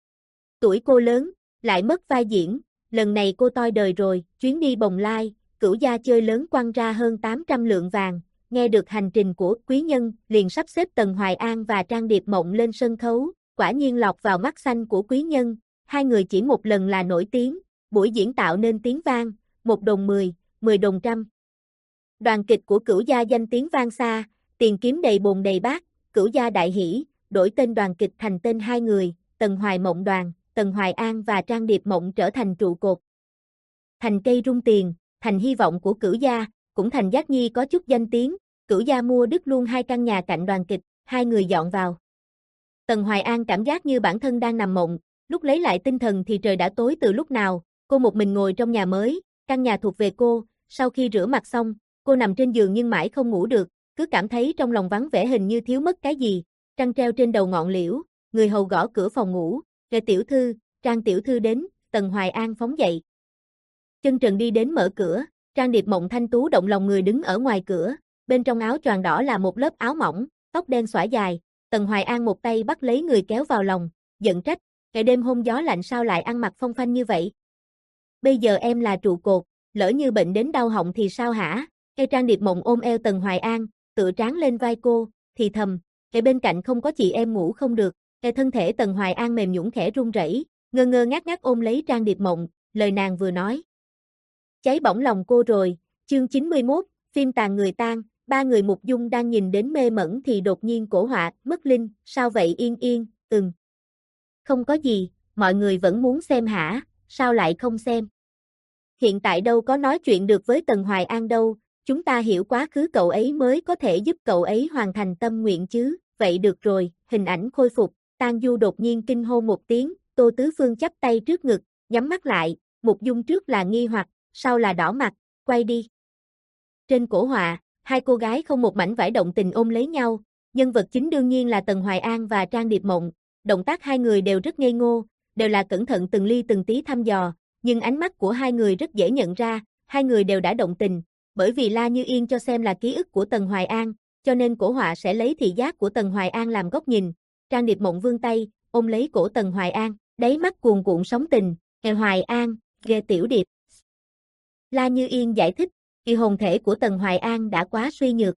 Tuổi cô lớn, lại mất vai diễn, lần này cô toi đời rồi, chuyến đi Bồng Lai, Cửu gia chơi lớn quăng ra hơn tám trăm lượng vàng, nghe được hành trình của quý nhân, liền sắp xếp Tần Hoài An và Trang Điệp Mộng lên sân khấu, quả nhiên lọt vào mắt xanh của quý nhân, hai người chỉ một lần là nổi tiếng, buổi diễn tạo nên tiếng vang, một đồng mười, mười đồng trăm. Đoàn kịch của Cửu gia danh tiếng vang xa, tiền kiếm đầy bồn đầy bát, Cửu gia đại hỷ, đổi tên đoàn kịch thành tên hai người, Tần Hoài Mộng đoàn, Tần Hoài An và Trang Điệp Mộng trở thành trụ cột. Thành cây rung tiền, thành hy vọng của Cửu gia, cũng thành Giác Nhi có chút danh tiếng, Cửu gia mua đứt luôn hai căn nhà cạnh đoàn kịch, hai người dọn vào. Tần Hoài An cảm giác như bản thân đang nằm mộng, lúc lấy lại tinh thần thì trời đã tối từ lúc nào, cô một mình ngồi trong nhà mới, căn nhà thuộc về cô, sau khi rửa mặt xong, cô nằm trên giường nhưng mãi không ngủ được, cứ cảm thấy trong lòng vắng vẻ hình như thiếu mất cái gì, trăng treo trên đầu ngọn liễu, người hầu gõ cửa phòng ngủ, "Kệ tiểu thư, Trang tiểu thư đến." Tần Hoài An phóng dậy. Chân trần đi đến mở cửa, Trang Điệp Mộng thanh tú động lòng người đứng ở ngoài cửa, bên trong áo choàng đỏ là một lớp áo mỏng, tóc đen xõa dài, Tần Hoài An một tay bắt lấy người kéo vào lòng, giận trách, "Kệ đêm hôm gió lạnh sao lại ăn mặc phong phanh như vậy? Bây giờ em là trụ cột, lỡ như bệnh đến đau họng thì sao hả?" Cây Trang Điệp Mộng ôm eo Tần Hoài An, tựa trán lên vai cô, thì thầm, "Kệ bên cạnh không có chị em ngủ không được." Kệ thân thể Tần Hoài An mềm nhũn khẽ run rẩy, ngơ ngơ ngác ngác ôm lấy Trang Điệp Mộng, lời nàng vừa nói cháy bỏng lòng cô rồi. Chương chín mươi mốt, phim Tàn Người Tan, ba người Mục Dung đang nhìn đến mê mẩn thì đột nhiên cổ họa, "Mất linh, sao vậy Yên Yên?" "Ừm. Không có gì, mọi người vẫn muốn xem hả, sao lại không xem? Hiện tại đâu có nói chuyện được với Tần Hoài An đâu, chúng ta hiểu quá khứ cậu ấy mới có thể giúp cậu ấy hoàn thành tâm nguyện chứ." "Vậy được rồi." Hình ảnh khôi phục, Tang Du đột nhiên kinh hô một tiếng, Tô Tứ Phương chắp tay trước ngực, nhắm mắt lại, Mục Dung trước là nghi hoặc, sau là đỏ mặt, "Quay đi." Trên cổ họa, hai cô gái không một mảnh vải động tình ôm lấy nhau, nhân vật chính đương nhiên là Tần Hoài An và Trang Điệp Mộng, động tác hai người đều rất ngây ngô, đều là cẩn thận từng ly từng tí thăm dò, nhưng ánh mắt của hai người rất dễ nhận ra, hai người đều đã động tình, bởi vì La Như Yên cho xem là ký ức của Tần Hoài An, cho nên cổ họa sẽ lấy thị giác của Tần Hoài An làm góc nhìn. Trang Điệp Mộng vươn tay, ôm lấy cổ Tần Hoài An, đáy mắt cuồn cuộn sóng tình, "Kệ Hoài An, ghê tiểu Điệp." La Như Yên giải thích, kỳ hồn thể của Tần Hoài An đã quá suy nhược.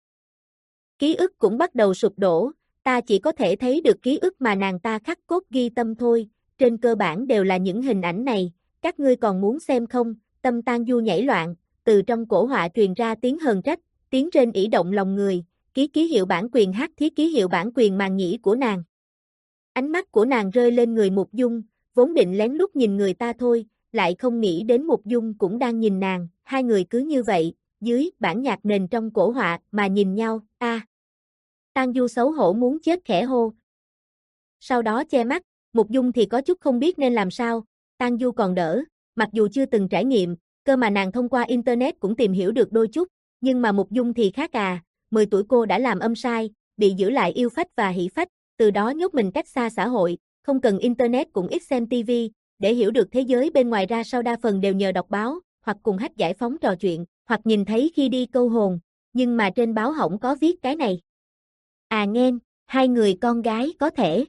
Ký ức cũng bắt đầu sụp đổ, ta chỉ có thể thấy được ký ức mà nàng ta khắc cốt ghi tâm thôi, trên cơ bản đều là những hình ảnh này, các ngươi còn muốn xem không? Tâm Tang Du nhảy loạn, từ trong cổ họa truyền ra tiếng hờn trách, tiếng trên ỉ động lòng người, ký ký hiệu bản quyền hát thí ký hiệu bản quyền màn nhĩ của nàng. Ánh mắt của nàng rơi lên người Mục Dung, vốn định lén lút nhìn người ta thôi, lại không nghĩ đến Mục Dung cũng đang nhìn nàng, hai người cứ như vậy, dưới bản nhạc nền trong cổ họa mà nhìn nhau, a. À. Tang Du xấu hổ muốn chết khẽ hô. Sau đó che mắt, Mục Dung thì có chút không biết nên làm sao, Tang Du còn đỡ, mặc dù chưa từng trải nghiệm, cơ mà nàng thông qua internet cũng tìm hiểu được đôi chút, nhưng mà Mục Dung thì khác à, mười tuổi cô đã làm âm sai, bị giữ lại yêu phách và hỷ phách, từ đó nhốt mình cách xa xã hội, không cần internet cũng ít xem ti vi, để hiểu được thế giới bên ngoài ra sao đa phần đều nhờ đọc báo, hoặc cùng Hách Giải Phóng trò chuyện, hoặc nhìn thấy khi đi câu hồn, nhưng mà trên báo hổng có viết cái này. À nghen, hai người con gái có thể.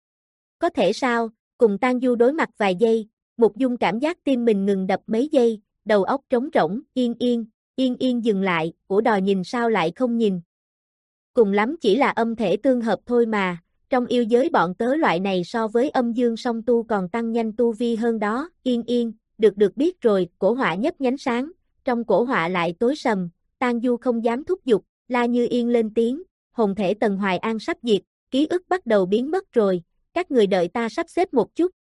Có thể sao, cùng Tang Du đối mặt vài giây, Mục Dung cảm giác tim mình ngừng đập mấy giây, đầu óc trống rỗng, yên yên, yên yên dừng lại, ủa đòi nhìn sao lại không nhìn. Cùng lắm chỉ là âm thể tương hợp thôi mà, trong yêu giới bọn tớ loại này so với âm dương song tu còn tăng nhanh tu vi hơn đó, yên yên, được được biết rồi, cổ họa nhấp nhánh sáng, trong cổ họa lại tối sầm, Tang Du không dám thúc giục, La Như Yên lên tiếng, hồn thể Tần Hoài An sắp diệt, ký ức bắt đầu biến mất rồi, các người đợi ta sắp xếp một chút.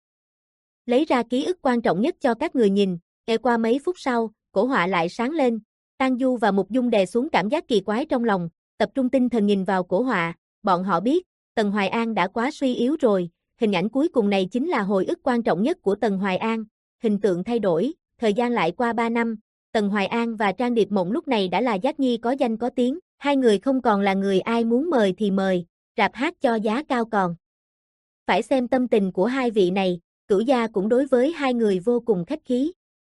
Lấy ra ký ức quan trọng nhất cho các người nhìn, e qua mấy phút sau, cổ họa lại sáng lên, Tang Du và Mục Dung đè xuống cảm giác kỳ quái trong lòng, tập trung tinh thần nhìn vào cổ họa, bọn họ biết, Tần Hoài An đã quá suy yếu rồi, hình ảnh cuối cùng này chính là hồi ức quan trọng nhất của Tần Hoài An, hình tượng thay đổi, thời gian lại qua ba năm, Tần Hoài An và Trang Điệp Mộng lúc này đã là giác nhi có danh có tiếng, hai người không còn là người ai muốn mời thì mời, rạp hát cho giá cao còn. Phải xem tâm tình của hai vị này, Cửu gia cũng đối với hai người vô cùng khách khí.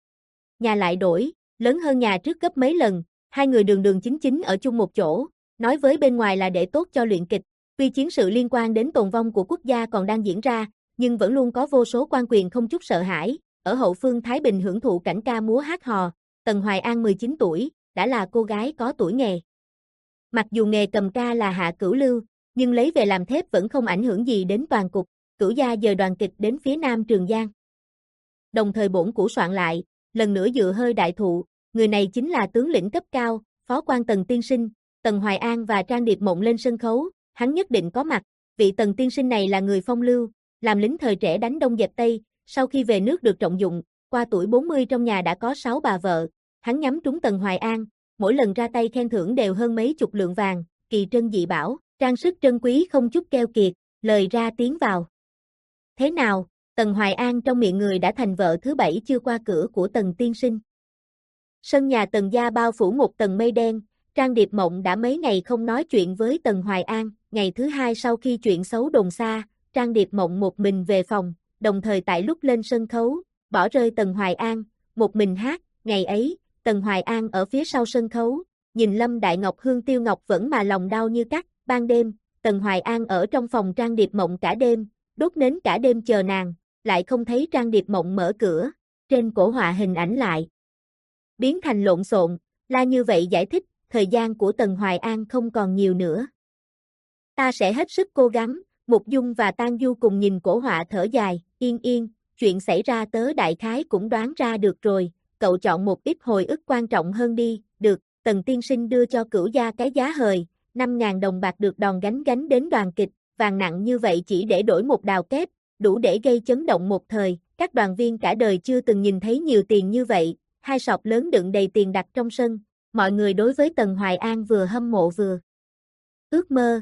Nhà lại đổi, lớn hơn nhà trước gấp mấy lần, hai người đường đường chính chính ở chung một chỗ, nói với bên ngoài là để tốt cho luyện kịch, tuy chiến sự liên quan đến tồn vong của quốc gia còn đang diễn ra, nhưng vẫn luôn có vô số quan quyền không chút sợ hãi, ở hậu phương Thái Bình hưởng thụ cảnh ca múa hát hò, Tần Hoài An mười chín tuổi, đã là cô gái có tuổi nghề. Mặc dù nghề cầm ca là hạ cửu lưu, nhưng lấy về làm thép vẫn không ảnh hưởng gì đến toàn cục, Cửu gia dời đoàn kịch đến phía nam Trường Giang. Đồng thời bổn cũ soạn lại, lần nữa dựa hơi đại thụ, người này chính là tướng lĩnh cấp cao, phó quan Tần tiên sinh, Tần Hoài An và Trang Điệp Mộng lên sân khấu, hắn nhất định có mặt, vị Tần tiên sinh này là người phong lưu, làm lính thời trẻ đánh Đông dẹp Tây, sau khi về nước được trọng dụng, qua tuổi bốn mươi trong nhà đã có sáu bà vợ, hắn nhắm trúng Tần Hoài An, mỗi lần ra tay khen thưởng đều hơn mấy chục lượng vàng, kỳ trân dị bảo, trang sức trân quý không chút keo kiệt, lời ra tiếng vào. Thế nào, Tần Hoài An trong miệng người đã thành vợ thứ bảy chưa qua cửa của Tần tiên sinh. Sân nhà Tần gia bao phủ một tầng mây đen, Trang Điệp Mộng đã mấy ngày không nói chuyện với Tần Hoài An, ngày thứ hai sau khi chuyện xấu đồn xa, Trang Điệp Mộng một mình về phòng, đồng thời tại lúc lên sân khấu, bỏ rơi Tần Hoài An, một mình hát, ngày ấy, Tần Hoài An ở phía sau sân khấu, nhìn Lâm Đại Ngọc Hương Tiêu Ngọc vẫn mà lòng đau như cắt, ban đêm, Tần Hoài An ở trong phòng Trang Điệp Mộng cả đêm, đốt nến cả đêm chờ nàng, lại không thấy Trang Điệp Mộng mở cửa, trên cổ họa hình ảnh lại biến thành lộn xộn, La như vậy giải thích, thời gian của Tần Hoài An không còn nhiều nữa. Ta sẽ hết sức cố gắng, Mục Dung và Tang Du cùng nhìn cổ họa thở dài, yên yên, chuyện xảy ra tớ đại khái cũng đoán ra được rồi, cậu chọn một ít hồi ức quan trọng hơn đi, được, Tần tiên sinh đưa cho Cửu gia cái giá hời, năm ngàn đồng bạc được đòn gánh gánh đến đoàn kịch, vàng nặng như vậy chỉ để đổi một đào kép, đủ để gây chấn động một thời, các đoàn viên cả đời chưa từng nhìn thấy nhiều tiền như vậy, hai sọp lớn đựng đầy tiền đặt trong sân, mọi người đối với Tần Hoài An vừa hâm mộ vừa ước mơ.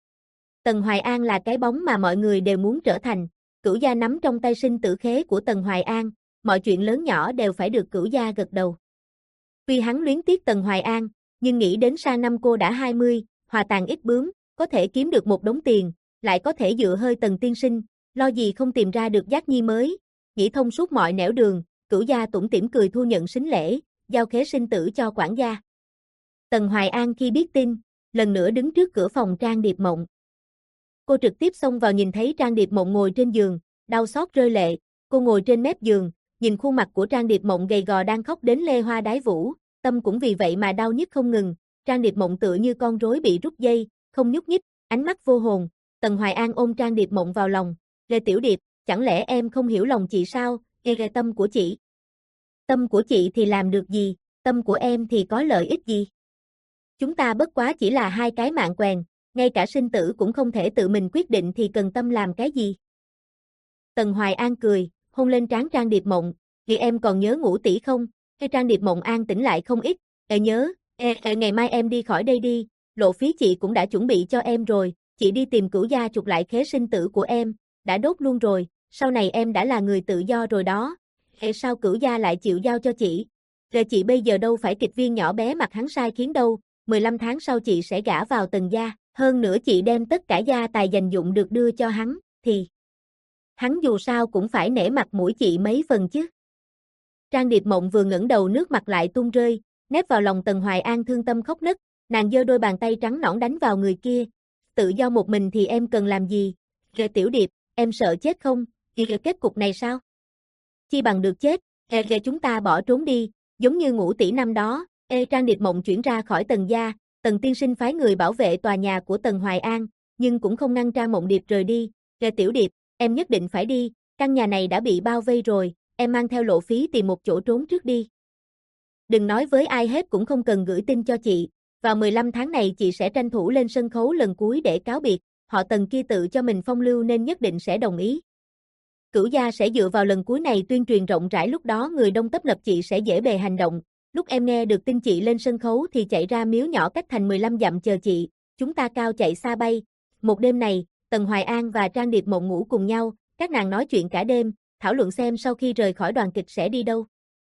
Tần Hoài An là cái bóng mà mọi người đều muốn trở thành, Cửu gia nắm trong tay sinh tử khế của Tần Hoài An, mọi chuyện lớn nhỏ đều phải được Cửu gia gật đầu. Tuy hắn luyến tiếc Tần Hoài An, nhưng nghĩ đến sang năm cô đã hai mươi, hòa tàn ít bướm, có thể kiếm được một đống tiền, lại có thể dựa hơi Tần tiên sinh, lo gì không tìm ra được giác nhi mới, nghĩ thông suốt mọi nẻo đường, Cửu gia tủm tỉm cười thu nhận sính lễ, giao khế sinh tử cho quản gia. Tần Hoài An khi biết tin, lần nữa đứng trước cửa phòng Trang Điệp Mộng. Cô trực tiếp xông vào nhìn thấy Trang Điệp Mộng ngồi trên giường, đau xót rơi lệ, cô ngồi trên mép giường, nhìn khuôn mặt của Trang Điệp Mộng gầy gò đang khóc đến lê hoa đái vũ, tâm cũng vì vậy mà đau nhức không ngừng, Trang Điệp Mộng tựa như con rối bị rút dây, không nhúc nhích, ánh mắt vô hồn, Tần Hoài An ôm Trang Điệp Mộng vào lòng, Lê Tiểu Điệp, chẳng lẽ em không hiểu lòng chị sao, ghê ghê tâm của chị. Tâm của chị thì làm được gì, tâm của em thì có lợi ích gì. Chúng ta bất quá chỉ là hai cái mạng quèn, ngay cả sinh tử cũng không thể tự mình quyết định thì cần tâm làm cái gì. Tần Hoài An cười, hôn lên trán Trang Điệp Mộng, vì em còn nhớ Ngũ tỷ không, hay Trang Điệp Mộng an tỉnh lại không ít, ê nhớ, ê, ê, ngày mai em đi khỏi đây đi, lộ phí chị cũng đã chuẩn bị cho em rồi, chị đi tìm Cửu gia chuộc lại khế sinh tử của em, đã đốt luôn rồi, sau này em đã là người tự do rồi đó, ê, sao Cửu gia lại chịu giao cho chị, rồi chị bây giờ đâu phải kịch viên nhỏ bé mặt hắn sai khiến đâu, mười lăm tháng sau chị sẽ gả vào Tần gia, hơn nữa chị đem tất cả gia tài dành dụm được đưa cho hắn, thì hắn dù sao cũng phải nể mặt mũi chị mấy phần chứ. Trang Điệp Mộng vừa ngẩng đầu nước mặt lại tuôn rơi, nép vào lòng Tần Hoài An thương tâm khóc nấc, nàng giơ đôi bàn tay trắng nõn đánh vào người kia. Tự do một mình thì em cần làm gì? Ghê Tiểu Điệp, em sợ chết không? Ghê kết cục này sao? Chi bằng được chết, ghê ghê chúng ta bỏ trốn đi, giống như Ngũ tỷ năm đó. Ê Trang Điệp Mộng chuyển ra khỏi Tần gia, Tần tiên sinh phái người bảo vệ tòa nhà của Tần Hoài An, nhưng cũng không ngăn Trang Mộng Điệp rời đi. Ghê Tiểu Điệp, em nhất định phải đi, căn nhà này đã bị bao vây rồi, em mang theo lộ phí tìm một chỗ trốn trước đi. Đừng nói với ai hết, cũng không cần gửi tin cho chị, vào mười lăm tháng này chị sẽ tranh thủ lên sân khấu lần cuối để cáo biệt, họ Tần kia tự cho mình phong lưu nên nhất định sẽ đồng ý. Cửu gia sẽ dựa vào lần cuối này tuyên truyền rộng rãi, lúc đó người đông tấp nập, chị sẽ dễ bề hành động. Lúc em nghe được tin chị lên sân khấu thì chạy ra miếu nhỏ cách thành mười lăm dặm chờ chị, chúng ta cao chạy xa bay. Một đêm này, Tần Hoài An và Trang Điệp Mộng ngủ cùng nhau, các nàng nói chuyện cả đêm, thảo luận xem sau khi rời khỏi đoàn kịch sẽ đi đâu.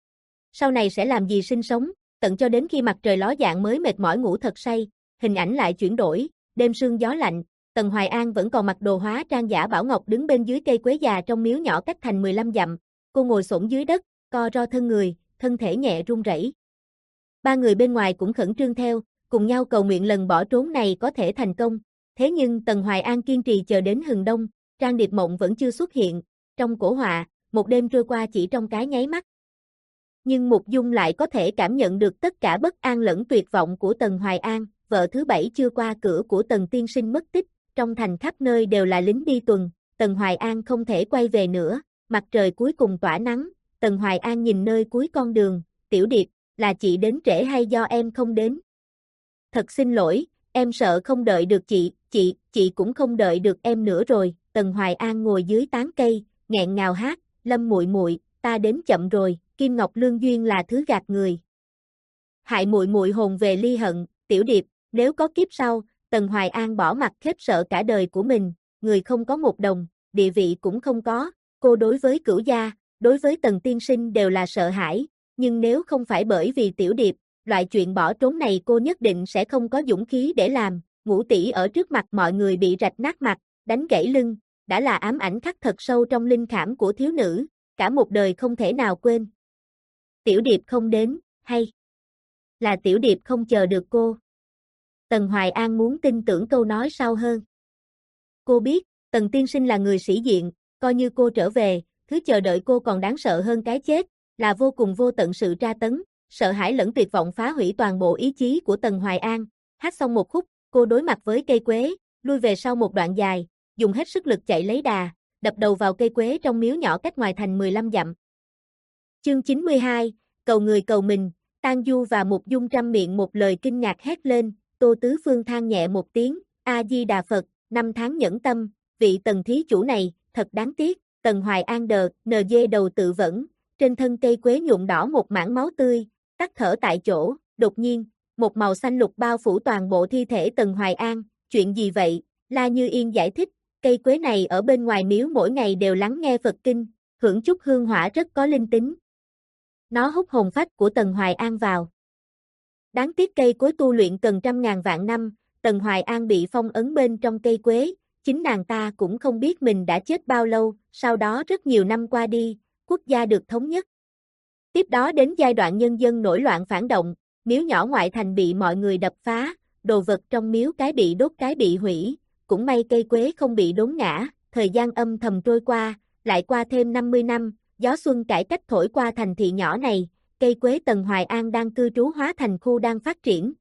Sau này sẽ làm gì sinh sống, tận cho đến khi mặt trời ló dạng mới mệt mỏi ngủ thật say, hình ảnh lại chuyển đổi, đêm sương gió lạnh, Tần Hoài An vẫn còn mặc đồ hóa trang giả bảo ngọc đứng bên dưới cây quế già trong miếu nhỏ cách thành mười lăm dặm, cô ngồi xổm dưới đất, co ro thân người, thân thể nhẹ run rẩy. Ba người bên ngoài cũng khẩn trương theo, cùng nhau cầu nguyện lần bỏ trốn này có thể thành công, thế nhưng Tần Hoài An kiên trì chờ đến hừng đông, Trang Điệp Mộng vẫn chưa xuất hiện, trong cổ họa, một đêm trôi qua chỉ trong cái nháy mắt. Nhưng Mục Dung lại có thể cảm nhận được tất cả bất an lẫn tuyệt vọng của Tần Hoài An, vợ thứ bảy chưa qua cửa của Tần tiên sinh mất tích, trong thành khắp nơi đều là lính đi tuần, Tần Hoài An không thể quay về nữa, mặt trời cuối cùng tỏa nắng, Tần Hoài An nhìn nơi cuối con đường, Tiểu Điệp, là chị đến trễ hay do em không đến? Thật xin lỗi, em sợ không đợi được chị, chị, chị cũng không đợi được em nữa rồi, Tần Hoài An ngồi dưới tán cây, nghẹn ngào hát, Lâm muội muội, ta đến chậm rồi, Kim Ngọc Lương duyên là thứ gạt người. Hại muội muội hồn về ly hận, Tiểu Điệp, nếu có kiếp sau, Tần Hoài An bỏ mặt khiếp sợ cả đời của mình, người không có một đồng, địa vị cũng không có, cô đối với Cửu gia, đối với Tần tiên sinh đều là sợ hãi, nhưng nếu không phải bởi vì Tiểu Điệp, loại chuyện bỏ trốn này cô nhất định sẽ không có dũng khí để làm. Ngũ tỷ ở trước mặt mọi người bị rạch nát mặt, đánh gãy lưng, đã là ám ảnh khắc thật sâu trong linh khảm của thiếu nữ, cả một đời không thể nào quên. Tiểu Điệp không đến, hay là Tiểu Điệp không chờ được cô? Tần Hoài An muốn tin tưởng câu nói sau hơn. Cô biết, Tần tiên sinh là người sĩ diện, coi như cô trở về, thứ chờ đợi cô còn đáng sợ hơn cái chết, là vô cùng vô tận sự tra tấn, sợ hãi lẫn tuyệt vọng phá hủy toàn bộ ý chí của Tần Hoài An. Hát xong một khúc, cô đối mặt với cây quế, lui về sau một đoạn dài, dùng hết sức lực chạy lấy đà, đập đầu vào cây quế trong miếu nhỏ cách ngoài thành mười lăm dặm. Chương chín mươi hai, cầu người cầu mình, Tang Du và Mục Dung trăm miệng một lời kinh ngạc hét lên, Tô Tứ Phương than nhẹ một tiếng, A-di-đà Phật, năm tháng nhẫn tâm, vị Tần thí chủ này, thật đáng tiếc. Tần Hoài An đờ, nờ dê đầu tự vẫn, trên thân cây quế nhuộm đỏ một mảng máu tươi, tắt thở tại chỗ, đột nhiên, một màu xanh lục bao phủ toàn bộ thi thể Tần Hoài An, chuyện gì vậy? La Như Yên giải thích, cây quế này ở bên ngoài miếu mỗi ngày đều lắng nghe Phật kinh, hưởng chút hương hỏa rất có linh tính. Nó hút hồn phách của Tần Hoài An vào. Đáng tiếc cây quế tu luyện cần trăm ngàn vạn năm, Tần Hoài An bị phong ấn bên trong cây quế, chính nàng ta cũng không biết mình đã chết bao lâu, sau đó rất nhiều năm qua đi, quốc gia được thống nhất. Tiếp đó đến giai đoạn nhân dân nổi loạn phản động, miếu nhỏ ngoại thành bị mọi người đập phá, đồ vật trong miếu cái bị đốt cái bị hủy, cũng may cây quế không bị đốn ngã, thời gian âm thầm trôi qua, lại qua thêm năm mươi năm, gió xuân cải cách thổi qua thành thị nhỏ này, cây quế Tần Hoài An đang cư trú hóa thành khu đang phát triển.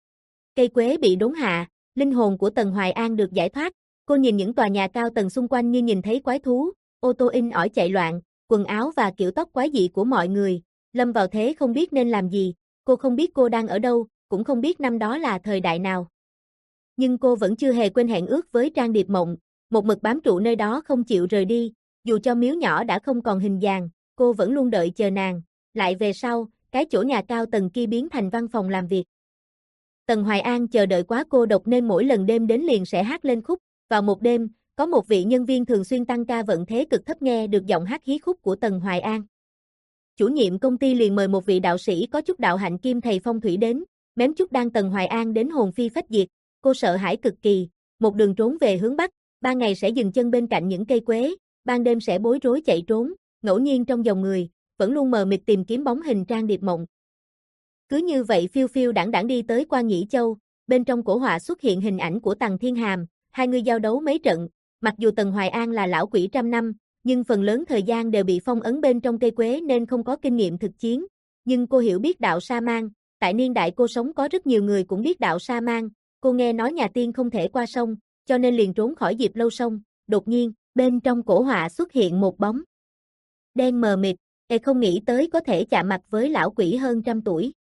Cây quế bị đốn hạ, linh hồn của Tần Hoài An được giải thoát, cô nhìn những tòa nhà cao tầng xung quanh như nhìn thấy quái thú, ô tô in ỏi chạy loạn, quần áo và kiểu tóc quái dị của mọi người, lâm vào thế không biết nên làm gì, cô không biết cô đang ở đâu, cũng không biết năm đó là thời đại nào. Nhưng cô vẫn chưa hề quên hẹn ước với Trang Điệp Mộng, một mực bám trụ nơi đó không chịu rời đi, dù cho miếu nhỏ đã không còn hình dáng, cô vẫn luôn đợi chờ nàng, lại về sau, cái chỗ nhà cao tầng kia biến thành văn phòng làm việc. Tần Hoài An chờ đợi quá cô độc nên mỗi lần đêm đến liền sẽ hát lên khúc, vào một đêm, có một vị nhân viên thường xuyên tăng ca vận thế cực thấp nghe được giọng hát hí khúc của Tần Hoài An. Chủ nhiệm công ty liền mời một vị đạo sĩ có chút đạo hạnh kim thầy phong thủy đến, mém chút đang Tần Hoài An đến hồn phi phách diệt, cô sợ hãi cực kỳ, một đường trốn về hướng Bắc, ban ngày sẽ dừng chân bên cạnh những cây quế, ban đêm sẽ bối rối chạy trốn, ngẫu nhiên trong dòng người, vẫn luôn mờ mịt tìm kiếm bóng hình Trang Điệp Mộng. Cứ như vậy phiêu phiêu đãng đãng đi tới Quan Nhĩ Châu, bên trong cổ họa xuất hiện hình ảnh của Tằng Thiên Hàm, hai người giao đấu mấy trận, mặc dù Tần Hoài An là lão quỷ trăm năm, nhưng phần lớn thời gian đều bị phong ấn bên trong cây quế nên không có kinh nghiệm thực chiến, nhưng cô hiểu biết đạo sa man, tại niên đại cô sống có rất nhiều người cũng biết đạo sa man, cô nghe nói nhà tiên không thể qua sông, cho nên liền trốn khỏi Diệp Lâu Sông, đột nhiên, bên trong cổ họa xuất hiện một bóng đen mờ mịt, e không nghĩ tới có thể chạm mặt với lão quỷ hơn trăm tuổi.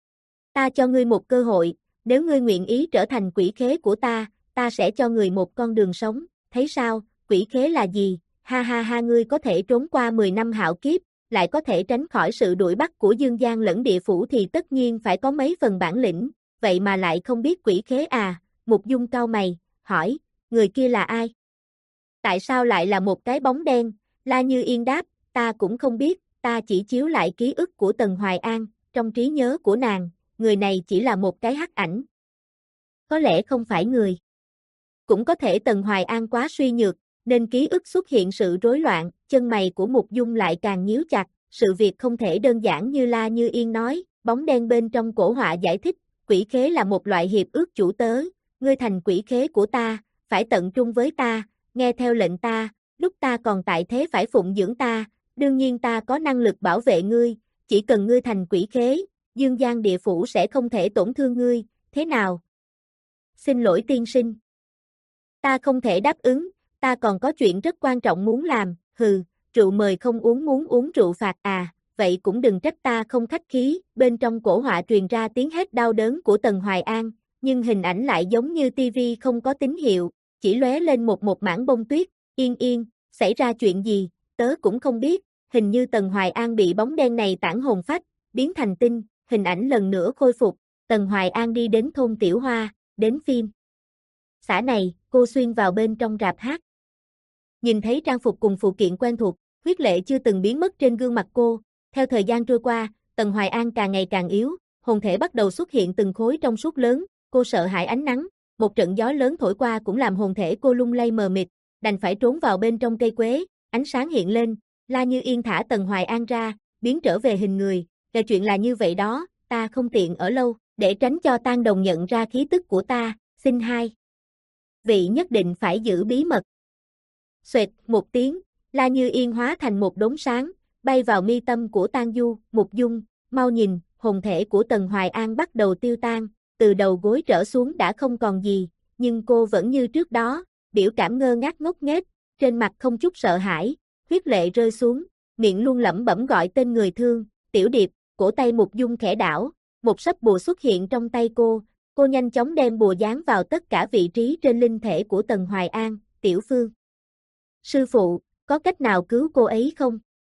Ta cho ngươi một cơ hội, nếu ngươi nguyện ý trở thành quỷ khế của ta, ta sẽ cho ngươi một con đường sống, thấy sao, quỷ khế là gì, ha ha ha ngươi có thể trốn qua mười năm hạo kiếp, lại có thể tránh khỏi sự đuổi bắt của dương gian lẫn địa phủ thì tất nhiên phải có mấy phần bản lĩnh, vậy mà lại không biết quỷ khế à, Mục Dung cau mày, hỏi, người kia là ai? Tại sao lại là một cái bóng đen? La Như Yên đáp, ta cũng không biết, ta chỉ chiếu lại ký ức của Tần Hoài An, trong trí nhớ của nàng, người này chỉ là một cái hắc ảnh. Có lẽ không phải người. Cũng có thể Tần Hoài An quá suy nhược, nên ký ức xuất hiện sự rối loạn, chân mày của Mục Dung lại càng nhíu chặt, sự việc không thể đơn giản như La Như Yên nói, bóng đen bên trong cổ họa giải thích, quỷ khế là một loại hiệp ước chủ tớ, ngươi thành quỷ khế của ta, phải tận trung với ta, nghe theo lệnh ta, lúc ta còn tại thế phải phụng dưỡng ta, đương nhiên ta có năng lực bảo vệ ngươi, chỉ cần ngươi thành quỷ khế, dương gian địa phủ sẽ không thể tổn thương ngươi, thế nào? Xin lỗi tiên sinh. Ta không thể đáp ứng, ta còn có chuyện rất quan trọng muốn làm, hừ, rượu mời không uống muốn uống rượu phạt à, vậy cũng đừng trách ta không khách khí, bên trong cổ họa truyền ra tiếng hét đau đớn của Tần Hoài An, nhưng hình ảnh lại giống như tivi không có tín hiệu, chỉ lóe lên một một mảng bông tuyết, yên yên, xảy ra chuyện gì, tớ cũng không biết, hình như Tần Hoài An bị bóng đen này tản hồn phách, biến thành tinh, hình ảnh lần nữa khôi phục, Tần Hoài An đi đến thôn Tiểu Hoa, đến phim. Xã này, cô xuyên vào bên trong rạp hát. Nhìn thấy trang phục cùng phụ kiện quen thuộc, huyết lệ chưa từng biến mất trên gương mặt cô, theo thời gian trôi qua, Tần Hoài An càng ngày càng yếu, hồn thể bắt đầu xuất hiện từng khối trong suốt lớn, cô sợ hãi ánh nắng, một trận gió lớn thổi qua cũng làm hồn thể cô lung lay mờ mịt, đành phải trốn vào bên trong cây quế, ánh sáng hiện lên, La Như Yên thả Tần Hoài An ra, biến trở về hình người, là chuyện là như vậy đó, ta không tiện ở lâu, để tránh cho Tang Đồng nhận ra khí tức của ta, xin hai vị nhất định phải giữ bí mật. Xoẹt một tiếng, La Như Yên hóa thành một đốm sáng, bay vào mi tâm của Tang Du, Mục Dung, mau nhìn, hồn thể của Tần Hoài An bắt đầu tiêu tan, từ đầu gối trở xuống đã không còn gì, nhưng cô vẫn như trước đó, biểu cảm ngơ ngác ngốc nghếch, trên mặt không chút sợ hãi, huyết lệ rơi xuống, miệng luôn lẩm bẩm gọi tên người thương, Tiểu Điệp, cổ tay Mục Dung khẽ đảo, một sấp bùa xuất hiện trong tay cô, cô nhanh chóng đem bùa dán vào tất cả vị trí trên linh thể của Tần Hoài An, Tiểu Phương. Sư phụ, có cách nào cứu cô ấy không?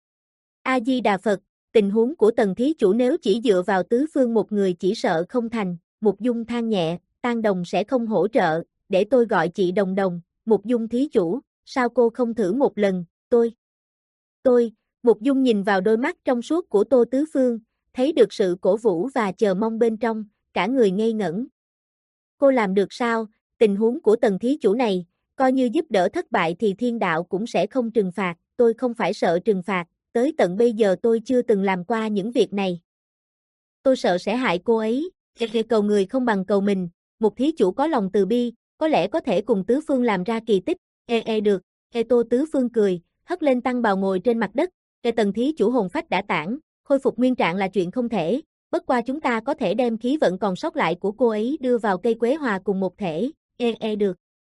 A-di-đà Phật, tình huống của Tần thí chủ nếu chỉ dựa vào tứ phương một người chỉ sợ không thành, Mục Dung than nhẹ, Tang Đồng sẽ không hỗ trợ, để tôi gọi chị Đồng Đồng, Mục Dung thí chủ, sao cô không thử một lần, tôi. Tôi, Mục Dung nhìn vào đôi mắt trong suốt của Tô Tứ Phương, thấy được sự cổ vũ và chờ mong bên trong, cả người ngây ngẩn. Cô làm được sao, tình huống của Tần thí chủ này, coi như giúp đỡ thất bại thì thiên đạo cũng sẽ không trừng phạt, tôi không phải sợ trừng phạt, tới tận bây giờ tôi chưa từng làm qua những việc này. Tôi sợ sẽ hại cô ấy, cầu người không bằng cầu mình, một thí chủ có lòng từ bi, có lẽ có thể cùng Tứ Phương làm ra kỳ tích, ê ê được, ê Tô Tứ Phương cười, hất lên tăng bào ngồi trên mặt đất, ê Tần thí chủ hồn phách đã tản, khôi phục nguyên trạng là chuyện không thể, bất qua chúng ta có thể đem khí vận còn sót lại của cô ấy đưa vào cây quế hòa cùng một thể, ê ê được.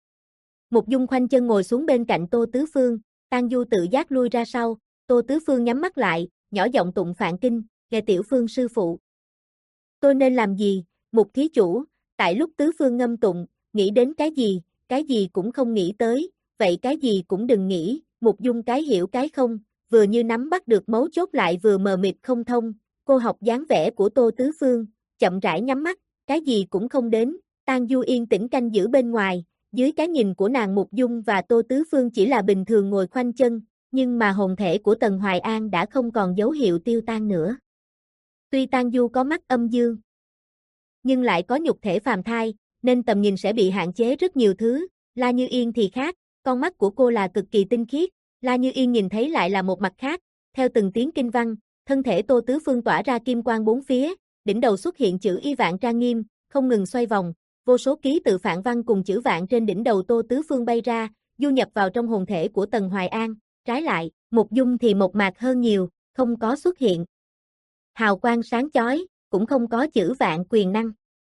Mục Dung khoanh chân ngồi xuống bên cạnh Tô Tứ Phương, Tang Du tự giác lui ra sau, Tô Tứ Phương nhắm mắt lại, nhỏ giọng tụng phạn kinh, nghe Tiểu Phương sư phụ. Tôi nên làm gì, Mục thí chủ, tại lúc Tứ Phương ngâm tụng, nghĩ đến cái gì, cái gì cũng không nghĩ tới, vậy cái gì cũng đừng nghĩ, Mục Dung cái hiểu cái không, vừa như nắm bắt được mấu chốt lại vừa mờ mịt không thông, cô học dáng vẻ của Tô Tứ Phương, chậm rãi nhắm mắt, cái gì cũng không đến, Tang Du yên tĩnh canh giữ bên ngoài, dưới cái nhìn của nàng Mục Dung và Tô Tứ Phương chỉ là bình thường ngồi khoanh chân, nhưng mà hồn thể của Tần Hoài An đã không còn dấu hiệu tiêu tan nữa. Tuy Tang Du có mắt âm dương, nhưng lại có nhục thể phàm thai, nên tầm nhìn sẽ bị hạn chế rất nhiều thứ. La Như Yên thì khác, con mắt của cô là cực kỳ tinh khiết, La Như Yên nhìn thấy lại là một mặt khác. Theo từng tiếng kinh văn, thân thể Tô Tứ Phương tỏa ra kim quang bốn phía, đỉnh đầu xuất hiện chữ Y Vạn trang nghiêm, không ngừng xoay vòng, vô số ký tự phạn văn cùng chữ vạn trên đỉnh đầu Tô Tứ Phương bay ra, du nhập vào trong hồn thể của Tần Hoài An. Trái lại, Mục Dung thì mộc mạc hơn nhiều, không có xuất hiện hào quang sáng chói, cũng không có chữ vạn quyền năng.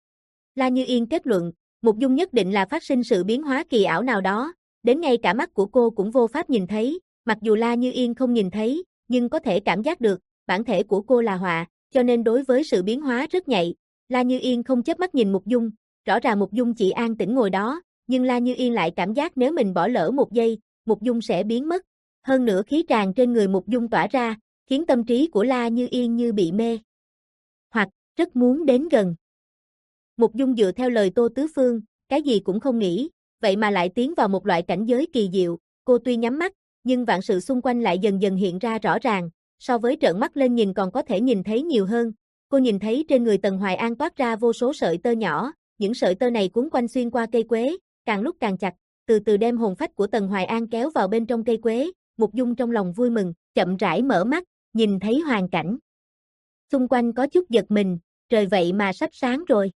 La Như Yên kết luận, Mục Dung nhất định là phát sinh sự biến hóa kỳ ảo nào đó, đến ngay cả mắt của cô cũng vô pháp nhìn thấy, mặc dù La Như Yên không nhìn thấy, nhưng có thể cảm giác được, bản thể của cô là họa, cho nên đối với sự biến hóa rất nhạy. La Như Yên không chớp mắt nhìn Mục Dung, rõ ràng Mục Dung chỉ an tĩnh ngồi đó, nhưng La Như Yên lại cảm giác nếu mình bỏ lỡ một giây, Mục Dung sẽ biến mất. Hơn nữa khí tràn trên người Mục Dung tỏa ra, khiến tâm trí của La Như Yên như bị mê hoặc rất muốn đến gần. Mục Dung dựa theo lời Tô Tứ Phương, cái gì cũng không nghĩ, vậy mà lại tiến vào một loại cảnh giới kỳ diệu. Cô tuy nhắm mắt, nhưng vạn sự xung quanh lại dần dần hiện ra rõ ràng, so với trợn mắt lên nhìn còn có thể nhìn thấy nhiều hơn. Cô nhìn thấy trên người Tần Hoài An toát ra vô số sợi tơ nhỏ, những sợi tơ này cuốn quanh xuyên qua cây quế, càng lúc càng chặt, từ từ đem hồn phách của Tần Hoài An kéo vào bên trong cây quế. Mục Dung trong lòng vui mừng, chậm rãi mở mắt, nhìn thấy hoàn cảnh xung quanh có chút giật mình, trời vậy mà sắp sáng rồi.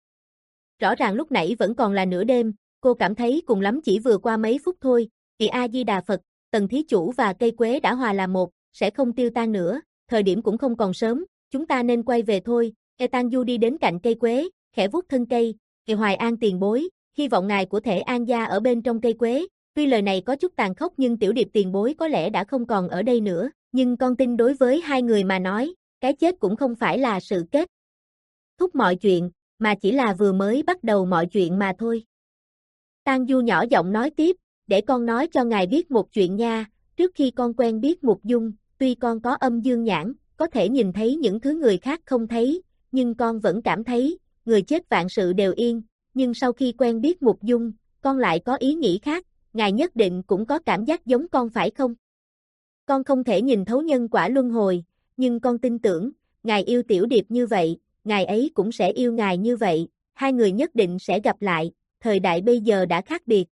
Rõ ràng lúc nãy vẫn còn là nửa đêm, cô cảm thấy cùng lắm chỉ vừa qua mấy phút thôi. Kỳ A Di Đà Phật, Tần thí chủ và cây quế đã hòa làm một, sẽ không tiêu tan nữa, thời điểm cũng không còn sớm, chúng ta nên quay về thôi. E Tang Du đi đến cạnh cây quế, khẽ vuốt thân cây, Kỳ Hoài An tiền bối, hy vọng ngài của thể an gia ở bên trong cây quế. Tuy lời này có chút tàn khốc nhưng Tiểu Điệp tiền bối có lẽ đã không còn ở đây nữa, nhưng con tin đối với hai người mà nói, cái chết cũng không phải là sự kết thúc mọi chuyện, mà chỉ là vừa mới bắt đầu mọi chuyện mà thôi. Tang Du nhỏ giọng nói tiếp, để con nói cho ngài biết một chuyện nha, trước khi con quen biết Mục Dung, tuy con có âm dương nhãn, có thể nhìn thấy những thứ người khác không thấy, nhưng con vẫn cảm thấy, người chết vạn sự đều yên, nhưng sau khi quen biết Mục Dung, con lại có ý nghĩ khác, ngài nhất định cũng có cảm giác giống con phải không? Con không thể nhìn thấu nhân quả luân hồi, nhưng con tin tưởng, ngài yêu Tiểu Điệp như vậy, ngài ấy cũng sẽ yêu ngài như vậy, hai người nhất định sẽ gặp lại, thời đại bây giờ đã khác biệt.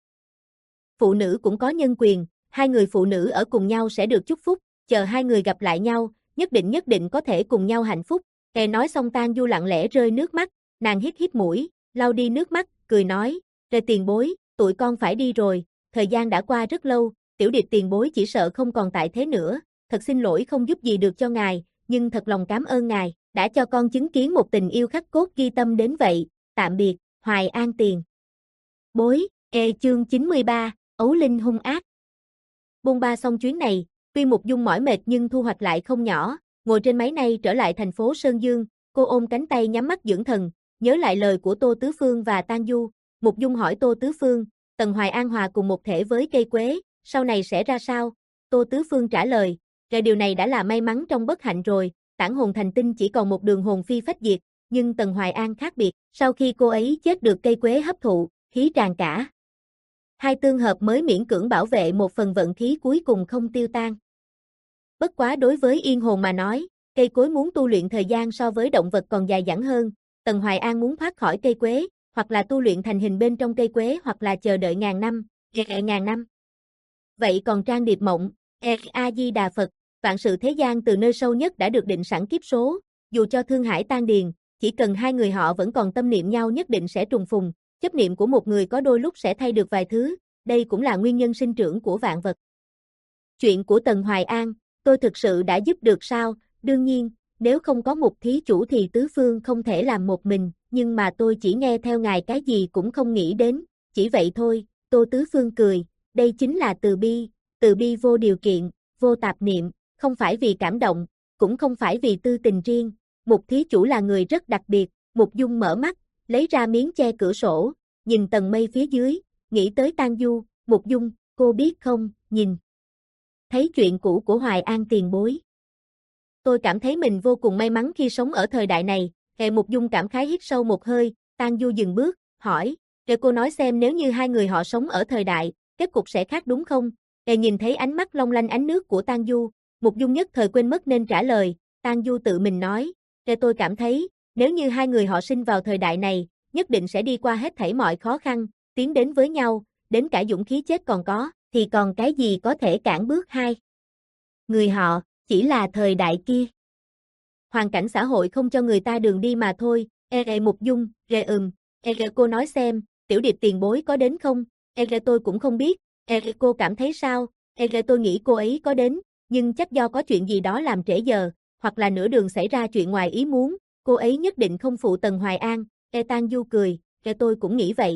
Phụ nữ cũng có nhân quyền, hai người phụ nữ ở cùng nhau sẽ được chúc phúc, chờ hai người gặp lại nhau, nhất định nhất định có thể cùng nhau hạnh phúc. Kẻ nói xong Tang Du lặng lẽ rơi nước mắt, nàng hít hít mũi, lau đi nước mắt, cười nói, "Rê tiền bối, tụi con phải đi rồi, thời gian đã qua rất lâu, Tiểu Điệp tiền bối chỉ sợ không còn tại thế nữa, thật xin lỗi không giúp gì được cho ngài, nhưng thật lòng cảm ơn ngài, đã cho con chứng kiến một tình yêu khắc cốt ghi tâm đến vậy, tạm biệt, Hoài An tiền bối." E chương chín mươi ba, Ấu Linh hung ác. Bôn ba xong chuyến này, tuy Mục Dung mỏi mệt nhưng thu hoạch lại không nhỏ, ngồi trên máy nay trở lại thành phố Sơn Dương, cô ôm cánh tay nhắm mắt dưỡng thần, nhớ lại lời của Tô Tứ Phương và Tang Du. Mục Dung hỏi Tô Tứ Phương, Tần Hoài An hòa cùng một thể với cây quế, sau này sẽ ra sao? Tô Tứ Phương trả lời, cái điều này đã là may mắn trong bất hạnh rồi, tản hồn thành tinh chỉ còn một đường hồn phi phách diệt, nhưng Tần Hoài An khác biệt, sau khi cô ấy chết được cây quế hấp thụ, khí tràn cả hai tương hợp mới miễn cưỡng bảo vệ một phần vận khí cuối cùng không tiêu tan. Bất quá đối với yên hồn mà nói, cây cối muốn tu luyện thời gian so với động vật còn dài dẳng hơn, Tần Hoài An muốn thoát khỏi cây quế, hoặc là tu luyện thành hình bên trong cây quế hoặc là chờ đợi ngàn năm, e ngàn năm. Vậy còn Trang Điệp Mộng, e A Di Đà Phật, vạn sự thế gian từ nơi sâu nhất đã được định sẵn kiếp số, dù cho thương hải tan điền, chỉ cần hai người họ vẫn còn tâm niệm nhau nhất định sẽ trùng phùng. Chấp niệm của một người có đôi lúc sẽ thay được vài thứ, đây cũng là nguyên nhân sinh trưởng của vạn vật. Chuyện của Tần Hoài An, tôi thực sự đã giúp được sao? Đương nhiên, nếu không có một thí chủ thì tứ phương không thể làm một mình, nhưng mà tôi chỉ nghe theo ngài cái gì cũng không nghĩ đến, chỉ vậy thôi. Tô Tứ Phương cười, đây chính là từ bi, từ bi vô điều kiện, vô tạp niệm, không phải vì cảm động, cũng không phải vì tư tình riêng. Một thí chủ là người rất đặc biệt. Mục Dung mở mắt, lấy ra miếng che cửa sổ, nhìn tầng mây phía dưới, nghĩ tới Tang Du. Mục Dung, cô biết không, nhìn thấy chuyện cũ của Hoài An tiền bối. Tôi cảm thấy mình vô cùng may mắn khi sống ở thời đại này. Hệ Mục Dung cảm khái hít sâu một hơi, Tang Du dừng bước, hỏi, để cô nói xem nếu như hai người họ sống ở thời đại, kết cục sẽ khác đúng không? Hệ nhìn thấy ánh mắt long lanh ánh nước của Tang Du, Mục Dung nhất thời quên mất nên trả lời. Tang Du tự mình nói, để tôi cảm thấy, Nếu như hai người họ sinh vào thời đại này, nhất định sẽ đi qua hết thảy mọi khó khăn, tiến đến với nhau, đến cả dũng khí chết còn có, thì còn cái gì có thể cản bước hai người họ, chỉ là thời đại kia. Hoàn cảnh xã hội không cho người ta đường đi mà thôi, e e Mục Dung, rề ừm, e e cô nói xem, Tiểu Điệp tiền bối có đến không, e e tôi cũng không biết, e e cô cảm thấy sao, e e tôi nghĩ cô ấy có đến, nhưng chắc do có chuyện gì đó làm trễ giờ, hoặc là nửa đường xảy ra chuyện ngoài ý muốn, cô ấy nhất định không phụ Tần Hoài An, e Tang Du cười, e tôi cũng nghĩ vậy.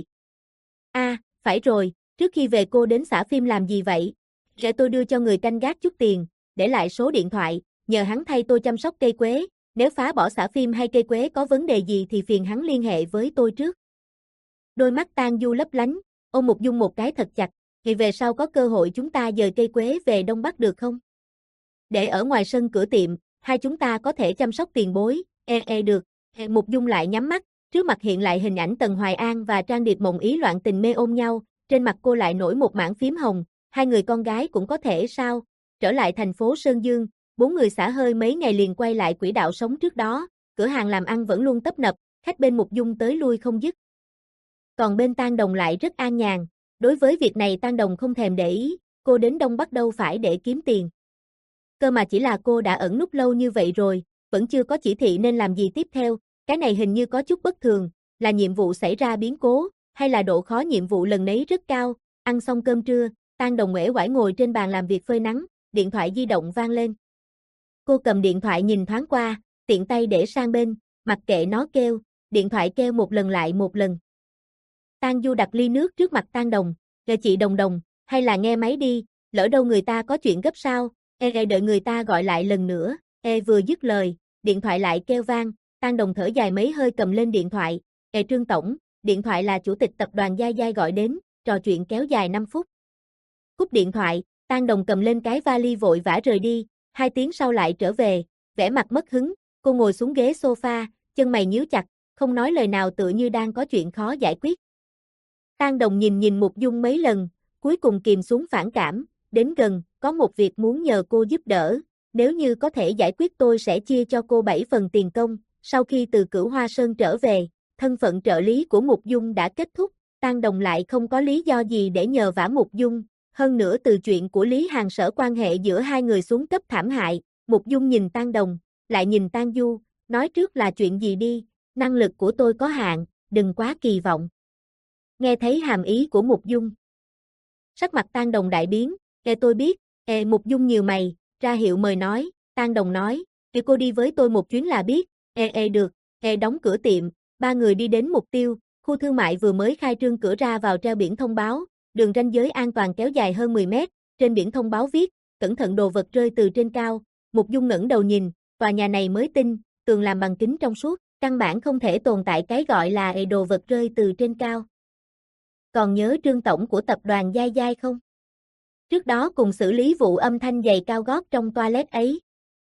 A, à, phải rồi, trước khi về cô đến xã phim làm gì vậy? Rẽ tôi đưa cho người canh gác chút tiền, để lại số điện thoại, nhờ hắn thay tôi chăm sóc cây quế, nếu phá bỏ xã phim hay cây quế có vấn đề gì thì phiền hắn liên hệ với tôi trước. Đôi mắt Tang Du lấp lánh, ôm Mục Dung một cái thật chặt, thì về sau có cơ hội chúng ta dời cây quế về Đông Bắc được không? Để ở ngoài sân cửa tiệm, hai chúng ta có thể chăm sóc tiền bối, e e được, e, Mục Dung lại nhắm mắt, trước mặt hiện lại hình ảnh Tần Hoài An và Trang Điệp mộng ý loạn tình mê ôm nhau, trên mặt cô lại nổi một mảng phím hồng, hai người con gái cũng có thể sao? Trở lại thành phố Sơn Dương, bốn người xả hơi mấy ngày liền quay lại quỹ đạo sống trước đó, cửa hàng làm ăn vẫn luôn tấp nập, khách bên Mục Dung tới lui không dứt. Còn bên Tang Đồng lại rất an nhàn, đối với việc này Tang Đồng không thèm để ý, cô đến Đông Bắc đâu phải để kiếm tiền. Cơ mà chỉ là cô đã ẩn núp lâu như vậy rồi, vẫn chưa có chỉ thị nên làm gì tiếp theo, cái này hình như có chút bất thường, là nhiệm vụ xảy ra biến cố, hay là độ khó nhiệm vụ lần nấy rất cao, ăn xong cơm trưa, Tang Đồng uể oải ngồi trên bàn làm việc phơi nắng, điện thoại di động vang lên. Cô cầm điện thoại nhìn thoáng qua, tiện tay để sang bên, mặc kệ nó kêu, điện thoại kêu một lần lại một lần. Tang Du đặt ly nước trước mặt Tang Đồng, "Rồi chị Đồng Đồng, hay là nghe máy đi, lỡ đâu người ta có chuyện gấp sao?" E e đợi người ta gọi lại lần nữa, e vừa dứt lời, điện thoại lại kêu vang, Tang Đồng thở dài mấy hơi cầm lên điện thoại, "E Trương tổng, điện thoại là chủ tịch tập đoàn Giai Giai gọi đến, trò chuyện kéo dài năm phút." Cúp điện thoại, Tang Đồng cầm lên cái vali vội vã rời đi, hai tiếng sau lại trở về, vẻ mặt mất hứng, cô ngồi xuống ghế sofa, chân mày nhíu chặt, không nói lời nào tựa như đang có chuyện khó giải quyết. Tang Đồng nhìn nhìn Mục Dung mấy lần, cuối cùng kìm xuống phản cảm, đến gần, "Có một việc muốn nhờ cô giúp đỡ, nếu như có thể giải quyết tôi sẽ chia cho cô bảy phần tiền công." Sau khi từ Cửu Hoa Sơn trở về, thân phận trợ lý của Mục Dung đã kết thúc, Tang Đồng lại không có lý do gì để nhờ vả Mục Dung, hơn nữa từ chuyện của Lý Hàn Sở quan hệ giữa hai người xuống cấp thảm hại, Mục Dung nhìn Tang Đồng, lại nhìn Tang Du, nói trước là chuyện gì đi, năng lực của tôi có hạn, đừng quá kỳ vọng. Nghe thấy hàm ý của Mục Dung, sắc mặt Tang Đồng đại biến, "E tôi biết." E Mục Dung nhíu mày, ra hiệu mời nói, Tang Đồng nói, "E cô đi với tôi một chuyến là biết." E e được, e đóng cửa tiệm, ba người đi đến mục tiêu, khu thương mại vừa mới khai trương cửa ra vào treo biển thông báo, đường ranh giới an toàn kéo dài hơn mười mét, trên biển thông báo viết, "Cẩn thận đồ vật rơi từ trên cao." Mục Dung ngẩng đầu nhìn, tòa nhà này mới tinh, tường làm bằng kính trong suốt, căn bản không thể tồn tại cái gọi là e đồ vật rơi từ trên cao. Còn nhớ Trương tổng của tập đoàn Giai Giai không? Trước đó cùng xử lý vụ âm thanh giày cao gót trong toilet ấy.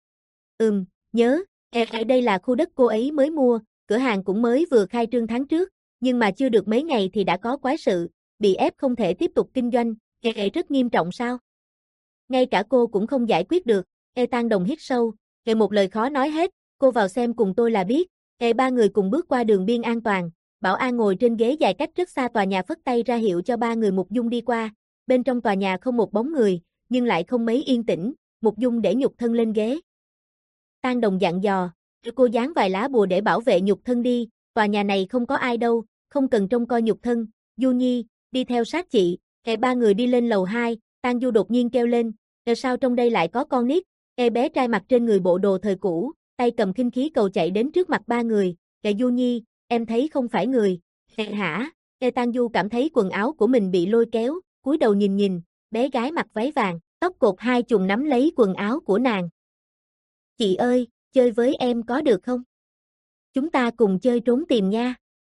Ừm, nhớ, e, ở đây là khu đất cô ấy mới mua, cửa hàng cũng mới vừa khai trương tháng trước, nhưng mà chưa được mấy ngày thì đã có quái sự, bị ép không thể tiếp tục kinh doanh, e, e rất nghiêm trọng sao? Ngay cả cô cũng không giải quyết được, e Tang Đồng hít sâu, e một lời khó nói hết, cô vào xem cùng tôi là biết, e ba người cùng bước qua đường biên an toàn, Bảo An ngồi trên ghế dài cách rất xa tòa nhà phất tay ra hiệu cho ba người Mục Dung đi qua, bên trong tòa nhà không một bóng người, nhưng lại không mấy yên tĩnh, Mục Dung để nhục thân lên ghế. Tang Đồng dặn dò, cô dán vài lá bùa để bảo vệ nhục thân đi, tòa nhà này không có ai đâu, không cần trông coi nhục thân, Du Nhi, đi theo sát chị, e ba người đi lên lầu hai, Tang Du đột nhiên kêu lên, e sao trong đây lại có con nít, e bé trai mặc trên người bộ đồ thời cũ, tay cầm khinh khí cầu chạy đến trước mặt ba người, e Du Nhi, em thấy không phải người, e hả, e Tang Du cảm thấy quần áo của mình bị lôi kéo, cúi đầu nhìn nhìn, bé gái mặc váy vàng, tóc cột hai chùm nắm lấy quần áo của nàng. Chị ơi, chơi với em có được không? Chúng ta cùng chơi trốn tìm nha.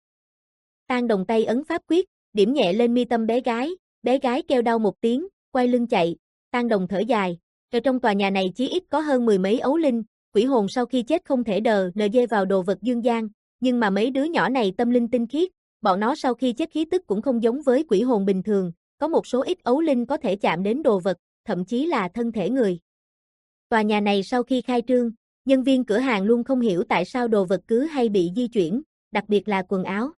Tang Đồng tay ấn pháp quyết, điểm nhẹ lên mi tâm bé gái, bé gái kêu đau một tiếng, quay lưng chạy, Tang Đồng thở dài, ở trong tòa nhà này chí ít có hơn mười mấy ấu linh, quỷ hồn sau khi chết không thể đờ nờ dê vào đồ vật dương gian, nhưng mà mấy đứa nhỏ này tâm linh tinh khiết, bọn nó sau khi chết khí tức cũng không giống với quỷ hồn bình thường, có một số ít ấu linh có thể chạm đến đồ vật, thậm chí là thân thể người. Tòa nhà này sau khi khai trương, Nhân viên cửa hàng luôn không hiểu tại sao đồ vật cứ hay bị di chuyển, đặc biệt là quần áo.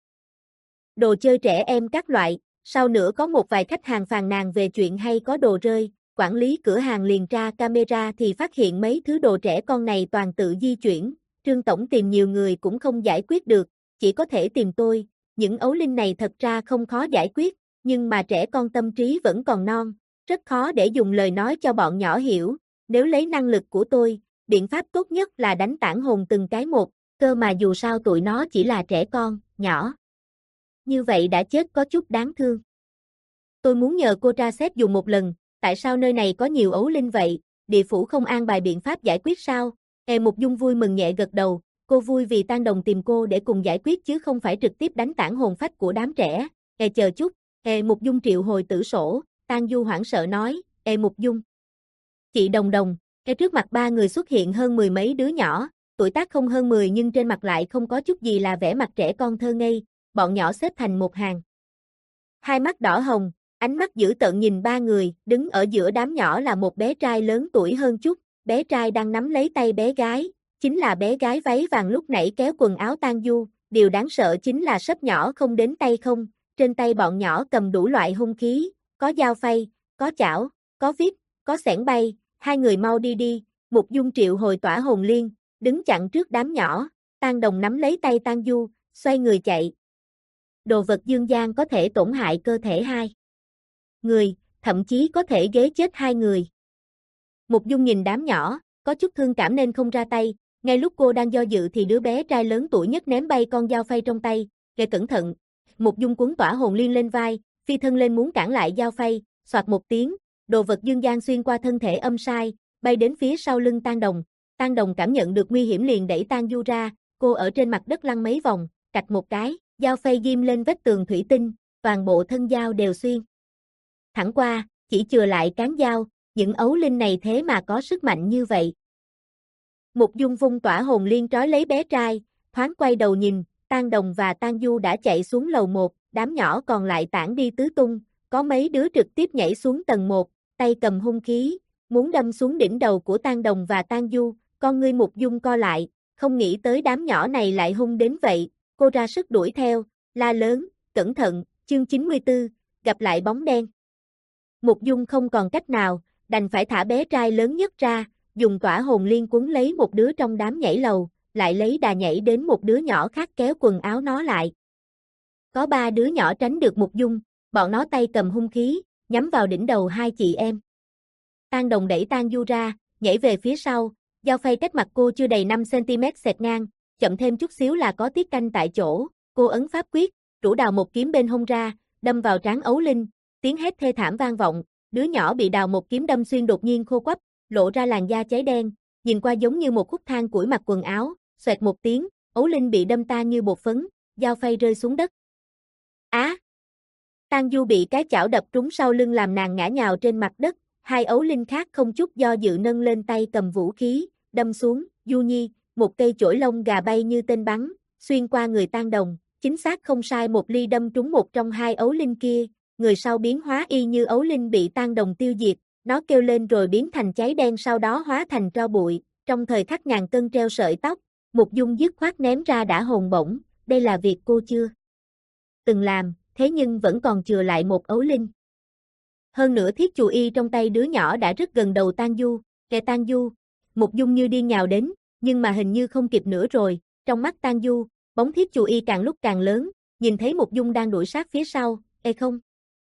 Đồ chơi trẻ em các loại, sau nữa có một vài khách hàng phàn nàn về chuyện hay có đồ rơi, quản lý cửa hàng liền tra camera thì phát hiện mấy thứ đồ trẻ con này toàn tự di chuyển, Trương Tổng tìm nhiều người cũng không giải quyết được, chỉ có thể tìm tôi, những ấu linh này thật ra không khó giải quyết, nhưng mà trẻ con tâm trí vẫn còn non, rất khó để dùng lời nói cho bọn nhỏ hiểu, nếu lấy năng lực của tôi, biện pháp tốt nhất là đánh tản hồn từng cái một, cơ mà dù sao tụi nó chỉ là trẻ con, nhỏ. Như vậy đã chết có chút đáng thương. Tôi muốn nhờ cô tra xét dùng một lần, tại sao nơi này có nhiều ấu linh vậy, địa phủ không an bài biện pháp giải quyết sao? Hề Mục Dung vui mừng nhẹ gật đầu, cô vui vì Tang Đồng tìm cô để cùng giải quyết chứ không phải trực tiếp đánh tản hồn phách của đám trẻ. Hề chờ chút, Hề Mục Dung triệu hồi tử sổ, Tang Du hoảng sợ nói, Hề Mục Dung. Chị Đồng Đồng, cái trước mặt ba người xuất hiện hơn mười mấy đứa nhỏ, tuổi tác không hơn mười nhưng trên mặt lại không có chút gì là vẻ mặt trẻ con thơ ngây, bọn nhỏ xếp thành một hàng. Hai mắt đỏ hồng, ánh mắt dữ tợn nhìn ba người, đứng ở giữa đám nhỏ là một bé trai lớn tuổi hơn chút, bé trai đang nắm lấy tay bé gái, chính là bé gái váy vàng lúc nãy kéo quần áo Tang Du, điều đáng sợ chính là sấp nhỏ không đến tay không, trên tay bọn nhỏ cầm đủ loại hung khí, có dao phay, có chảo, có vít, có xẻng bay, hai người mau đi đi, Mục Dung triệu hồi tỏa hồn liên, đứng chặn trước đám nhỏ, Tang Đồng nắm lấy tay Tang Du, xoay người chạy. Đồ vật dương gian có thể tổn hại cơ thể hai người, thậm chí có thể ghế chết hai người. Mục Dung nhìn đám nhỏ, có chút thương cảm nên không ra tay, ngay lúc cô đang do dự thì đứa bé trai lớn tuổi nhất ném bay con dao phay trong tay, kệ cẩn thận. Mục Dung cuốn tỏa hồn liên lên vai, phi thân lên muốn cản lại dao phay, soạt một tiếng, đồ vật dương gian xuyên qua thân thể âm sai, bay đến phía sau lưng Tang Đồng. Tang Đồng cảm nhận được nguy hiểm liền đẩy Tang Du ra, cô ở trên mặt đất lăn mấy vòng, cạch một cái, dao phay ghim lên vách tường thủy tinh, toàn bộ thân dao đều xuyên thẳng qua, chỉ chừa lại cán dao, những ấu linh này thế mà có sức mạnh như vậy. Mục Dung vung tỏa hồn liên trói lấy bé trai, thoáng quay đầu nhìn, Tang Đồng và Tang Du đã chạy xuống lầu một, đám nhỏ còn lại tản đi tứ tung, có mấy đứa trực tiếp nhảy xuống tầng một, tay cầm hung khí, muốn đâm xuống đỉnh đầu của Tang Đồng và Tang Du, con ngươi Mục Dung co lại, không nghĩ tới đám nhỏ này lại hung đến vậy, cô ra sức đuổi theo, la lớn, cẩn thận, chương chín mươi tư, gặp lại bóng đen. Mục Dung không còn cách nào, đành phải thả bé trai lớn nhất ra, dùng tỏa hồn liên quấn lấy một đứa trong đám nhảy lầu, lại lấy đà nhảy đến một đứa nhỏ khác kéo quần áo nó lại. Có ba đứa nhỏ tránh được Mục Dung, bọn nó tay cầm hung khí, nhắm vào đỉnh đầu hai chị em. Tang Đồng đẩy Tang Du ra, nhảy về phía sau, dao phay cách mặt cô chưa đầy năm xăng-ti-mét xẹt ngang, chậm thêm chút xíu là có tiết canh tại chỗ, cô ấn pháp quyết, rũ đào một kiếm bên hông ra, đâm vào trán ấu linh, tiếng hét thê thảm vang vọng, đứa nhỏ bị đào một kiếm đâm xuyên đột nhiên khô quắp, lộ ra làn da cháy đen, nhìn qua giống như một khúc than củi mặc quần áo, xoẹt một tiếng, ấu linh bị đâm tan như bột phấn, dao phay rơi xuống đất. Á! À, Tang Du bị cái chảo đập trúng sau lưng làm nàng ngã nhào trên mặt đất, hai ấu linh khác không chút do dự nâng lên tay cầm vũ khí, đâm xuống, Du Nhi, một cây chổi lông gà bay như tên bắn, xuyên qua người Tang Đồng, chính xác không sai một ly đâm trúng một trong hai ấu linh kia, người sau biến hóa y như ấu linh bị Tang Đồng tiêu diệt, nó kêu lên rồi biến thành cháy đen sau đó hóa thành tro bụi, trong thời khắc ngàn cân treo sợi tóc, Mục Dung dứt khoát ném ra đã hồn bổng, đây là việc cô chưa từng làm, thế nhưng vẫn còn chừa lại một ấu linh. Hơn nữa thiết chù y trong tay đứa nhỏ đã rất gần đầu Tang Du, kẻ Tang Du, Mục Dung như điên nhào đến, nhưng mà hình như không kịp nữa rồi, trong mắt Tang Du, bóng thiết chù y càng lúc càng lớn, nhìn thấy Mục Dung đang đuổi sát phía sau, ê không.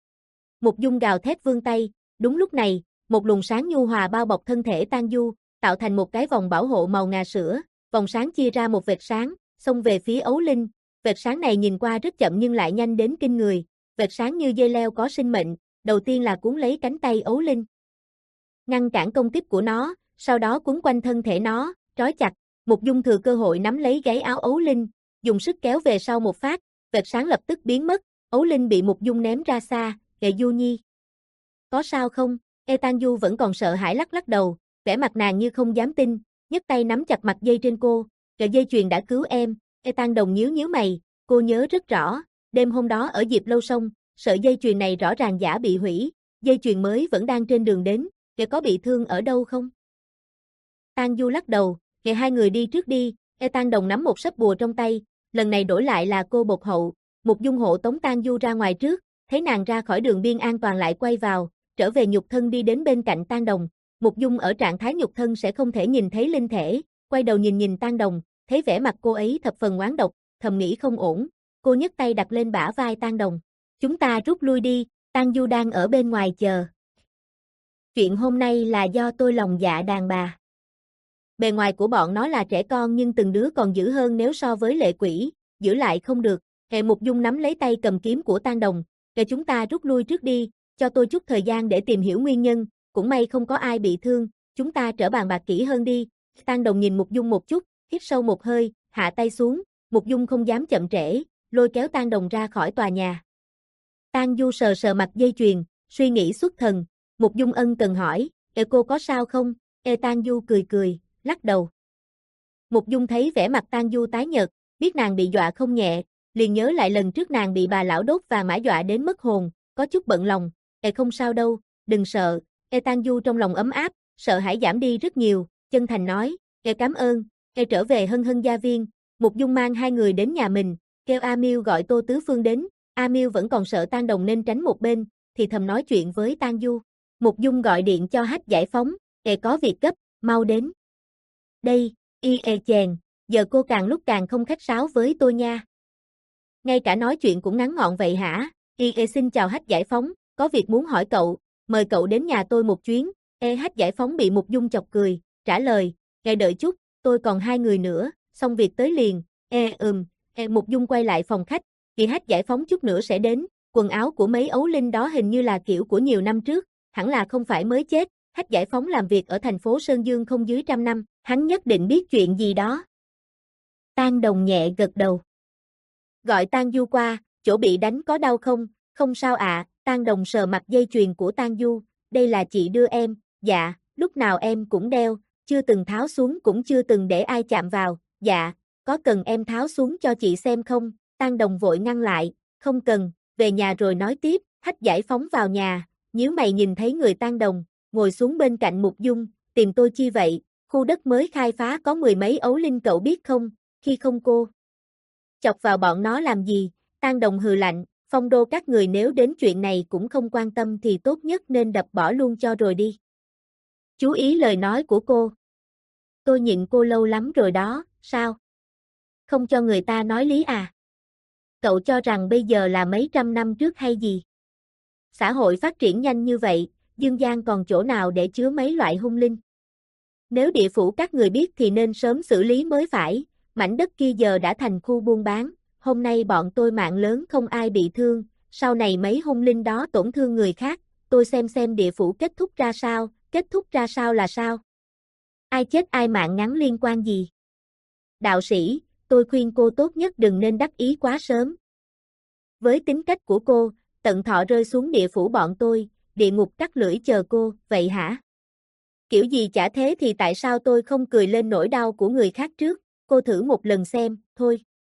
Mục Dung gào thét vươn tay, đúng lúc này, một luồng sáng nhu hòa bao bọc thân thể Tang Du, tạo thành một cái vòng bảo hộ màu ngà sữa, vòng sáng chia ra một vệt sáng, xông về phía ấu linh, vệt sáng này nhìn qua rất chậm nhưng lại nhanh đến kinh người, vệt sáng như dây leo có sinh mệnh, đầu tiên là cuốn lấy cánh tay ấu linh, ngăn cản công kích của nó, sau đó cuốn quanh thân thể nó, trói chặt, Mục Dung thừa cơ hội nắm lấy gáy áo ấu linh, dùng sức kéo về sau một phát, vệt sáng lập tức biến mất, ấu linh bị Mục Dung ném ra xa, Kệ Du Nhi. Có sao không? E Tang Du vẫn còn sợ hãi lắc lắc đầu, vẻ mặt nàng như không dám tin, nhấc tay nắm chặt mặt dây trên cô, Kệ dây chuyền đã cứu em, E Tang Đồng nhíu nhíu mày, cô nhớ rất rõ, đêm hôm đó ở Diệp Lâu Sông, sợi dây chuyền này rõ ràng giả bị hủy, dây chuyền mới vẫn đang trên đường đến, Kệ có bị thương ở đâu không? Tang Du lắc đầu, Ngày hai người đi trước đi, E Tang Đồng nắm một sấp bùa trong tay, lần này đổi lại là cô bột hậu, Mục Dung hộ tống Tang Du ra ngoài trước, thấy nàng ra khỏi đường biên an toàn lại quay vào, trở về nhục thân đi đến bên cạnh Tang Đồng. Mục Dung ở trạng thái nhục thân sẽ không thể nhìn thấy linh thể, quay đầu nhìn nhìn Tang Đồng, thấy vẻ mặt cô ấy thập phần oán độc, thầm nghĩ không ổn, cô nhấc tay đặt lên bả vai Tang Đồng. Chúng ta rút lui đi, Tang Du đang ở bên ngoài chờ. Chuyện hôm nay là do tôi lòng dạ đàn bà. Bề ngoài của bọn nó là trẻ con nhưng từng đứa còn dữ hơn nếu so với lệ quỷ, giữ lại không được. Hệ Mục Dung nắm lấy tay cầm kiếm của Tang Đồng, để chúng ta rút lui trước đi, cho tôi chút thời gian để tìm hiểu nguyên nhân, cũng may không có ai bị thương, chúng ta trở bàn bạc kỹ hơn đi. Tang Đồng nhìn Mục Dung một chút, hít sâu một hơi, hạ tay xuống, Mục Dung không dám chậm trễ, lôi kéo Tang Đồng ra khỏi tòa nhà. Tang Du sờ sờ mặt dây chuyền, suy nghĩ xuất thần, Mục Dung ân cần hỏi, "Ê cô có sao không?" Ê Tang Du cười cười, lắc đầu. Mục Dung thấy vẻ mặt Tang Du tái nhợt, biết nàng bị dọa không nhẹ, liền nhớ lại lần trước nàng bị bà lão đốt vàng mã dọa đến mất hồn, có chút bận lòng, "Ê không sao đâu, đừng sợ." Ê Tang Du trong lòng ấm áp, sợ hãi giảm đi rất nhiều, chân thành nói, "Ê cảm ơn." Ê trở về Hân Hân gia viên, Mục Dung mang hai người đến nhà mình, kêu A Miêu gọi Tô Tứ Phương đến, A Miêu vẫn còn sợ Tang Đồng nên tránh một bên, thì thầm nói chuyện với Tang Du. Mục Dung gọi điện cho Hách Giải Phóng, "Ê có việc gấp, mau đến." "Đây, y ê chèn, giờ cô càng lúc càng không khách sáo với tôi nha. Ngay cả nói chuyện cũng ngắn gọn vậy hả?" "Y ê xin chào Hách Giải Phóng, có việc muốn hỏi cậu, mời cậu đến nhà tôi một chuyến." Ê Hách Giải Phóng bị Mục Dung chọc cười, trả lời, "Ngài đợi chút, tôi còn hai người nữa, xong việc tới liền." Ê ừm, Ê Mục Dung quay lại phòng khách, vì Hách Giải Phóng chút nữa sẽ đến, quần áo của mấy ấu linh đó hình như là kiểu của nhiều năm trước, hẳn là không phải mới chết. Hách Giải Phóng làm việc ở thành phố Sơn Dương không dưới trăm năm, hắn nhất định biết chuyện gì đó. Tang Đồng nhẹ gật đầu. Gọi Tang Du qua, "Chỗ bị đánh có đau không?" "Không sao ạ." Tang Đồng sờ mặt dây chuyền của Tang Du, "Đây là chị đưa em." "Dạ, lúc nào em cũng đeo, chưa từng tháo xuống cũng chưa từng để ai chạm vào." "Dạ, có cần em tháo xuống cho chị xem không?" Tang Đồng vội ngăn lại, "Không cần, về nhà rồi nói tiếp." Hách Giải Phóng vào nhà, nhíu mày nhìn thấy người Tang Đồng, ngồi xuống bên cạnh Mục Dung, "Tìm tôi chi vậy? Khu đất mới khai phá có mười mấy ấu linh cậu biết không, khi không cô chọc vào bọn nó làm gì?" Tang Đồng hừ lạnh, "Phong đô các người nếu đến chuyện này cũng không quan tâm thì tốt nhất nên đập bỏ luôn cho rồi đi. Chú ý lời nói của cô. Tôi nhịn cô lâu lắm rồi đó, sao? Không cho người ta nói lý à? Cậu cho rằng bây giờ là mấy trăm năm trước hay gì? Xã hội phát triển nhanh như vậy, dương gian còn chỗ nào để chứa mấy loại hung linh? Nếu địa phủ các người biết thì nên sớm xử lý mới phải, mảnh đất kia giờ đã thành khu buôn bán, hôm nay bọn tôi mạng lớn không ai bị thương, sau này mấy hung linh đó tổn thương người khác, tôi xem xem địa phủ kết thúc ra sao, kết thúc ra sao là sao? Ai chết ai mạng ngắn liên quan gì? Đạo sĩ, tôi khuyên cô tốt nhất đừng nên đắc ý quá sớm. Với tính cách của cô, tận thọ rơi xuống địa phủ bọn tôi, địa ngục cắt lưỡi chờ cô, vậy hả? Kiểu gì chả thế thì tại sao tôi không cười lên nỗi đau của người khác trước, cô thử một lần xem, thôi.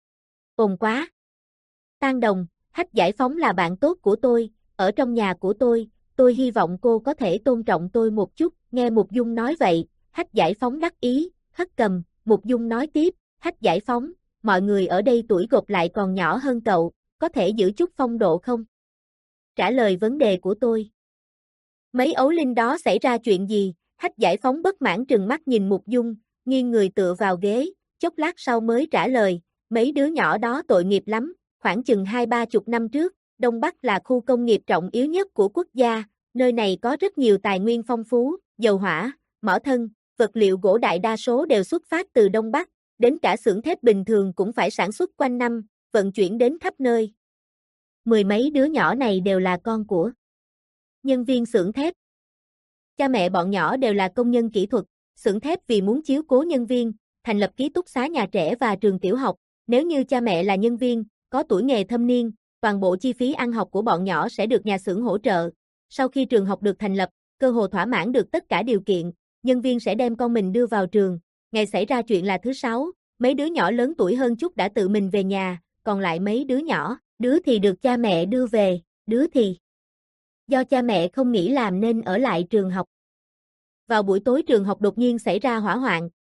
Ồn quá. Tang Đồng, Hách Giải Phóng là bạn tốt của tôi, ở trong nhà của tôi, tôi hy vọng cô có thể tôn trọng tôi một chút, nghe Mục Dung nói vậy, Hách Giải Phóng đắc ý, hất cầm, Mục Dung nói tiếp, Hách Giải Phóng, mọi người ở đây tuổi gộp lại còn nhỏ hơn cậu, có thể giữ chút phong độ không? Trả lời vấn đề của tôi. Mấy ấu linh đó xảy ra chuyện gì? Hách Giải Phóng bất mãn trừng mắt nhìn Mục Dung, nghiêng người tựa vào ghế, chốc lát sau mới trả lời, mấy đứa nhỏ đó tội nghiệp lắm, khoảng chừng hai ba chục năm trước, Đông Bắc là khu công nghiệp trọng yếu nhất của quốc gia, nơi này có rất nhiều tài nguyên phong phú, dầu hỏa, mỏ thân, vật liệu gỗ đại đa số đều xuất phát từ Đông Bắc, đến cả xưởng thép bình thường cũng phải sản xuất quanh năm, vận chuyển đến khắp nơi. Mười mấy đứa nhỏ này đều là con của nhân viên xưởng thép. Cha mẹ bọn nhỏ đều là công nhân kỹ thuật, xưởng thép vì muốn chiếu cố nhân viên, thành lập ký túc xá nhà trẻ và trường tiểu học, nếu như cha mẹ là nhân viên, có tuổi nghề thâm niên, toàn bộ chi phí ăn học của bọn nhỏ sẽ được nhà xưởng hỗ trợ. Sau khi trường học được thành lập, cơ hồ thỏa mãn được tất cả điều kiện, nhân viên sẽ đem con mình đưa vào trường, ngày xảy ra chuyện là thứ sáu, mấy đứa nhỏ lớn tuổi hơn chút đã tự mình về nhà, còn lại mấy đứa nhỏ, đứa thì được cha mẹ đưa về, đứa thì do cha mẹ không nghĩ làm nên ở lại trường học. Vào buổi tối trường học đột nhiên xảy ra hỏa hoạn,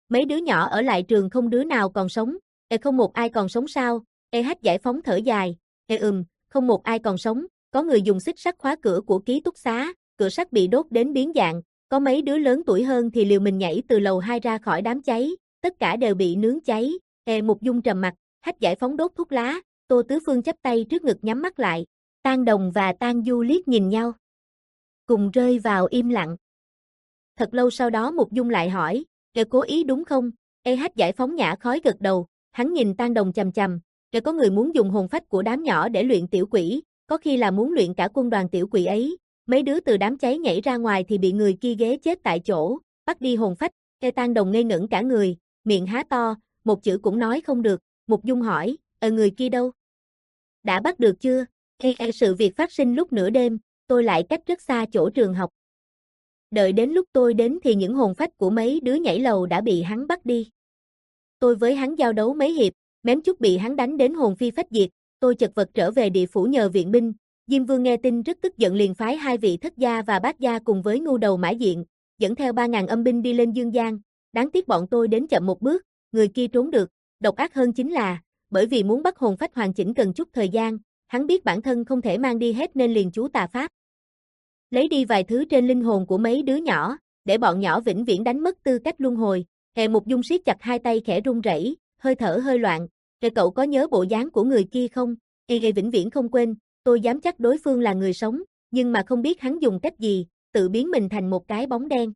Mấy đứa nhỏ ở lại trường không đứa nào còn sống, ê không một ai còn sống sao, ê hát giải phóng thở dài, ê ừm, không một ai còn sống, có người dùng xích sắt khóa cửa của ký túc xá, cửa sắt bị đốt đến biến dạng, có mấy đứa lớn tuổi hơn thì liều mình nhảy từ lầu hai ra khỏi đám cháy, tất cả đều bị nướng cháy, ê Mục Dung trầm mặt, hát giải phóng đốt thuốc lá, Tô Tứ Phương chắp tay trước ngực nhắm mắt lại, Tang Đồng và Tang Du liếc nhìn nhau, cùng rơi vào im lặng. Thật lâu sau đó Mục Dung lại hỏi, ê cố ý đúng không? Ê hát giải phóng nhả khói gật đầu, hắn nhìn Tang Đồng chằm chằm, ê có người muốn dùng hồn phách của đám nhỏ để luyện tiểu quỷ, có khi là muốn luyện cả quân đoàn tiểu quỷ ấy, mấy đứa từ đám cháy nhảy ra ngoài thì bị người kia ghé chết tại chỗ, bắt đi hồn phách, ê Tang Đồng ngây ngẩn cả người, miệng há to, một chữ cũng nói không được, Mục Dung hỏi, ờ người kia đâu? Đã bắt được chưa? Ê, ê sự việc phát sinh lúc nửa đêm, tôi lại cách rất xa chỗ trường học. Đợi đến lúc tôi đến thì những hồn phách của mấy đứa nhảy lầu đã bị hắn bắt đi. Tôi với hắn giao đấu mấy hiệp, mém chút bị hắn đánh đến hồn phi phách diệt, tôi chật vật trở về địa phủ nhờ viện binh. Diêm Vương nghe tin rất tức giận liền phái hai vị thất gia và bát gia cùng với ngu đầu Mã Diện, dẫn theo ba ngàn âm binh đi lên Dương Giang. Đáng tiếc bọn tôi đến chậm một bước, người kia trốn được, độc ác hơn chính là, bởi vì muốn bắt hồn phách hoàn chỉnh cần chút thời gian, hắn biết bản thân không thể mang đi hết nên liền chú tà pháp. Lấy đi vài thứ trên linh hồn của mấy đứa nhỏ, để bọn nhỏ vĩnh viễn đánh mất tư cách luân hồi. Hề Mục Dung siết chặt hai tay khẽ run rẩy, hơi thở hơi loạn. Hề cậu có nhớ bộ dáng của người kia không? Hề Hề vĩnh viễn không quên, tôi dám chắc đối phương là người sống, nhưng mà không biết hắn dùng cách gì, tự biến mình thành một cái bóng đen.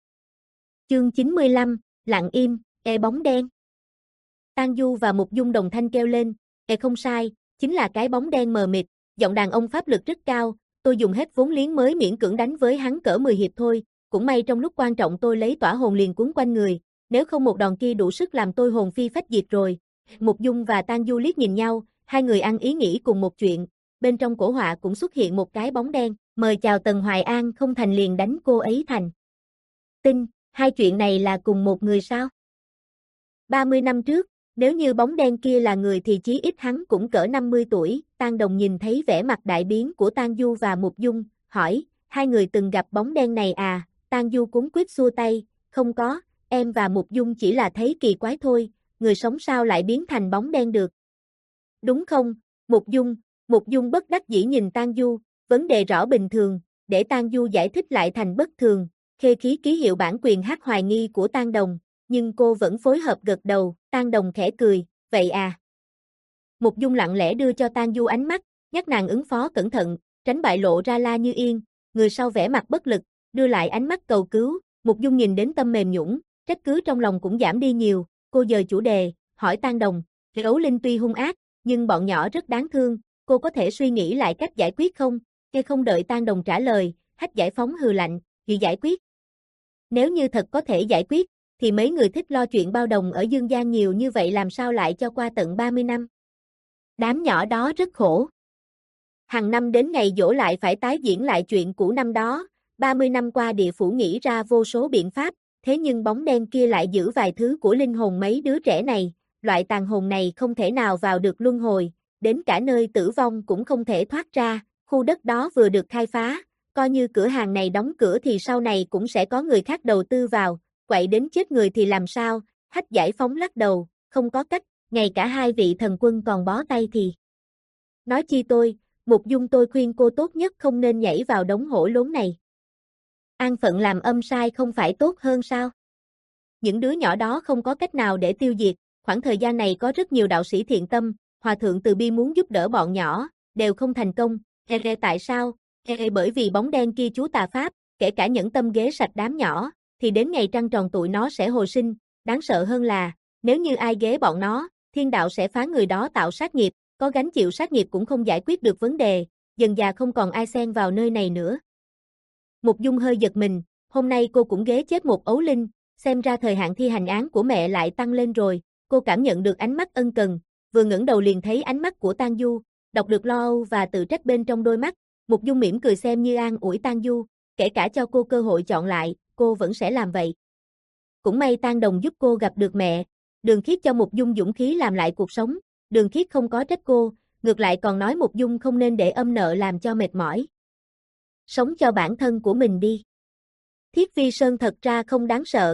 Chương chín mươi lăm, lặng im, e bóng đen. Tang Du và Mục Dung đồng thanh kêu lên, e không sai, chính là cái bóng đen mờ mịt, giọng đàn ông pháp lực rất cao. Tôi dùng hết vốn liếng mới miễn cưỡng đánh với hắn cỡ mười hiệp thôi, cũng may trong lúc quan trọng tôi lấy tỏa hồn liền cuốn quanh người, nếu không một đòn kia đủ sức làm tôi hồn phi phách diệt rồi. Mục Dung và Tang Du liếc nhìn nhau, hai người ăn ý nghĩ cùng một chuyện, bên trong cổ họa cũng xuất hiện một cái bóng đen, mời chào Tần Hoài An không thành liền đánh cô ấy thành. Tin, hai chuyện này là cùng một người sao? ba mươi năm trước, nếu như bóng đen kia là người thì chí ít hắn cũng cỡ năm mươi tuổi, Tang Đồng nhìn thấy vẻ mặt đại biến của Tang Du và Mục Dung, hỏi, hai người từng gặp bóng đen này à? Tang Du cuống quýt xua tay, không có, em và Mục Dung chỉ là thấy kỳ quái thôi, người sống sao lại biến thành bóng đen được? Đúng không, Mục Dung? Mục Dung bất đắc dĩ nhìn Tang Du, vấn đề rõ bình thường, để Tang Du giải thích lại thành bất thường, khê khí ký hiệu bản quyền hát hoài nghi của Tang Đồng, nhưng cô vẫn phối hợp gật đầu, Tang Đồng khẽ cười, vậy à? Mục Dung lặng lẽ đưa cho Tang Du ánh mắt, nhắc nàng ứng phó cẩn thận, tránh bại lộ ra La Như Yên, người sau vẻ mặt bất lực, đưa lại ánh mắt cầu cứu, Mục Dung nhìn đến tâm mềm nhũn, trách cứ trong lòng cũng giảm đi nhiều, cô dời chủ đề, hỏi Tang Đồng, Ấu Linh tuy hung ác, nhưng bọn nhỏ rất đáng thương, cô có thể suy nghĩ lại cách giải quyết không? Nghe không đợi Tang Đồng trả lời, Hách Giải Phóng hừ lạnh, gì giải quyết? Nếu như thật có thể giải quyết, thì mấy người thích lo chuyện bao đồng ở Dương Giang nhiều như vậy làm sao lại cho qua tận ba mươi năm? Đám nhỏ đó rất khổ. Hàng năm đến ngày giỗ lại phải tái diễn lại chuyện cũ năm đó, ba mươi năm qua địa phủ nghĩ ra vô số biện pháp, thế nhưng bóng đen kia lại giữ vài thứ của linh hồn mấy đứa trẻ này, loại tàn hồn này không thể nào vào được luân hồi, đến cả nơi tử vong cũng không thể thoát ra, khu đất đó vừa được khai phá, coi như cửa hàng này đóng cửa thì sau này cũng sẽ có người khác đầu tư vào, quậy đến chết người thì làm sao? Hách Giải Phóng lắc đầu, không có cách, ngay cả hai vị thần quân còn bó tay thì. Nói chi tôi, Mục Dung tôi khuyên cô tốt nhất không nên nhảy vào đống hổ lốn này. An phận làm âm sai không phải tốt hơn sao? Những đứa nhỏ đó không có cách nào để tiêu diệt, khoảng thời gian này có rất nhiều đạo sĩ thiện tâm, hòa thượng từ bi muốn giúp đỡ bọn nhỏ, đều không thành công. Ê ê tại sao? Ê ê bởi vì bóng đen kia chú tà pháp, kể cả nhẫn tâm ghế sạch đám nhỏ, thì đến ngày trăng tròn tụi nó sẽ hồi sinh, đáng sợ hơn là, nếu như ai ghế bọn nó, thiên đạo sẽ phá người đó tạo sát nghiệp, có gánh chịu sát nghiệp cũng không giải quyết được vấn đề, dần dà không còn ai xen vào nơi này nữa. Mục Dung hơi giật mình, hôm nay cô cũng ghế chết một ấu linh, xem ra thời hạn thi hành án của mẹ lại tăng lên rồi, cô cảm nhận được ánh mắt ân cần, vừa ngẩng đầu liền thấy ánh mắt của Tang Du, đọc được lo âu và tự trách bên trong đôi mắt, Mục Dung mỉm cười xem như an ủi Tang Du, kể cả cho cô cơ hội chọn lại, cô vẫn sẽ làm vậy. Cũng may Tang Đồng giúp cô gặp được mẹ, Đường Khiết cho Mục Dung dũng khí làm lại cuộc sống, Đường Khiết không có trách cô, ngược lại còn nói Mục Dung không nên để âm nợ làm cho mệt mỏi. Sống cho bản thân của mình đi. Thiết Vi Sơn thật ra không đáng sợ,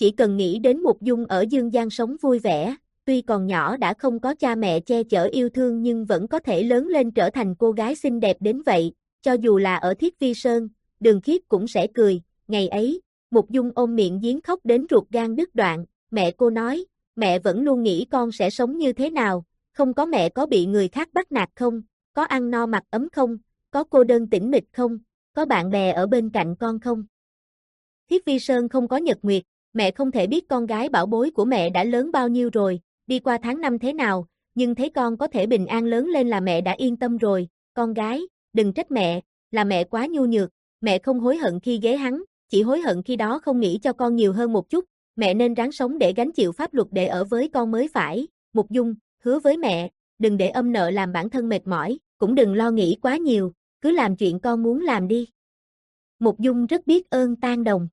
chỉ cần nghĩ đến Mục Dung ở Dương Gian sống vui vẻ, tuy còn nhỏ đã không có cha mẹ che chở yêu thương nhưng vẫn có thể lớn lên trở thành cô gái xinh đẹp đến vậy, cho dù là ở Thiết Vi Sơn, Đường Khiết cũng sẽ cười. Ngày ấy, Mục Dung ôm miệng giếng khóc đến ruột gan đứt đoạn, mẹ cô nói, mẹ vẫn luôn nghĩ con sẽ sống như thế nào, không có mẹ có bị người khác bắt nạt không, có ăn no mặc ấm không, có cô đơn tĩnh mịch không, có bạn bè ở bên cạnh con không. Thiết Vi Sơn không có nhật nguyệt, mẹ không thể biết con gái bảo bối của mẹ đã lớn bao nhiêu rồi, đi qua tháng năm thế nào, nhưng thấy con có thể bình an lớn lên là mẹ đã yên tâm rồi. Con gái, đừng trách mẹ, là mẹ quá nhu nhược, mẹ không hối hận khi ghế hắn, chỉ hối hận khi đó không nghĩ cho con nhiều hơn một chút, mẹ nên ráng sống để gánh chịu pháp luật để ở với con mới phải. Mục Dung, hứa với mẹ, đừng để âm nợ làm bản thân mệt mỏi, cũng đừng lo nghĩ quá nhiều, cứ làm chuyện con muốn làm đi. Mục Dung rất biết ơn Tang Đồng.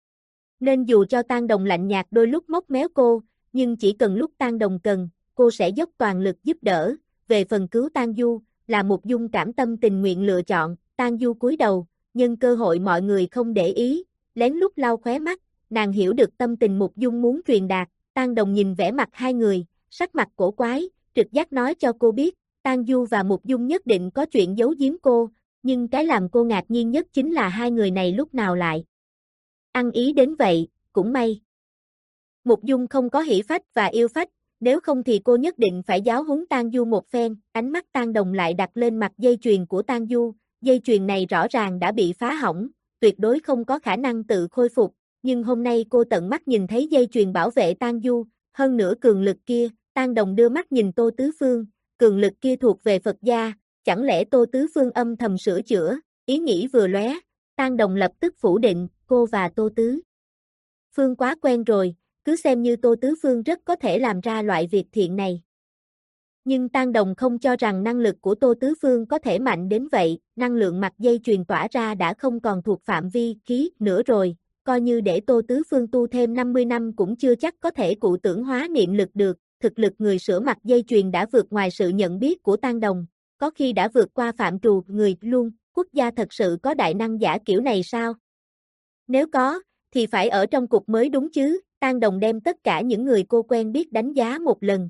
Nên dù cho Tang Đồng lạnh nhạt đôi lúc móc méo cô, nhưng chỉ cần lúc Tang Đồng cần, cô sẽ dốc toàn lực giúp đỡ. Về phần cứu Tang Du, là Mục Dung cảm tâm tình nguyện lựa chọn. Tang Du cúi đầu, nhân cơ hội mọi người không để ý, lén lút lau khóe mắt, nàng hiểu được tâm tình Mục Dung muốn truyền đạt. Tang Đồng nhìn vẻ mặt hai người, sắc mặt cổ quái, trực giác nói cho cô biết, Tang Du và Mục Dung nhất định có chuyện giấu giếm cô, nhưng cái làm cô ngạc nhiên nhất chính là hai người này lúc nào lại ăn ý đến vậy, cũng may. Mục Dung không có hỉ phách và yêu phách, nếu không thì cô nhất định phải giáo huấn Tang Du một phen. Ánh mắt Tang Đồng lại đặt lên mặt dây chuyền của Tang Du, dây chuyền này rõ ràng đã bị phá hỏng, tuyệt đối không có khả năng tự khôi phục, nhưng hôm nay cô tận mắt nhìn thấy dây chuyền bảo vệ Tang Du, hơn nữa cường lực kia. Tang Đồng đưa mắt nhìn Tô Tứ Phương, cường lực kia thuộc về Phật gia, chẳng lẽ Tô Tứ Phương âm thầm sửa chữa, ý nghĩ vừa lóe, Tang Đồng lập tức phủ định, cô và Tô Tứ Phương quá quen rồi, cứ xem như Tô Tứ Phương rất có thể làm ra loại việc thiện này. Nhưng Tang Đồng không cho rằng năng lực của Tô Tứ Phương có thể mạnh đến vậy, năng lượng mặt dây truyền tỏa ra đã không còn thuộc phạm vi khí nữa rồi, coi như để Tô Tứ Phương tu thêm năm mươi năm cũng chưa chắc có thể cụ tưởng hóa niệm lực được, thực lực người sửa mặt dây chuyền đã vượt ngoài sự nhận biết của Tang Đồng, có khi đã vượt qua phạm trù người luôn, quốc gia thật sự có đại năng giả kiểu này sao? Nếu có, thì phải ở trong cục mới đúng chứ. Tang Đồng đem tất cả những người cô quen biết đánh giá một lần.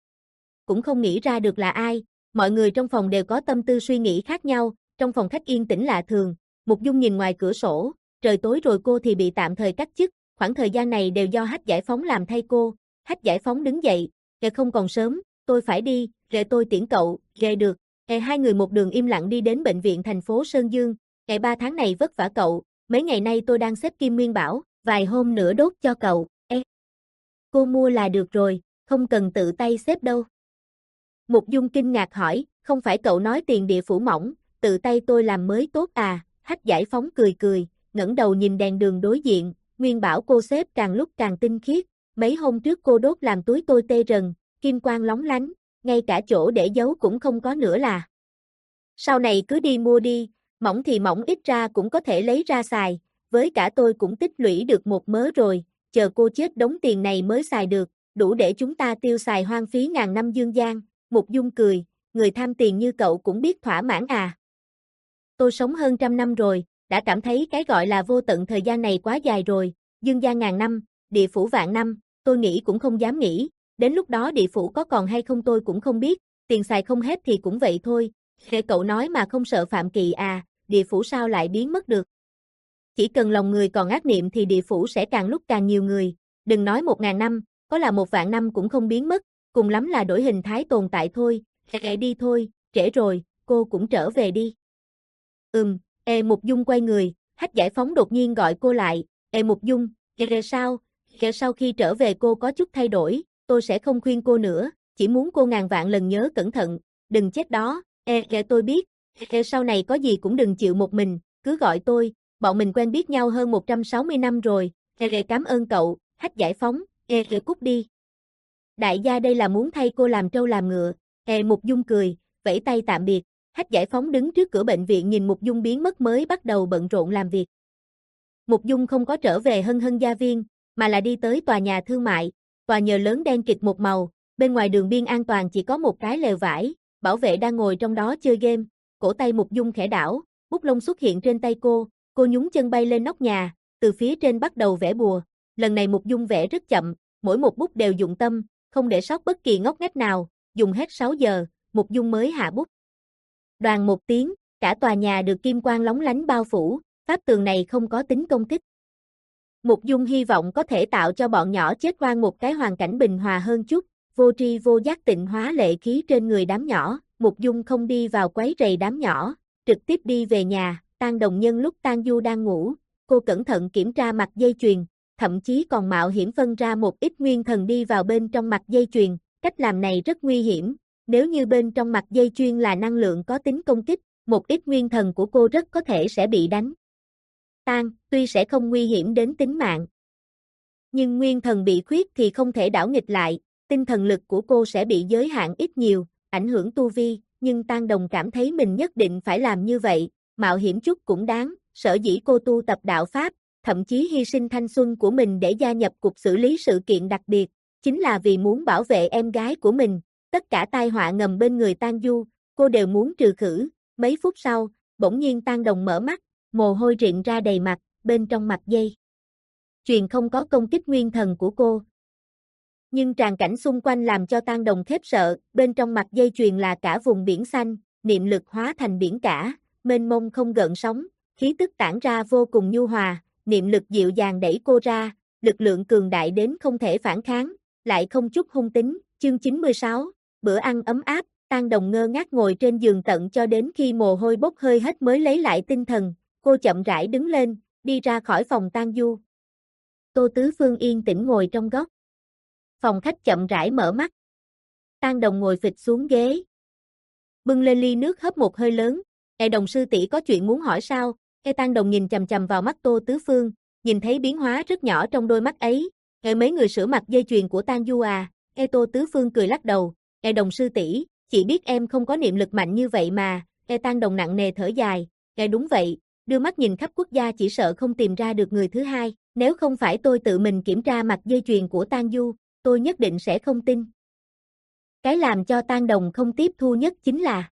Cũng không nghĩ ra được là ai, mọi người trong phòng đều có tâm tư suy nghĩ khác nhau, trong phòng khách yên tĩnh lạ thường, Mục Dung nhìn ngoài cửa sổ, trời tối rồi cô thì bị tạm thời cách chức, khoảng thời gian này đều do Hách Giải Phóng làm thay cô. Hách Giải Phóng đứng dậy, "Kìa không còn sớm, tôi phải đi, để tôi tiễn cậu." "Rề được." Kìa hai người một đường im lặng đi đến bệnh viện thành phố Sơn Dương, "Ngày ba tháng này vất vả cậu, mấy ngày nay tôi đang xếp Kim Nguyên Bảo, vài hôm nữa đốt cho cậu." "Ê, cô mua là được rồi, không cần tự tay xếp đâu." Mục Dung kinh ngạc hỏi, "Không phải cậu nói tiền địa phủ mỏng, tự tay tôi làm mới tốt à?" Hách Giải Phóng cười cười, ngẩng đầu nhìn đèn đường đối diện, Nguyên Bảo cô xếp càng lúc càng tinh khiết, mấy hôm trước cô đốt làm túi tôi tê rần, kim quang lóng lánh, ngay cả chỗ để giấu cũng không có nữa là. Sau này cứ đi mua đi, mỏng thì mỏng ít ra cũng có thể lấy ra xài, với cả tôi cũng tích lũy được một mớ rồi, chờ cô chết đống tiền này mới xài được, đủ để chúng ta tiêu xài hoang phí ngàn năm dương gian. Mục Dung cười, người tham tiền như cậu cũng biết thỏa mãn à. Tôi sống hơn trăm năm rồi, đã cảm thấy cái gọi là vô tận thời gian này quá dài rồi, dương gian ngàn năm, địa phủ vạn năm, tôi nghĩ cũng không dám nghĩ, đến lúc đó địa phủ có còn hay không tôi cũng không biết, tiền xài không hết thì cũng vậy thôi. Để cậu nói mà không sợ phạm kỵ à, địa phủ sao lại biến mất được. Chỉ cần lòng người còn ác niệm thì địa phủ sẽ càng lúc càng nhiều người, đừng nói một ngàn năm, có là một vạn năm cũng không biến mất, cùng lắm là đổi hình thái tồn tại thôi, kệ đi thôi, trễ rồi, cô cũng trở về đi. Ừm, Ê Mục Dung quay người, Hách Giải Phóng đột nhiên gọi cô lại, Ê Mục Dung, kệ sao, kệ sau khi trở về cô có chút thay đổi, tôi sẽ không khuyên cô nữa, chỉ muốn cô ngàn vạn lần nhớ cẩn thận, đừng chết đó, Ê kệ tôi biết, kệ sau này có gì cũng đừng chịu một mình, cứ gọi tôi, bọn mình quen biết nhau hơn một trăm sáu mươi năm rồi, kệ cảm ơn cậu, Hách Giải Phóng, Ê kệ cút đi. Đại gia đây là muốn thay cô làm trâu làm ngựa, Ê Mục Dung cười, vẫy tay tạm biệt. Hách Giải Phóng đứng trước cửa bệnh viện nhìn Mục Dung biến mất mới bắt đầu bận rộn làm việc. Mục Dung không có trở về Hân Hân Gia Viên, mà là đi tới tòa nhà thương mại, tòa nhờ lớn đen kịt một màu, bên ngoài đường biên an toàn chỉ có một cái lều vải, bảo vệ đang ngồi trong đó chơi game, cổ tay Mục Dung khẽ đảo, bút lông xuất hiện trên tay cô, cô nhún chân bay lên nóc nhà, từ phía trên bắt đầu vẽ bùa, lần này Mục Dung vẽ rất chậm, mỗi một bút đều dụng tâm, không để sót bất kỳ ngóc ngách nào, dùng hết sáu giờ, Mục Dung mới hạ bút. Đoàn một tiếng, cả tòa nhà được kim quang lóng lánh bao phủ, pháp tường này không có tính công kích. Mục Dung hy vọng có thể tạo cho bọn nhỏ chết oan một cái hoàn cảnh bình hòa hơn chút, vô tri vô giác tịnh hóa lệ khí trên người đám nhỏ, Mục Dung không đi vào quấy rầy đám nhỏ, trực tiếp đi về nhà. Tang Đồng nhân lúc Tang Du đang ngủ, cô cẩn thận kiểm tra mặt dây chuyền, thậm chí còn mạo hiểm phân ra một ít nguyên thần đi vào bên trong mặt dây chuyền, cách làm này rất nguy hiểm, nếu như bên trong mặt dây chuyền là năng lượng có tính công kích, một ít nguyên thần của cô rất có thể sẽ bị đánh tan, tuy sẽ không nguy hiểm đến tính mạng. Nhưng nguyên thần bị khuyết thì không thể đảo nghịch lại, tinh thần lực của cô sẽ bị giới hạn ít nhiều, ảnh hưởng tu vi, nhưng Tang Đồng cảm thấy mình nhất định phải làm như vậy, mạo hiểm chút cũng đáng, sở dĩ cô tu tập đạo Pháp, thậm chí hy sinh thanh xuân của mình để gia nhập cục xử lý sự kiện đặc biệt, chính là vì muốn bảo vệ em gái của mình, tất cả tai họa ngầm bên người Tang Du, cô đều muốn trừ khử. Mấy phút sau, bỗng nhiên Tang Đồng mở mắt, mồ hôi rịn ra đầy mặt, bên trong mặt dây chuyền không có công kích nguyên thần của cô. Nhưng tràng cảnh xung quanh làm cho Tang Đồng khiếp sợ, bên trong mặt dây chuyền là cả vùng biển xanh, niệm lực hóa thành biển cả, mênh mông không gợn sóng, khí tức tản ra vô cùng nhu hòa, niệm lực dịu dàng đẩy cô ra, lực lượng cường đại đến không thể phản kháng, lại không chút hung tính. Chương chín mươi sáu, bữa ăn ấm áp, Tang Đồng ngơ ngác ngồi trên giường tận cho đến khi mồ hôi bốc hơi hết mới lấy lại tinh thần, cô chậm rãi đứng lên, đi ra khỏi phòng Tang Du. Tô Tứ Phương yên tĩnh ngồi trong góc phòng khách chậm rãi mở mắt. Tang Đồng ngồi phịch xuống ghế, bưng lên ly nước hớp một hơi lớn. "Ê Đồng sư tỷ có chuyện muốn hỏi sao?" Ê Tang Đồng nhìn chằm chằm vào mắt Tô Tứ Phương, nhìn thấy biến hóa rất nhỏ trong đôi mắt ấy. "Ê mấy người sửa mặt dây chuyền của Tang Du à?" Ê Tô Tứ Phương cười lắc đầu. "Ê Đồng sư tỷ, chị biết em không có niệm lực mạnh như vậy mà." Ê Tang Đồng nặng nề thở dài. "Ê đúng vậy, đưa mắt nhìn khắp quốc gia chỉ sợ không tìm ra được người thứ hai, nếu không phải tôi tự mình kiểm tra mặt dây chuyền của Tang Du, tôi nhất định sẽ không tin." Cái làm cho Tang Đồng không tiếp thu nhất chính là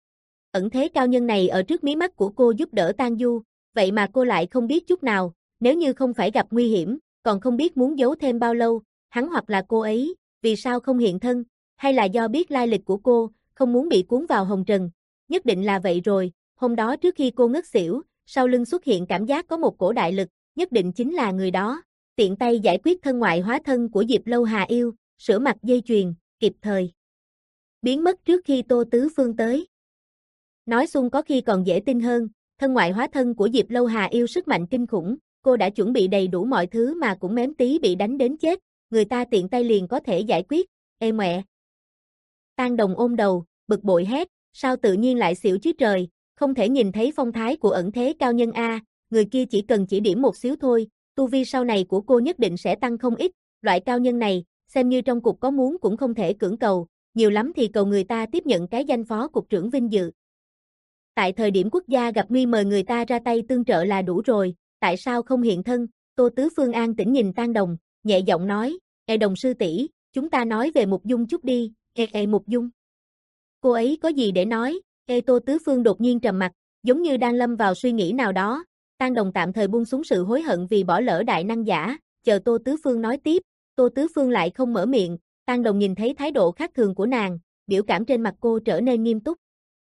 ẩn thế cao nhân này ở trước mí mắt của cô giúp đỡ Tang Du, vậy mà cô lại không biết chút nào, nếu như không phải gặp nguy hiểm, còn không biết muốn giấu thêm bao lâu, hắn hoặc là cô ấy, vì sao không hiện thân, hay là do biết lai lịch của cô, không muốn bị cuốn vào hồng trần, nhất định là vậy rồi, hôm đó trước khi cô ngất xỉu, sau lưng xuất hiện cảm giác có một cổ đại lực, nhất định chính là người đó, tiện tay giải quyết thân ngoại hóa thân của Diệp Lâu Hà yêu, sửa mặt dây chuyền, kịp thời biến mất trước khi Tô Tứ Phương tới. Nói xung có khi còn dễ tin hơn, thân ngoại hóa thân của Diệp Lâu Hà yêu sức mạnh kinh khủng, cô đã chuẩn bị đầy đủ mọi thứ mà cũng mém tí bị đánh đến chết, người ta tiện tay liền có thể giải quyết. Ê mẹ! Tang Đồng ôm đầu, bực bội hét, sao tự nhiên lại xỉu chứ trời, không thể nhìn thấy phong thái của ẩn thế cao nhân a, người kia chỉ cần chỉ điểm một xíu thôi, tu vi sau này của cô nhất định sẽ tăng không ít, loại cao nhân này, xem như trong cục có muốn cũng không thể cưỡng cầu, nhiều lắm thì cầu người ta tiếp nhận cái danh phó cục trưởng vinh dự. Tại thời điểm quốc gia gặp nguy mời người ta ra tay tương trợ là đủ rồi, tại sao không hiện thân? Tô Tứ Phương an tĩnh nhìn Tang Đồng, nhẹ giọng nói, "Ê Đồng sư tỷ, chúng ta nói về Mục Dung chút đi." Ê ê Mục Dung. Cô ấy có gì để nói? Ê Tô Tứ Phương đột nhiên trầm mặt, giống như đang lâm vào suy nghĩ nào đó. Tang Đồng tạm thời buông xuống sự hối hận vì bỏ lỡ đại năng giả, chờ Tô Tứ Phương nói tiếp. Tô Tứ Phương lại không mở miệng, Tang Đồng nhìn thấy thái độ khác thường của nàng, biểu cảm trên mặt cô trở nên nghiêm túc.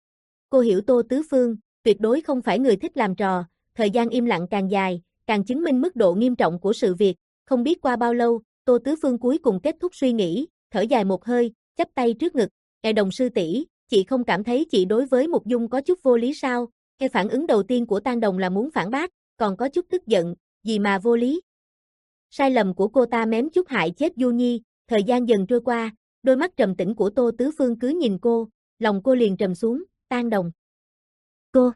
Cô hiểu Tô Tứ Phương, tuyệt đối không phải người thích làm trò, thời gian im lặng càng dài, càng chứng minh mức độ nghiêm trọng của sự việc, không biết qua bao lâu, Tô Tứ Phương cuối cùng kết thúc suy nghĩ, thở dài một hơi, chắp tay trước ngực, "Ê Đồng sư tỷ, chị không cảm thấy chị đối với Mục Dung có chút vô lý sao?" Cái phản ứng đầu tiên của Tang Đồng là muốn phản bác, còn có chút tức giận, gì mà vô lý? Sai lầm của cô ta mém chút hại chết Du Nhi, thời gian dần trôi qua, đôi mắt trầm tĩnh của Tô Tứ Phương cứ nhìn cô, lòng cô liền trầm xuống, Tang Đồng. Cô,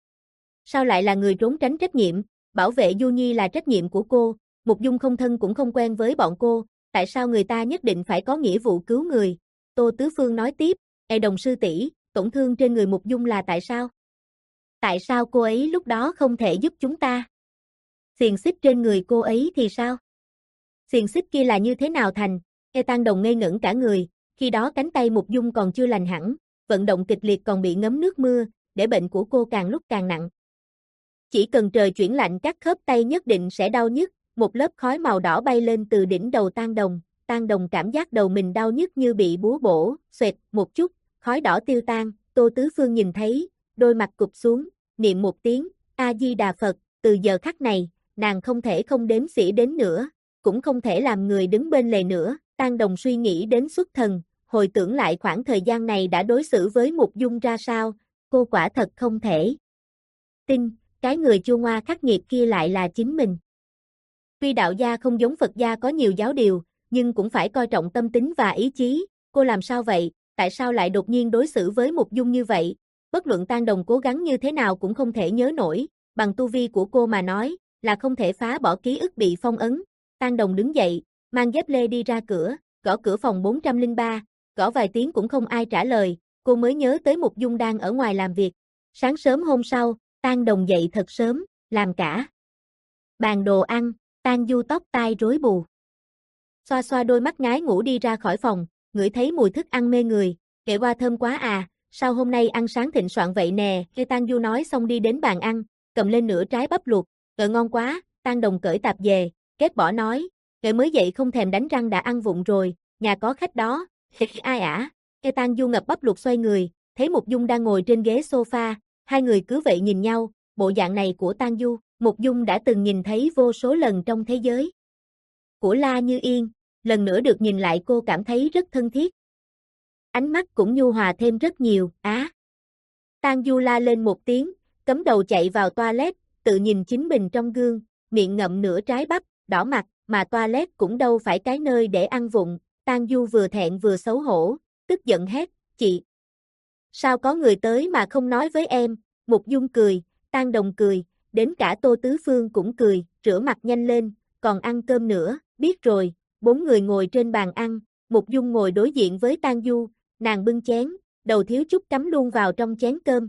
sao lại là người trốn tránh trách nhiệm, bảo vệ Du Nhi là trách nhiệm của cô, Mục Dung không thân cũng không quen với bọn cô, tại sao người ta nhất định phải có nghĩa vụ cứu người? Tô Tứ Phương nói tiếp, "Ê Đồng sư tỷ, tổn thương trên người Mục Dung là tại sao? Tại sao cô ấy lúc đó không thể giúp chúng ta? Xiềng xích trên người cô ấy thì sao? Xiềng xích kia là như thế nào thành?" Ê Tang Đồng ngây ngẩn cả người, khi đó cánh tay Mục Dung còn chưa lành hẳn, vận động kịch liệt còn bị ngấm nước mưa, để bệnh của cô càng lúc càng nặng. Chỉ cần trời chuyển lạnh các khớp tay nhất định sẽ đau nhức, một lớp khói màu đỏ bay lên từ đỉnh đầu Tang Đồng, Tang Đồng cảm giác đầu mình đau nhức như bị búa bổ, xoẹt một chút, khói đỏ tiêu tan, Tô Tứ Phương nhìn thấy, đôi mặt cụp xuống, niệm một tiếng, A-di-đà Phật, từ giờ khắc này, nàng không thể không đếm xỉa đến nữa, cũng không thể làm người đứng bên lề nữa, Tang Đồng suy nghĩ đến xuất thần, hồi tưởng lại khoảng thời gian này đã đối xử với Mục Dung ra sao, cô quả thật không thể tin, cái người chua ngoa khắc nghiệt kia lại là chính mình. Tuy đạo gia không giống Phật gia có nhiều giáo điều, nhưng cũng phải coi trọng tâm tính và ý chí, cô làm sao vậy, tại sao lại đột nhiên đối xử với Mục Dung như vậy, bất luận Tang Đồng cố gắng như thế nào cũng không thể nhớ nổi, bằng tu vi của cô mà nói, là không thể phá bỏ ký ức bị phong ấn. Tang Đồng đứng dậy, mang dép lê đi ra cửa, gõ cửa phòng bốn trăm lẻ ba, gõ vài tiếng cũng không ai trả lời, cô mới nhớ tới Mục Dung đang ở ngoài làm việc. Sáng sớm hôm sau, Tang Đồng dậy thật sớm, làm cả bàn đồ ăn, Tang Du tóc tai rối bù. Xoa xoa đôi mắt ngái ngủ đi ra khỏi phòng, ngửi thấy mùi thức ăn mê người, kệ qua thơm quá à, sao hôm nay ăn sáng thịnh soạn vậy nè, nghe Tang Du nói xong đi đến bàn ăn, cầm lên nửa trái bắp luộc, "Ờ ngon quá." Tang Đồng cởi tạp dề, kết bỏ nói, "Kệ mới dậy không thèm đánh răng đã ăn vụng rồi, nhà có khách đó." "Ai ả?" Nghe Tang Du ngập bắp luộc xoay người, thấy Mục Dung đang ngồi trên ghế sofa, hai người cứ vậy nhìn nhau, bộ dạng này của Tang Du, Mục Dung đã từng nhìn thấy vô số lần trong thế giới của La Như Yên, lần nữa được nhìn lại cô cảm thấy rất thân thiết. Ánh mắt cũng nhu hòa thêm rất nhiều, á. Tang Du la lên một tiếng, cắm đầu chạy vào toilet, tự nhìn chính mình trong gương, miệng ngậm nửa trái bắp, đỏ mặt, mà toilet cũng đâu phải cái nơi để ăn vụng. Tang Du vừa thẹn vừa xấu hổ, tức giận hét, "Chị! Sao có người tới mà không nói với em?" Mục Dung cười, Tang Đồng cười, đến cả Tô Tứ Phương cũng cười, rửa mặt nhanh lên, còn ăn cơm nữa, biết rồi. Bốn người ngồi trên bàn ăn, Mục Dung ngồi đối diện với Tang Du, nàng bưng chén, đầu thiếu chút cắm luôn vào trong chén cơm.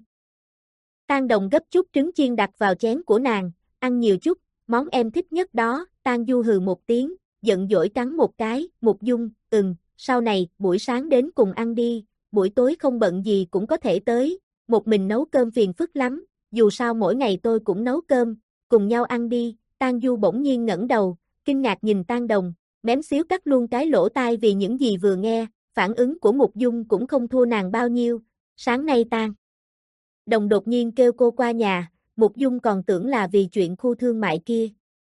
Tang Đồng gấp chút trứng chiên đặt vào chén của nàng, ăn nhiều chút, món em thích nhất đó. Tang Du hừ một tiếng, giận dỗi cắn một cái, Mục Dung, ừm, sau này, buổi sáng đến cùng ăn đi, buổi tối không bận gì cũng có thể tới, một mình nấu cơm phiền phức lắm, dù sao mỗi ngày tôi cũng nấu cơm, cùng nhau ăn đi. Tang Du bỗng nhiên ngẩng đầu, kinh ngạc nhìn Tang Đồng, mém xíu cắt luôn cái lỗ tai vì những gì vừa nghe, phản ứng của Mục Dung cũng không thua nàng bao nhiêu. Sáng nay Tang Đồng đột nhiên kêu cô qua nhà, Mục Dung còn tưởng là vì chuyện khu thương mại kia.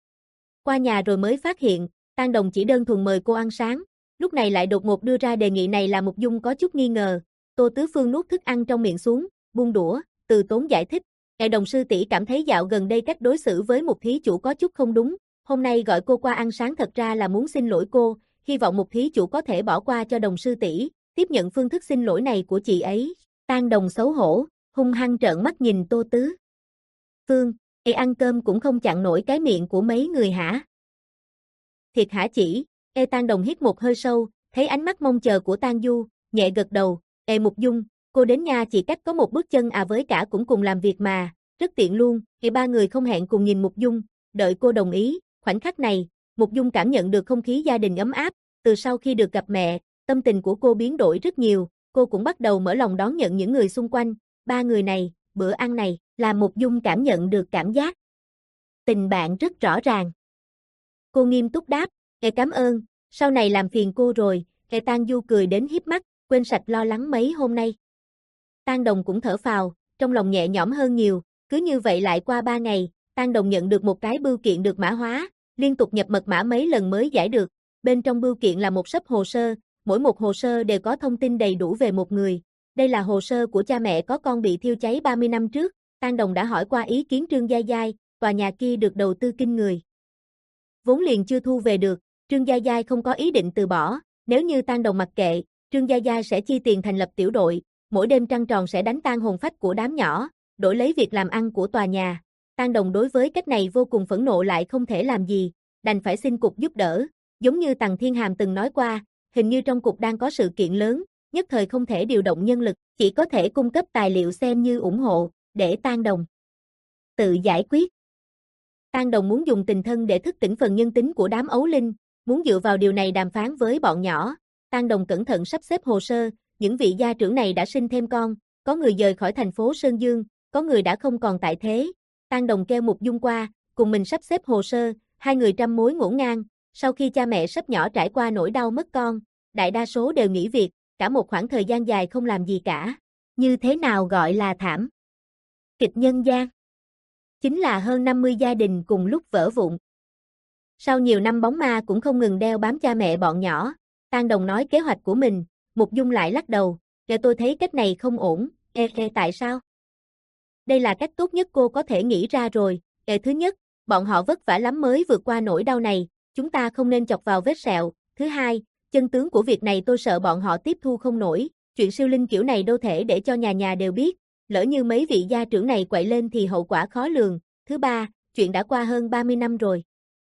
Qua nhà rồi mới phát hiện, Tang Đồng chỉ đơn thuần mời cô ăn sáng, lúc này lại đột ngột đưa ra đề nghị này là Mục Dung có chút nghi ngờ. Tô Tứ Phương nuốt thức ăn trong miệng xuống, buông đũa, từ tốn giải thích, "Ngài Đồng sư tỷ cảm thấy dạo gần đây cách đối xử với một thí chủ có chút không đúng, hôm nay gọi cô qua ăn sáng thật ra là muốn xin lỗi cô, hy vọng một thí chủ có thể bỏ qua cho Đồng sư tỷ, tiếp nhận phương thức xin lỗi này của chị ấy." Tang Đồng xấu hổ, hung hăng trợn mắt nhìn Tô Tứ Phương, "Ê ăn cơm cũng không chặn nổi cái miệng của mấy người hả?" "Thiệt hả chỉ?" Ê Tang Đồng hít một hơi sâu, thấy ánh mắt mong chờ của Tang Du, nhẹ gật đầu, "Ê Mục Dung, cô đến nha chỉ cách có một bước chân à với cả cũng cùng làm việc mà, rất tiện luôn." Thì ba người không hẹn cùng nhìn Mục Dung, đợi cô đồng ý, khoảnh khắc này, Mục Dung cảm nhận được không khí gia đình ấm áp, từ sau khi được gặp mẹ, tâm tình của cô biến đổi rất nhiều, cô cũng bắt đầu mở lòng đón nhận những người xung quanh, ba người này, bữa ăn này, là Mục Dung cảm nhận được cảm giác tình bạn rất rõ ràng. Cô nghiêm túc đáp, "Ngài cảm ơn, sau này làm phiền cô rồi." Ngài Tang Du cười đến híp mắt, quên sạch lo lắng mấy hôm nay. Tang Đồng cũng thở phào, trong lòng nhẹ nhõm hơn nhiều, cứ như vậy lại qua ba ngày, Tang Đồng nhận được một cái bưu kiện được mã hóa, liên tục nhập mật mã mấy lần mới giải được, bên trong bưu kiện là một xấp hồ sơ, mỗi một hồ sơ đều có thông tin đầy đủ về một người. Đây là hồ sơ của cha mẹ có con bị thiêu cháy ba mươi năm trước, Tang Đồng đã hỏi qua ý kiến Trương Giai Giai, tòa nhà kia được đầu tư kinh người. Vốn liền chưa thu về được, Trương Giai Giai không có ý định từ bỏ, nếu như Tang Đồng mặc kệ, Trương Giai Giai sẽ chi tiền thành lập tiểu đội, mỗi đêm trăng tròn sẽ đánh tan hồn phách của đám nhỏ, đổi lấy việc làm ăn của tòa nhà. Tang Đồng đối với cách này vô cùng phẫn nộ lại không thể làm gì, đành phải xin cục giúp đỡ, giống như Tằng Thiên Hàm từng nói qua, hình như trong cục đang có sự kiện lớn, nhất thời không thể điều động nhân lực, chỉ có thể cung cấp tài liệu xem như ủng hộ, để Tang Đồng tự giải quyết. Tang Đồng muốn dùng tình thân để thức tỉnh phần nhân tính của đám ấu linh, muốn dựa vào điều này đàm phán với bọn nhỏ. Tang Đồng cẩn thận sắp xếp hồ sơ, những vị gia trưởng này đã sinh thêm con, có người dời khỏi thành phố Sơn Dương, có người đã không còn tại thế. Tang Đồng kêu Mục Dung qua, cùng mình sắp xếp hồ sơ, hai người trăm mối ngổn ngang, sau khi cha mẹ sắp nhỏ trải qua nỗi đau mất con, đại đa số đều nghỉ việc, cả một khoảng thời gian dài không làm gì cả. Như thế nào gọi là thảm kịch nhân gian? Chính là hơn năm mươi gia đình cùng lúc vỡ vụn. Sau nhiều năm bóng ma cũng không ngừng đeo bám cha mẹ bọn nhỏ, Tang Đồng nói kế hoạch của mình, Mục Dung lại lắc đầu, "Để tôi thấy cách này không ổn." "Ê, ê tại sao?" "Đây là cách tốt nhất cô có thể nghĩ ra rồi. Ê thứ nhất, bọn họ vất vả lắm mới vượt qua nỗi đau này, chúng ta không nên chọc vào vết sẹo. Thứ hai, chân tướng của việc này tôi sợ bọn họ tiếp thu không nổi, chuyện siêu linh kiểu này đâu thể để cho nhà nhà đều biết, lỡ như mấy vị gia trưởng này quậy lên thì hậu quả khó lường. Thứ ba, chuyện đã qua hơn ba mươi năm rồi.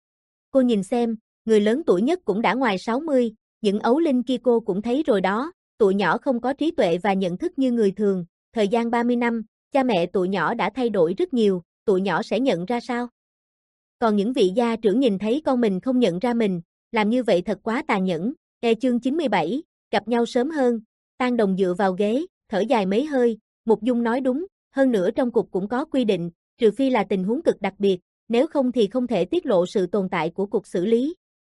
Cô nhìn xem, người lớn tuổi nhất cũng đã ngoài sáu mươi, những ấu linh kia cô cũng thấy rồi đó, tụi nhỏ không có trí tuệ và nhận thức như người thường, thời gian ba mươi năm, cha mẹ tụi nhỏ đã thay đổi rất nhiều, tụi nhỏ sẽ nhận ra sao? Còn những vị gia trưởng nhìn thấy con mình không nhận ra mình, làm như vậy thật quá tàn nhẫn." E chương chín mươi bảy, gặp nhau sớm hơn, Tang Đồng dựa vào ghế, thở dài mấy hơi, Mục Dung nói đúng, hơn nữa trong cục cũng có quy định, trừ phi là tình huống cực đặc biệt, nếu không thì không thể tiết lộ sự tồn tại của cục xử lý.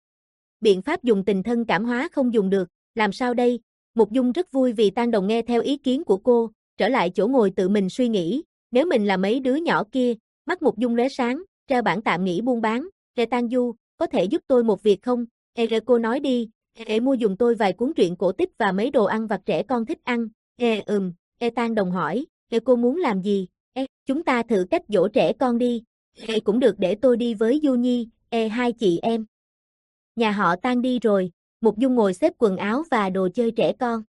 Biện pháp dùng tình thân cảm hóa không dùng được, làm sao đây? Mục Dung rất vui vì Tang Đồng nghe theo ý kiến của cô, trở lại chỗ ngồi tự mình suy nghĩ, nếu mình là mấy đứa nhỏ kia, mắt Mục Dung lóe sáng, treo bảng tạm nghỉ buôn bán, "Ê Tang Du, có thể giúp tôi một việc không?" "Ê cô nói đi." "Ê mua giùm tôi vài cuốn truyện cổ tích và mấy đồ ăn vặt trẻ con thích ăn." "Ê ừm." Ê Tang Đồng hỏi, "Ê cô muốn làm gì?" "Ê, chúng ta thử cách dỗ trẻ con đi." "Ê cũng được để tôi đi với Du Nhi." "Ê hai chị em." Nhà họ Tang đi rồi, Mục Dung ngồi xếp quần áo và đồ chơi trẻ con.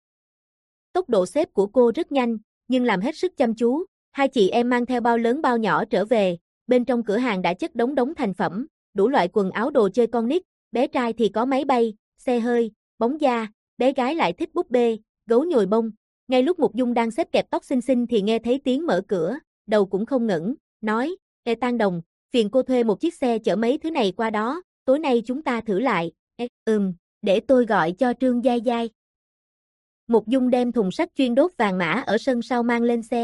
Tốc độ xếp của cô rất nhanh, nhưng làm hết sức chăm chú, hai chị em mang theo bao lớn bao nhỏ trở về, bên trong cửa hàng đã chất đống đống thành phẩm, đủ loại quần áo đồ chơi con nít, bé trai thì có máy bay, xe hơi, bóng da, bé gái lại thích búp bê, gấu nhồi bông. Ngay lúc Mục Dung đang xếp kẹp tóc xinh xinh thì nghe thấy tiếng mở cửa, đầu cũng không ngẩng, nói, "Ê Tang Đồng, phiền cô thuê một chiếc xe chở mấy thứ này qua đó, tối nay chúng ta thử lại." "Ê, ừm, để tôi gọi cho Trương Giai Giai." Mục Dung đem thùng sắt chuyên đốt vàng mã ở sân sau mang lên xe.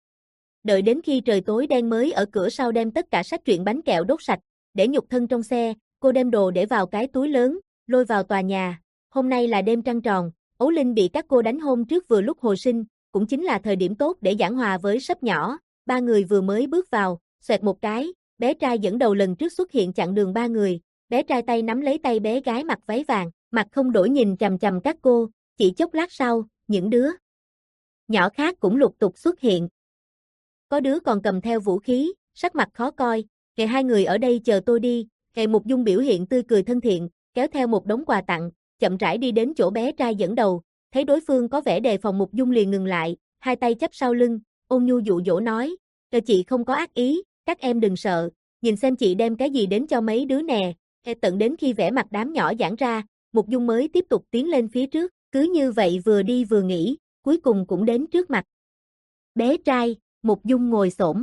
Đợi đến khi trời tối đen mới ở cửa sau đem tất cả sách truyện bánh kẹo đốt sạch, để nhục thân trong xe, cô đem đồ để vào cái túi lớn, lôi vào tòa nhà. Hôm nay là đêm trăng tròn, Ấu Linh bị các cô đánh hôm trước vừa lúc hồi sinh, cũng chính là thời điểm tốt để giảng hòa với sắp nhỏ. Ba người vừa mới bước vào, xoẹt một cái, bé trai dẫn đầu lần trước xuất hiện chặn đường ba người, bé trai tay nắm lấy tay bé gái mặc váy vàng, mặt không đổi nhìn chằm chằm các cô, chỉ chốc lát sau, những đứa nhỏ khác cũng lục tục xuất hiện. Có đứa còn cầm theo vũ khí, sắc mặt khó coi, "Kệ hai người ở đây chờ tôi đi." Kệ Mục Dung biểu hiện tươi cười thân thiện, kéo theo một đống quà tặng, chậm rãi đi đến chỗ bé trai dẫn đầu, thấy đối phương có vẻ đề phòng Mục Dung liền ngừng lại, hai tay chắp sau lưng, ôn nhu dụ dỗ nói, "Kệ chị không có ác ý, các em đừng sợ, nhìn xem chị đem cái gì đến cho mấy đứa nè." Kệ tận đến khi vẻ mặt đám nhỏ giãn ra, Mục Dung mới tiếp tục tiến lên phía trước, cứ như vậy vừa đi vừa nghĩ, cuối cùng cũng đến trước mặt bé trai. Mục Dung ngồi xổm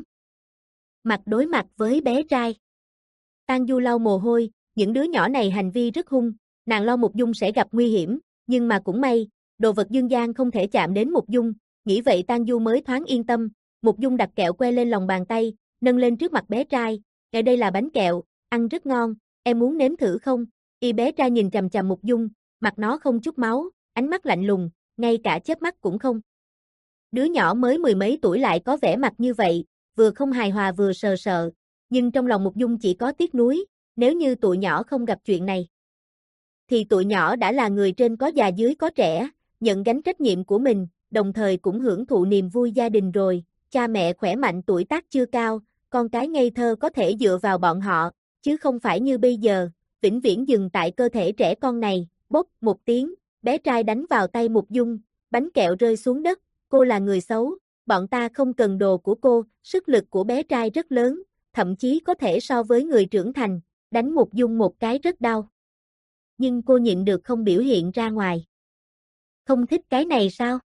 mặt đối mặt với bé trai. Tang Du lau mồ hôi, những đứa nhỏ này hành vi rất hung, nàng lo Mục Dung sẽ gặp nguy hiểm, nhưng mà cũng may, đồ vật dương gian không thể chạm đến Mục Dung, nghĩ vậy Tang Du mới thoáng yên tâm. Mục Dung đặt kẹo que lên lòng bàn tay, nâng lên trước mặt bé trai, "Kệ đây là bánh kẹo, ăn rất ngon, em muốn nếm thử không?" Y bé trai nhìn chằm chằm Mục Dung, mặt nó không chút máu, ánh mắt lạnh lùng, ngay cả chớp mắt cũng không. Đứa nhỏ mới mười mấy tuổi lại có vẻ mặt như vậy, vừa không hài hòa vừa sờ sợ, nhưng trong lòng Mục Dung chỉ có tiếc nuối, nếu như tụi nhỏ không gặp chuyện này, thì tụi nhỏ đã là người trên có già dưới có trẻ, nhận gánh trách nhiệm của mình, đồng thời cũng hưởng thụ niềm vui gia đình rồi, cha mẹ khỏe mạnh tuổi tác chưa cao, con cái ngây thơ có thể dựa vào bọn họ, chứ không phải như bây giờ, vĩnh viễn dừng tại cơ thể trẻ con này. Bốp một tiếng, bé trai đánh vào tay Mục Dung, bánh kẹo rơi xuống đất. "Cô là người xấu, bọn ta không cần đồ của cô." Sức lực của bé trai rất lớn, thậm chí có thể so với người trưởng thành, đánh Mục Dung một cái rất đau. Nhưng cô nhịn được không biểu hiện ra ngoài. "Không thích cái này sao?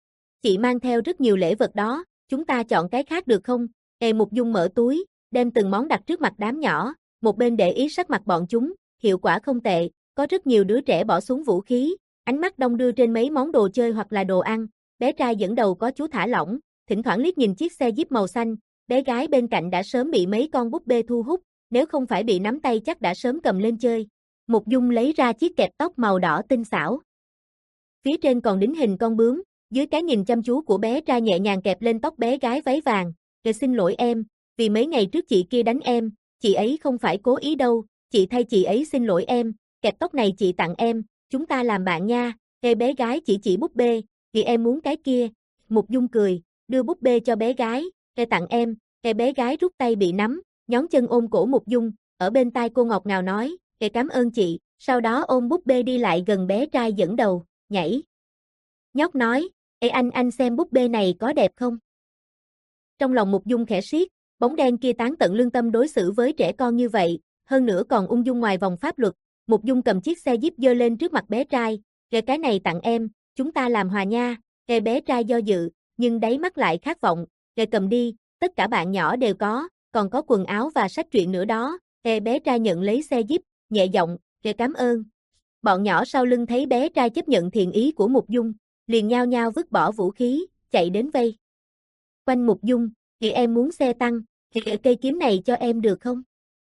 Chị mang theo rất nhiều lễ vật đó, chúng ta chọn cái khác được không?" Ê Mục Dung mở túi, đem từng món đặt trước mặt đám nhỏ, một bên để ý sắc mặt bọn chúng, hiệu quả không tệ, có rất nhiều đứa trẻ bỏ xuống vũ khí, ánh mắt đong đưa trên mấy món đồ chơi hoặc là đồ ăn. Bé trai dẫn đầu có chú thả lỏng, thỉnh thoảng liếc nhìn chiếc xe Jeep màu xanh, bé gái bên cạnh đã sớm bị mấy con búp bê thu hút, nếu không phải bị nắm tay chắc đã sớm cầm lên chơi. Mục Dung lấy ra chiếc kẹp tóc màu đỏ tinh xảo. Phía trên còn đính hình con bướm, dưới cái nhìn chăm chú của bé trai nhẹ nhàng kẹp lên tóc bé gái váy vàng. "Để xin lỗi em, vì mấy ngày trước chị kia đánh em, chị ấy không phải cố ý đâu, chị thay chị ấy xin lỗi em, kẹp tóc này chị tặng em, chúng ta làm bạn nha." Ê bé gái chỉ chỉ búp bê, "Vì em muốn cái kia." Mục Dung cười, đưa búp bê cho bé gái, "Ê tặng em." Ê bé gái rút tay bị nắm, nhón chân ôm cổ Mục Dung, ở bên tai cô ngọt ngào nói, "Ê cảm ơn chị." Sau đó ôm búp bê đi lại gần bé trai dẫn đầu, nhảy. Nhóc nói, "Ê anh anh xem búp bê này có đẹp không?" Trong lòng Mục Dung khẽ siết, bóng đen kia tán tận lương tâm đối xử với trẻ con như vậy, hơn nữa còn ung dung ngoài vòng pháp luật. Mục Dung cầm chiếc xe Jeep giơ lên trước mặt bé trai, "Kệ cái này tặng em, chúng ta làm hòa nha." Kệ bé trai do dự, nhưng đáy mắt lại khát vọng, "Kệ cầm đi, tất cả bạn nhỏ đều có, còn có quần áo và sách truyện nữa đó." Kệ bé trai nhận lấy xe Jeep, nhẹ giọng, "Kệ cảm ơn." Bọn nhỏ sau lưng thấy bé trai chấp nhận thiện ý của Mục Dung, liền nhao nhao vứt bỏ vũ khí, chạy đến vây quanh Mục Dung, "Kệ em muốn xe tăng, kệ cây kiếm này cho em được không?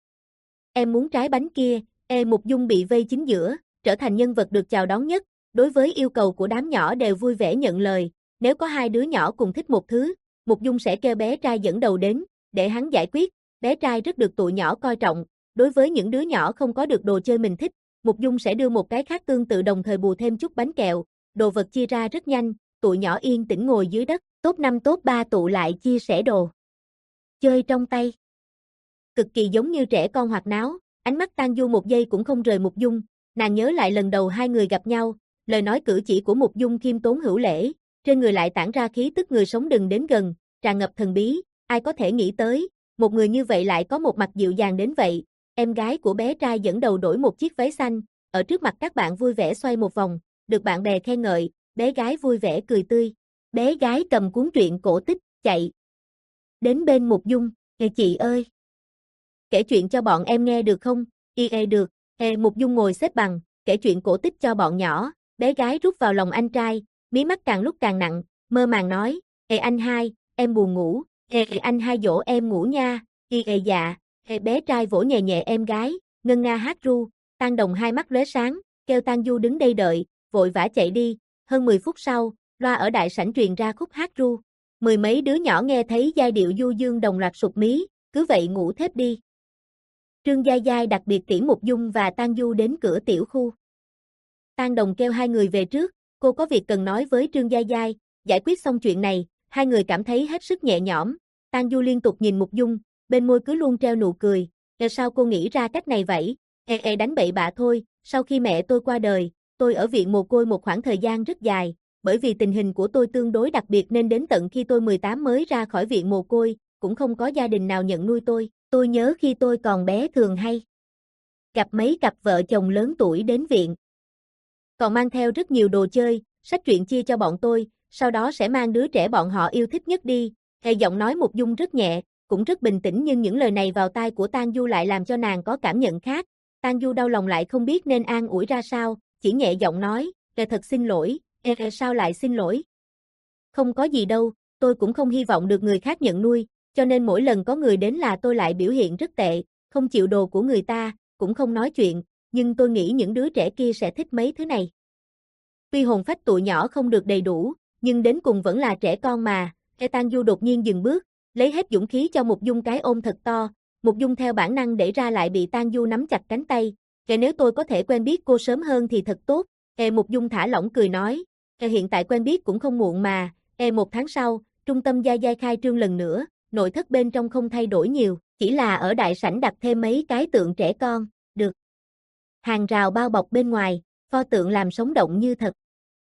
Em muốn trái bánh kia." Ê Mục Dung bị vây chính giữa, trở thành nhân vật được chào đón nhất, đối với yêu cầu của đám nhỏ đều vui vẻ nhận lời, nếu có hai đứa nhỏ cùng thích một thứ, Mục Dung sẽ kêu bé trai dẫn đầu đến, để hắn giải quyết. Bé trai rất được tụi nhỏ coi trọng, đối với những đứa nhỏ không có được đồ chơi mình thích, Mục Dung sẽ đưa một cái khác tương tự đồng thời bù thêm chút bánh kẹo, đồ vật chia ra rất nhanh, tụi nhỏ yên tĩnh ngồi dưới đất, top năm top ba tụ lại chia sẻ đồ chơi trong tay. Cực kỳ giống như trẻ con hoạt náo, ánh mắt Tang Du một giây cũng không rời Mục Dung, nàng nhớ lại lần đầu hai người gặp nhau, lời nói cử chỉ của Mục Dung khiêm tốn hữu lễ, trên người lại tản ra khí tức người sống đừng đến gần, tràn ngập thần bí, ai có thể nghĩ tới, một người như vậy lại có một mặt dịu dàng đến vậy. Em gái của bé trai dẫn đầu đổi một chiếc váy xanh, ở trước mặt các bạn vui vẻ xoay một vòng, được bạn bè khen ngợi, bé gái vui vẻ cười tươi. Bé gái cầm cuốn truyện cổ tích, chạy đến bên Mục Dung, "Ê chị ơi, kể chuyện cho bọn em nghe được không?" "Y ê được." Ê Mục Dung ngồi xếp bằng, kể chuyện cổ tích cho bọn nhỏ, bé gái rút vào lòng anh trai, mí mắt càng lúc càng nặng, mơ màng nói, "Ê anh hai, em buồn ngủ, ê anh hai dỗ em ngủ nha." "Y ê dạ." Ê bé trai vỗ nhẹ nhẹ em gái, ngân nga hát ru, Tang Đồng hai mắt lóe sáng, kêu Tang Du đứng đây đợi, vội vã chạy đi. Hơn mười phút sau, loa ở đại sảnh truyền ra khúc hát ru. Mười mấy đứa nhỏ nghe thấy giai điệu du dương đồng loạt sụp mí, cứ vậy ngủ thiếp đi. Trương Giai Giai đặc biệt tiễn Mục Dung và Tang Du đến cửa tiểu khu. Tang Đồng kêu hai người về trước, cô có việc cần nói với Trương Giai Giai, giải quyết xong chuyện này, hai người cảm thấy hết sức nhẹ nhõm. Tang Du liên tục nhìn Mục Dung, bên môi cứ luôn treo nụ cười, "Ê sao cô nghĩ ra cách này vậy?" "Ê ê đánh bậy bạ thôi, sau khi mẹ tôi qua đời, tôi ở viện mồ côi một khoảng thời gian rất dài, bởi vì tình hình của tôi tương đối đặc biệt nên đến tận khi tôi mười tám mới ra khỏi viện mồ côi, cũng không có gia đình nào nhận nuôi tôi. Tôi nhớ khi tôi còn bé thường hay gặp mấy cặp vợ chồng lớn tuổi đến viện, còn mang theo rất nhiều đồ chơi, sách truyện chia cho bọn tôi, sau đó sẽ mang đứa trẻ bọn họ yêu thích nhất đi." Hệ giọng nói Mục Dung rất nhẹ, cũng rất bình tĩnh nhưng những lời này vào tai của Tang Du lại làm cho nàng có cảm nhận khác. Tang Du đau lòng lại không biết nên an ủi ra sao, chỉ nhẹ giọng nói, "Ê thật xin lỗi." "Ê ê sao lại xin lỗi?" "Không có gì đâu, tôi cũng không hy vọng được người khác nhận nuôi, cho nên mỗi lần có người đến là tôi lại biểu hiện rất tệ, không chịu đồ của người ta, cũng không nói chuyện, nhưng tôi nghĩ những đứa trẻ kia sẽ thích mấy thứ này." Tuy hồn phách tụi nhỏ không được đầy đủ, nhưng đến cùng vẫn là trẻ con mà. Ê Tang Du đột nhiên dừng bước, lấy hết dũng khí cho Mục Dung cái ôm thật to. Mục Dung theo bản năng để ra lại bị Tang Du nắm chặt cánh tay. "Ê nếu tôi có thể quen biết cô sớm hơn thì thật tốt." Ê Mục Dung thả lỏng cười nói, "Ê hiện tại quen biết cũng không muộn mà." Ê một tháng sau, trung tâm Giai Giai khai trương lần nữa, nội thất bên trong không thay đổi nhiều, chỉ là ở đại sảnh đặt thêm mấy cái tượng trẻ con, được hàng rào bao bọc bên ngoài, pho tượng làm sống động như thật.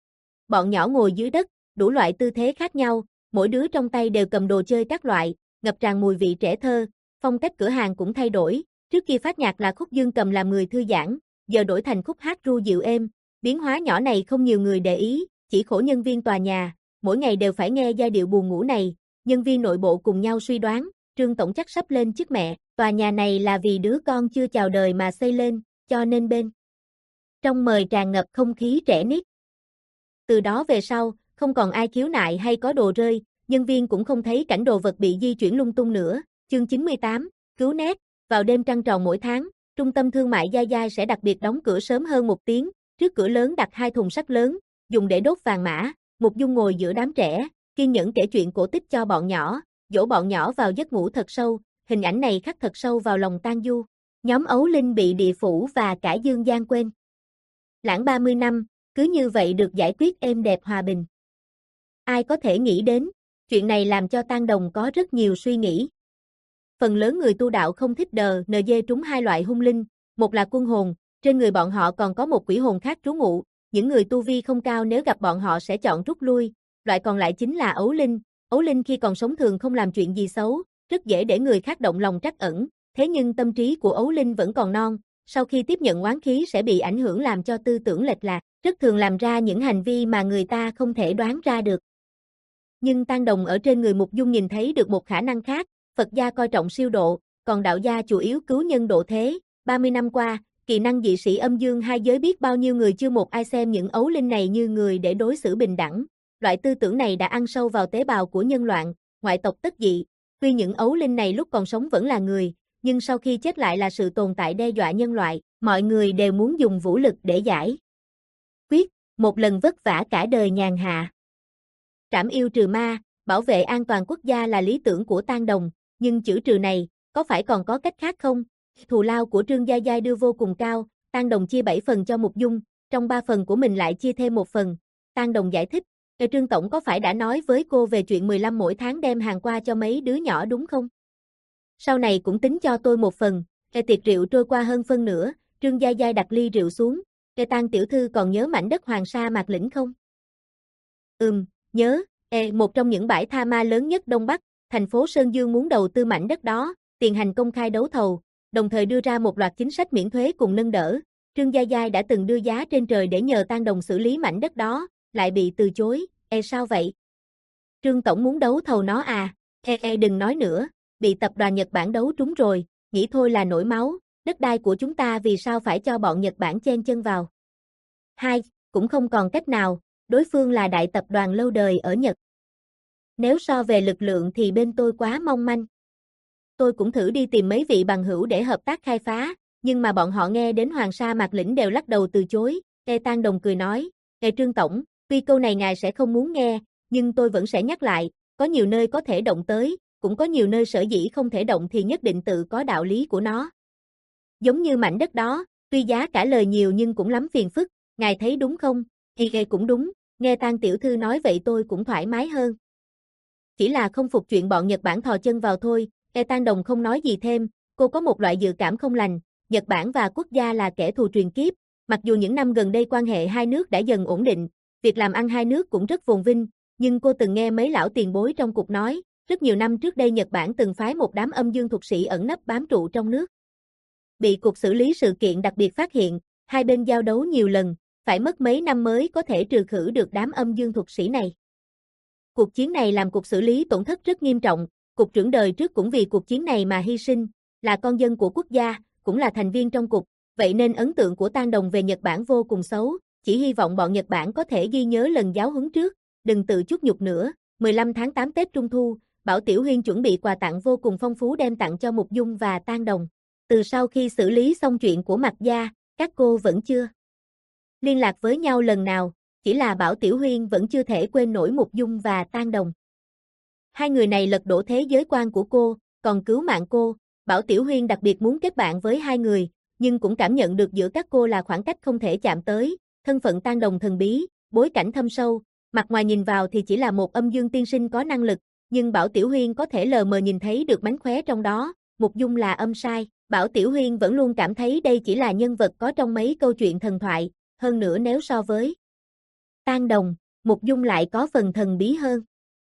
Bọn nhỏ ngồi dưới đất, đủ loại tư thế khác nhau, mỗi đứa trong tay đều cầm đồ chơi các loại, ngập tràn mùi vị trẻ thơ. Phong cách cửa hàng cũng thay đổi, trước kia phát nhạc là khúc dương cầm làm người thư giãn, giờ đổi thành khúc hát ru dịu êm. Biến hóa nhỏ này không nhiều người để ý, chỉ khổ nhân viên tòa nhà, mỗi ngày đều phải nghe giai điệu buồn ngủ này. Nhân viên nội bộ cùng nhau suy đoán, Trương Tổng chắc sắp lên chức mẹ, tòa nhà này là vì đứa con chưa chào đời mà xây lên, cho nên bên trong mời tràn ngập không khí trẻ nít. Từ đó về sau, không còn ai khiếu nại hay có đồ rơi, nhân viên cũng không thấy cảnh đồ vật bị di chuyển lung tung nữa. Chương chín mươi tám, cứu nét. Vào đêm trăng tròn mỗi tháng, trung tâm thương mại Giai Giai sẽ đặc biệt đóng cửa sớm hơn một tiếng, trước cửa lớn đặt hai thùng sắt lớn, dùng để đốt vàng mã. Mục Dung ngồi giữa đám trẻ, kiên nhẫn kể chuyện cổ tích cho bọn nhỏ, dỗ bọn nhỏ vào giấc ngủ thật sâu, hình ảnh này khắc thật sâu vào lòng Tang Du. Nhóm Ấu Linh bị địa phủ và cả Dương Gian quên lãng ba mươi năm, cứ như vậy được giải quyết êm đẹp hòa bình. Ai có thể nghĩ đến, chuyện này làm cho Tang Đồng có rất nhiều suy nghĩ. Phần lớn người tu đạo không thích đờ nờ dê trúng hai loại hung linh, một là quân hồn, trên người bọn họ còn có một quỷ hồn khác trú ngụ, những người tu vi không cao nếu gặp bọn họ sẽ chọn rút lui, loại còn lại chính là ấu linh. Ấu linh khi còn sống thường không làm chuyện gì xấu, rất dễ để người khác động lòng trắc ẩn, thế nhưng tâm trí của ấu linh vẫn còn non, sau khi tiếp nhận oán khí sẽ bị ảnh hưởng làm cho tư tưởng lệch lạc, rất thường làm ra những hành vi mà người ta không thể đoán ra được. Nhưng Tang Đồng ở trên người Mục Dung nhìn thấy được một khả năng khác, Phật gia coi trọng siêu độ, còn đạo gia chủ yếu cứu nhân độ thế. ba mươi năm qua, kỳ năng dị sĩ âm dương hai giới biết bao nhiêu người chưa một ai xem những ấu linh này như người để đối xử bình đẳng. Loại tư tưởng này đã ăn sâu vào tế bào của nhân loại, ngoại tộc tất dị. Tuy những ấu linh này lúc còn sống vẫn là người, nhưng sau khi chết lại là sự tồn tại đe dọa nhân loại, mọi người đều muốn dùng vũ lực để giải quyết, một lần vất vả cả đời nhàn hạ. Trảm yêu trừ ma, bảo vệ an toàn quốc gia là lý tưởng của Tang Đồng, nhưng chữ trừ này, có phải còn có cách khác không? Thù lao của Trương Giai Giai đưa vô cùng cao, Tang Đồng chia bảy phần cho Mục Dung, trong ba phần của mình lại chia thêm một phần. Tang Đồng giải thích, Trương Tổng có phải đã nói với cô về chuyện mười lăm mỗi tháng đem hàng qua cho mấy đứa nhỏ đúng không? Sau này cũng tính cho tôi một phần. Tiệc rượu trôi qua hơn phân nửa, Trương Giai Giai đặt ly rượu xuống. Tang tiểu thư còn nhớ mảnh đất Hoàng Sa Mạc Lĩnh không? Ừm, nhớ. E, một trong những bãi tha ma lớn nhất Đông Bắc, thành phố Sơn Dương muốn đầu tư mảnh đất đó, tiền hành công khai đấu thầu, đồng thời đưa ra một loạt chính sách miễn thuế cùng nâng đỡ. Trương Giai Giai đã từng đưa giá trên trời để nhờ Tang Đồng xử lý mảnh đất đó, lại bị từ chối. E sao vậy? Trương Tổng muốn đấu thầu nó à? E e đừng nói nữa, bị tập đoàn Nhật Bản đấu trúng rồi, nghĩ thôi là nổi máu, đất đai của chúng ta vì sao phải cho bọn Nhật Bản chen chân vào? Hai, cũng không còn cách nào, đối phương là đại tập đoàn lâu đời ở Nhật. Nếu so về lực lượng thì bên tôi quá mong manh. Tôi cũng thử đi tìm mấy vị bằng hữu để hợp tác khai phá, nhưng mà bọn họ nghe đến Hoàng Sa Mạc Lĩnh đều lắc đầu từ chối. E Tang Đồng cười nói, E Trương Tổng, tuy câu này ngài sẽ không muốn nghe, nhưng tôi vẫn sẽ nhắc lại, có nhiều nơi có thể động tới, cũng có nhiều nơi sở dĩ không thể động thì nhất định tự có đạo lý của nó. Giống như mảnh đất đó, tuy giá cả lời nhiều nhưng cũng lắm phiền phức, ngài thấy đúng không? E cũng đúng, nghe Tang tiểu thư nói vậy tôi cũng thoải mái hơn. Chỉ là không phục chuyện bọn Nhật Bản thò chân vào thôi. E Tang Đồng không nói gì thêm, cô có một loại dự cảm không lành, Nhật Bản và quốc gia là kẻ thù truyền kiếp, mặc dù những năm gần đây quan hệ hai nước đã dần ổn định, việc làm ăn hai nước cũng rất phồn vinh, nhưng cô từng nghe mấy lão tiền bối trong cục nói, rất nhiều năm trước đây Nhật Bản từng phái một đám âm dương thuật sĩ ẩn nấp bám trụ trong nước. Bị cục xử lý sự kiện đặc biệt phát hiện, hai bên giao đấu nhiều lần, phải mất mấy năm mới có thể trừ khử được đám âm dương thuật sĩ này. Cuộc chiến này làm cục xử lý tổn thất rất nghiêm trọng, cục trưởng đời trước cũng vì cuộc chiến này mà hy sinh, là con dân của quốc gia, cũng là thành viên trong cục, vậy nên ấn tượng của Tang Đồng về Nhật Bản vô cùng xấu, chỉ hy vọng bọn Nhật Bản có thể ghi nhớ lần giáo huấn trước, đừng tự chút nhục nữa. mười lăm tháng tám Tết Trung Thu, Bảo Tiểu Huyên chuẩn bị quà tặng vô cùng phong phú đem tặng cho Mục Dung và Tang Đồng. Từ sau khi xử lý xong chuyện của Mạc gia, các cô vẫn chưa liên lạc với nhau lần nào, chỉ là Bảo Tiểu Huyên vẫn chưa thể quên nổi Mục Dung và Tang Đồng. Hai người này lật đổ thế giới quan của cô, còn cứu mạng cô. Bảo Tiểu Huyên đặc biệt muốn kết bạn với hai người, nhưng cũng cảm nhận được giữa các cô là khoảng cách không thể chạm tới, thân phận Tang Đồng thần bí, bối cảnh thâm sâu, mặt ngoài nhìn vào thì chỉ là một âm dương tiên sinh có năng lực, nhưng Bảo Tiểu Huyên có thể lờ mờ nhìn thấy được mánh khóe trong đó. Mục Dung là âm sai, Bảo Tiểu Huyên vẫn luôn cảm thấy đây chỉ là nhân vật có trong mấy câu chuyện thần thoại, hơn nữa nếu so với Tang Đồng, Mục Dung lại có phần thần bí hơn.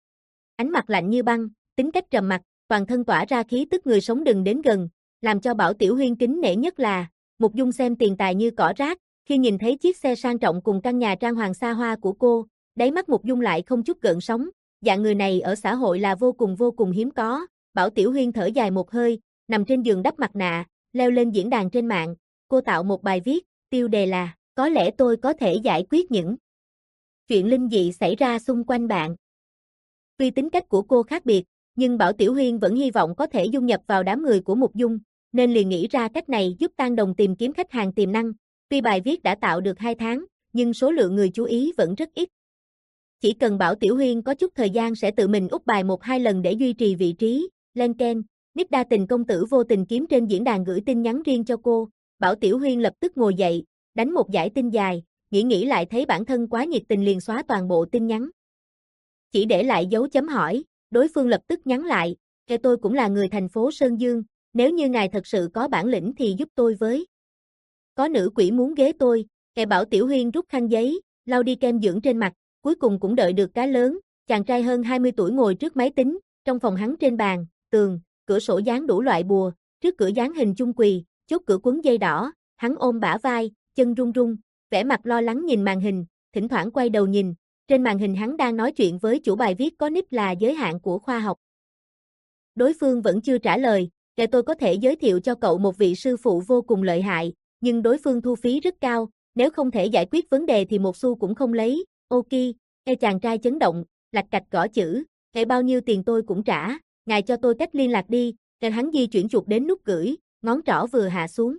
Ánh mặt lạnh như băng, tính cách trầm mặc, toàn thân tỏa ra khí tức người sống đừng đến gần, làm cho Bảo Tiểu Huyên kính nể nhất là, Mục Dung xem tiền tài như cỏ rác, khi nhìn thấy chiếc xe sang trọng cùng căn nhà trang hoàng xa hoa của cô, đáy mắt Mục Dung lại không chút gợn sóng, dạng người này ở xã hội là vô cùng vô cùng hiếm có. Bảo Tiểu Huyên thở dài một hơi, nằm trên giường đắp mặt nạ, leo lên diễn đàn trên mạng, cô tạo một bài viết, tiêu đề là, có lẽ tôi có thể giải quyết những chuyện linh dị xảy ra xung quanh bạn. Tuy tính cách của cô khác biệt, nhưng Bảo Tiểu Huyên vẫn hy vọng có thể dung nhập vào đám người của Mục Dung, nên liền nghĩ ra cách này giúp Tang Đồng tìm kiếm khách hàng tiềm năng. Tuy bài viết đã tạo được hai tháng, nhưng số lượng người chú ý vẫn rất ít. Chỉ cần Bảo Tiểu Huyên có chút thời gian sẽ tự mình úp bài một hai lần để duy trì vị trí. Len keng, nick đa tình công tử vô tình kiếm trên diễn đàn gửi tin nhắn riêng cho cô. Bảo Tiểu Huyên lập tức ngồi dậy, đánh một dải tin dài, nghĩ nghĩ lại thấy bản thân quá nhiệt tình liền xóa toàn bộ tin nhắn. Chỉ để lại dấu chấm hỏi, đối phương lập tức nhắn lại, "Kẻ tôi cũng là người thành phố Sơn Dương, nếu như ngài thật sự có bản lĩnh thì giúp tôi với. Có nữ quỷ muốn ghế tôi." Kẻ Bảo Tiểu Huyên rút khăn giấy, lau đi kem dưỡng trên mặt, cuối cùng cũng đợi được cá lớn. Chàng trai hơn hai mươi tuổi ngồi trước máy tính, trong phòng hắn trên bàn, tường, cửa sổ dán đủ loại bùa, trước cửa dán hình chung quỳ, chốt cửa quấn dây đỏ, hắn ôm bả vai, chân run run, vẻ mặt lo lắng nhìn màn hình, thỉnh thoảng quay đầu nhìn, trên màn hình hắn đang nói chuyện với chủ bài viết có nick là giới hạn của khoa học. Đối phương vẫn chưa trả lời, "Kẻ tôi có thể giới thiệu cho cậu một vị sư phụ vô cùng lợi hại, nhưng đối phương thu phí rất cao, nếu không thể giải quyết vấn đề thì một xu cũng không lấy." "Ok." Ê chàng trai chấn động, lạch cạch gõ chữ, "Kẻ bao nhiêu tiền tôi cũng trả, ngài cho tôi cách liên lạc đi." Kẻ hắn di chuyển chuột đến nút gửi, ngón trỏ vừa hạ xuống.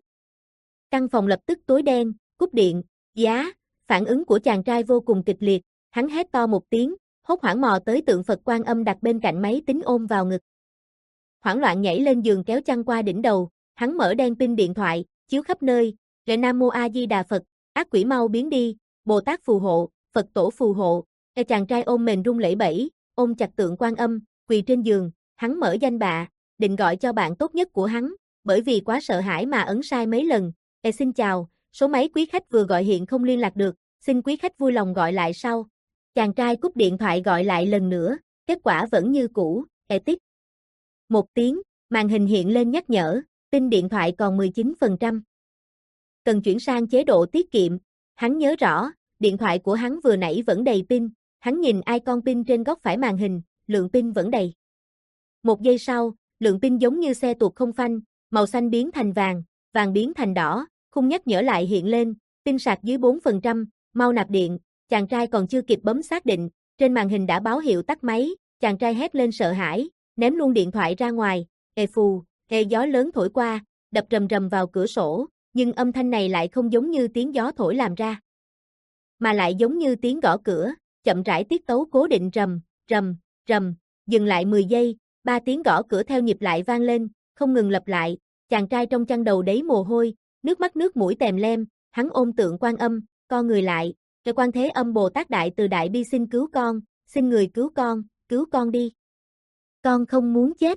Căn phòng lập tức tối đen, cúp điện, giá, phản ứng của chàng trai vô cùng kịch liệt, hắn hét to một tiếng, hốt hoảng mò tới tượng Phật Quan Âm đặt bên cạnh máy tính ôm vào ngực. Hoảng loạn nhảy lên giường kéo chăn qua đỉnh đầu, hắn mở đèn pin điện thoại, chiếu khắp nơi, "Lệ Nam Mô A Di Đà Phật, ác quỷ mau biến đi, Bồ Tát phù hộ, Phật tổ phù hộ." Cái chàng trai ôm mền run lẩy bẩy, ôm chặt tượng Quan Âm, quỳ trên giường, hắn mở danh bạ, định gọi cho bạn tốt nhất của hắn, bởi vì quá sợ hãi mà ấn sai mấy lần. "Ê xin chào, số máy quý khách vừa gọi hiện không liên lạc được, xin quý khách vui lòng gọi lại sau." Chàng trai cúp điện thoại gọi lại lần nữa, kết quả vẫn như cũ, "Ê tích." Một tiếng, màn hình hiện lên nhắc nhở, tin điện thoại còn mười chín phần trăm. Cần chuyển sang chế độ tiết kiệm, hắn nhớ rõ, điện thoại của hắn vừa nãy vẫn đầy pin, hắn nhìn icon pin trên góc phải màn hình, lượng pin vẫn đầy. Một giây sau, lượng pin giống như xe tuột không phanh, màu xanh biến thành vàng, vàng biến thành đỏ, khung nhắc nhở lại hiện lên, pin sạc dưới bốn phần trăm, mau nạp điện. Chàng trai còn chưa kịp bấm xác định, trên màn hình đã báo hiệu tắt máy, chàng trai hét lên sợ hãi, ném luôn điện thoại ra ngoài, ề phù, ề gió lớn thổi qua, đập rầm rầm vào cửa sổ, nhưng âm thanh này lại không giống như tiếng gió thổi làm ra, mà lại giống như tiếng gõ cửa, chậm rãi tiết tấu cố định rầm, rầm, rầm, dừng lại mười giây, ba tiếng gõ cửa theo nhịp lại vang lên, không ngừng lặp lại, chàng trai trong chăn đầu đấy mồ hôi, nước mắt nước mũi tèm lem, hắn ôm tượng Quan Âm, co người lại, "Kẻ Quan Thế Âm Bồ Tát Đại Từ Đại Bi xin cứu con, xin người cứu con, cứu con đi. Con không muốn chết.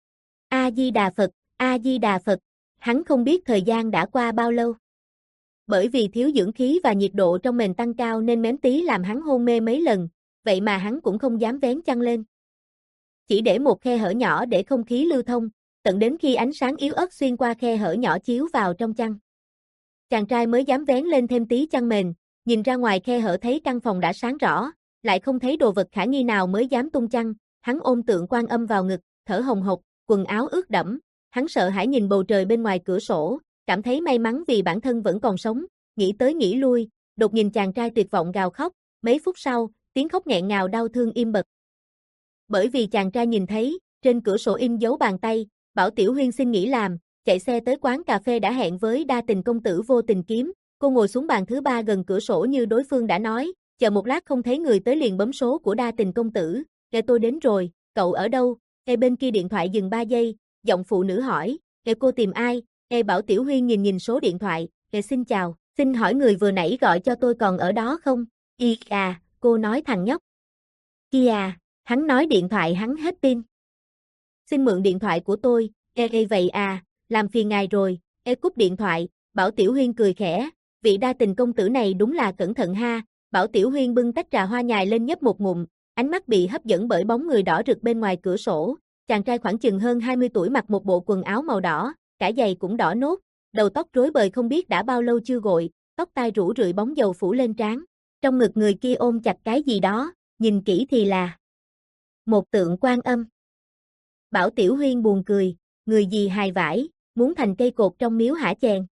A Di Đà Phật, A Di Đà Phật." Hắn không biết thời gian đã qua bao lâu. Bởi vì thiếu dưỡng khí và nhiệt độ trong mền tăng cao nên mém tí làm hắn hôn mê mấy lần, vậy mà hắn cũng không dám vén chăn lên. Chỉ để một khe hở nhỏ để không khí lưu thông, tận đến khi ánh sáng yếu ớt xuyên qua khe hở nhỏ chiếu vào trong chăn. Chàng trai mới dám vén lên thêm tí chăn mền, nhìn ra ngoài khe hở thấy căn phòng đã sáng rõ, lại không thấy đồ vật khả nghi nào mới dám tung chăn, hắn ôm tượng Quan Âm vào ngực, thở hồng hộc, quần áo ướt đẫm, hắn sợ hãi nhìn bầu trời bên ngoài cửa sổ, cảm thấy may mắn vì bản thân vẫn còn sống, nghĩ tới nghĩ lui, đột nhìn chàng trai tuyệt vọng gào khóc, mấy phút sau, tiếng khóc nghẹn ngào đau thương im bặt. Bởi vì chàng trai nhìn thấy, trên cửa sổ in dấu bàn tay, Bảo Tiểu Huyên xin nghỉ làm, chạy xe tới quán cà phê đã hẹn với đa tình công tử vô tình kiếm, cô ngồi xuống bàn thứ ba gần cửa sổ như đối phương đã nói, chờ một lát không thấy người tới liền bấm số của đa tình công tử, "Kẻ tôi đến rồi, cậu ở đâu?" Ê bên kia điện thoại dừng ba giây, giọng phụ nữ hỏi, "Ê cô tìm ai?" Ê Bảo Tiểu Huyên nhìn nhìn số điện thoại, "Ê xin chào, xin hỏi người vừa nãy gọi cho tôi còn ở đó không?" "Y à," cô nói thằng nhóc. "Kia à," hắn nói điện thoại hắn hết pin. "Xin mượn điện thoại của tôi." "Ê ê vậy à, làm phiền ngài rồi." Ê cúp điện thoại, Bảo Tiểu Huyên cười khẽ, vị đa tình công tử này đúng là cẩn thận ha. Bảo Tiểu Huyên bưng tách trà hoa nhài lên nhấp một ngụm, ánh mắt bị hấp dẫn bởi bóng người đỏ rực bên ngoài cửa sổ. Chàng trai khoảng chừng hơn hai mươi tuổi mặc một bộ quần áo màu đỏ, cả giày cũng đỏ nốt, đầu tóc rối bời không biết đã bao lâu chưa gội, tóc tai rủ rượi bóng dầu phủ lên trán. Trong ngực người kia ôm chặt cái gì đó, nhìn kỹ thì là một tượng Quan Âm. Bảo Tiểu Huyên buồn cười, người gì hài vải, muốn thành cây cột trong miếu hả chèn.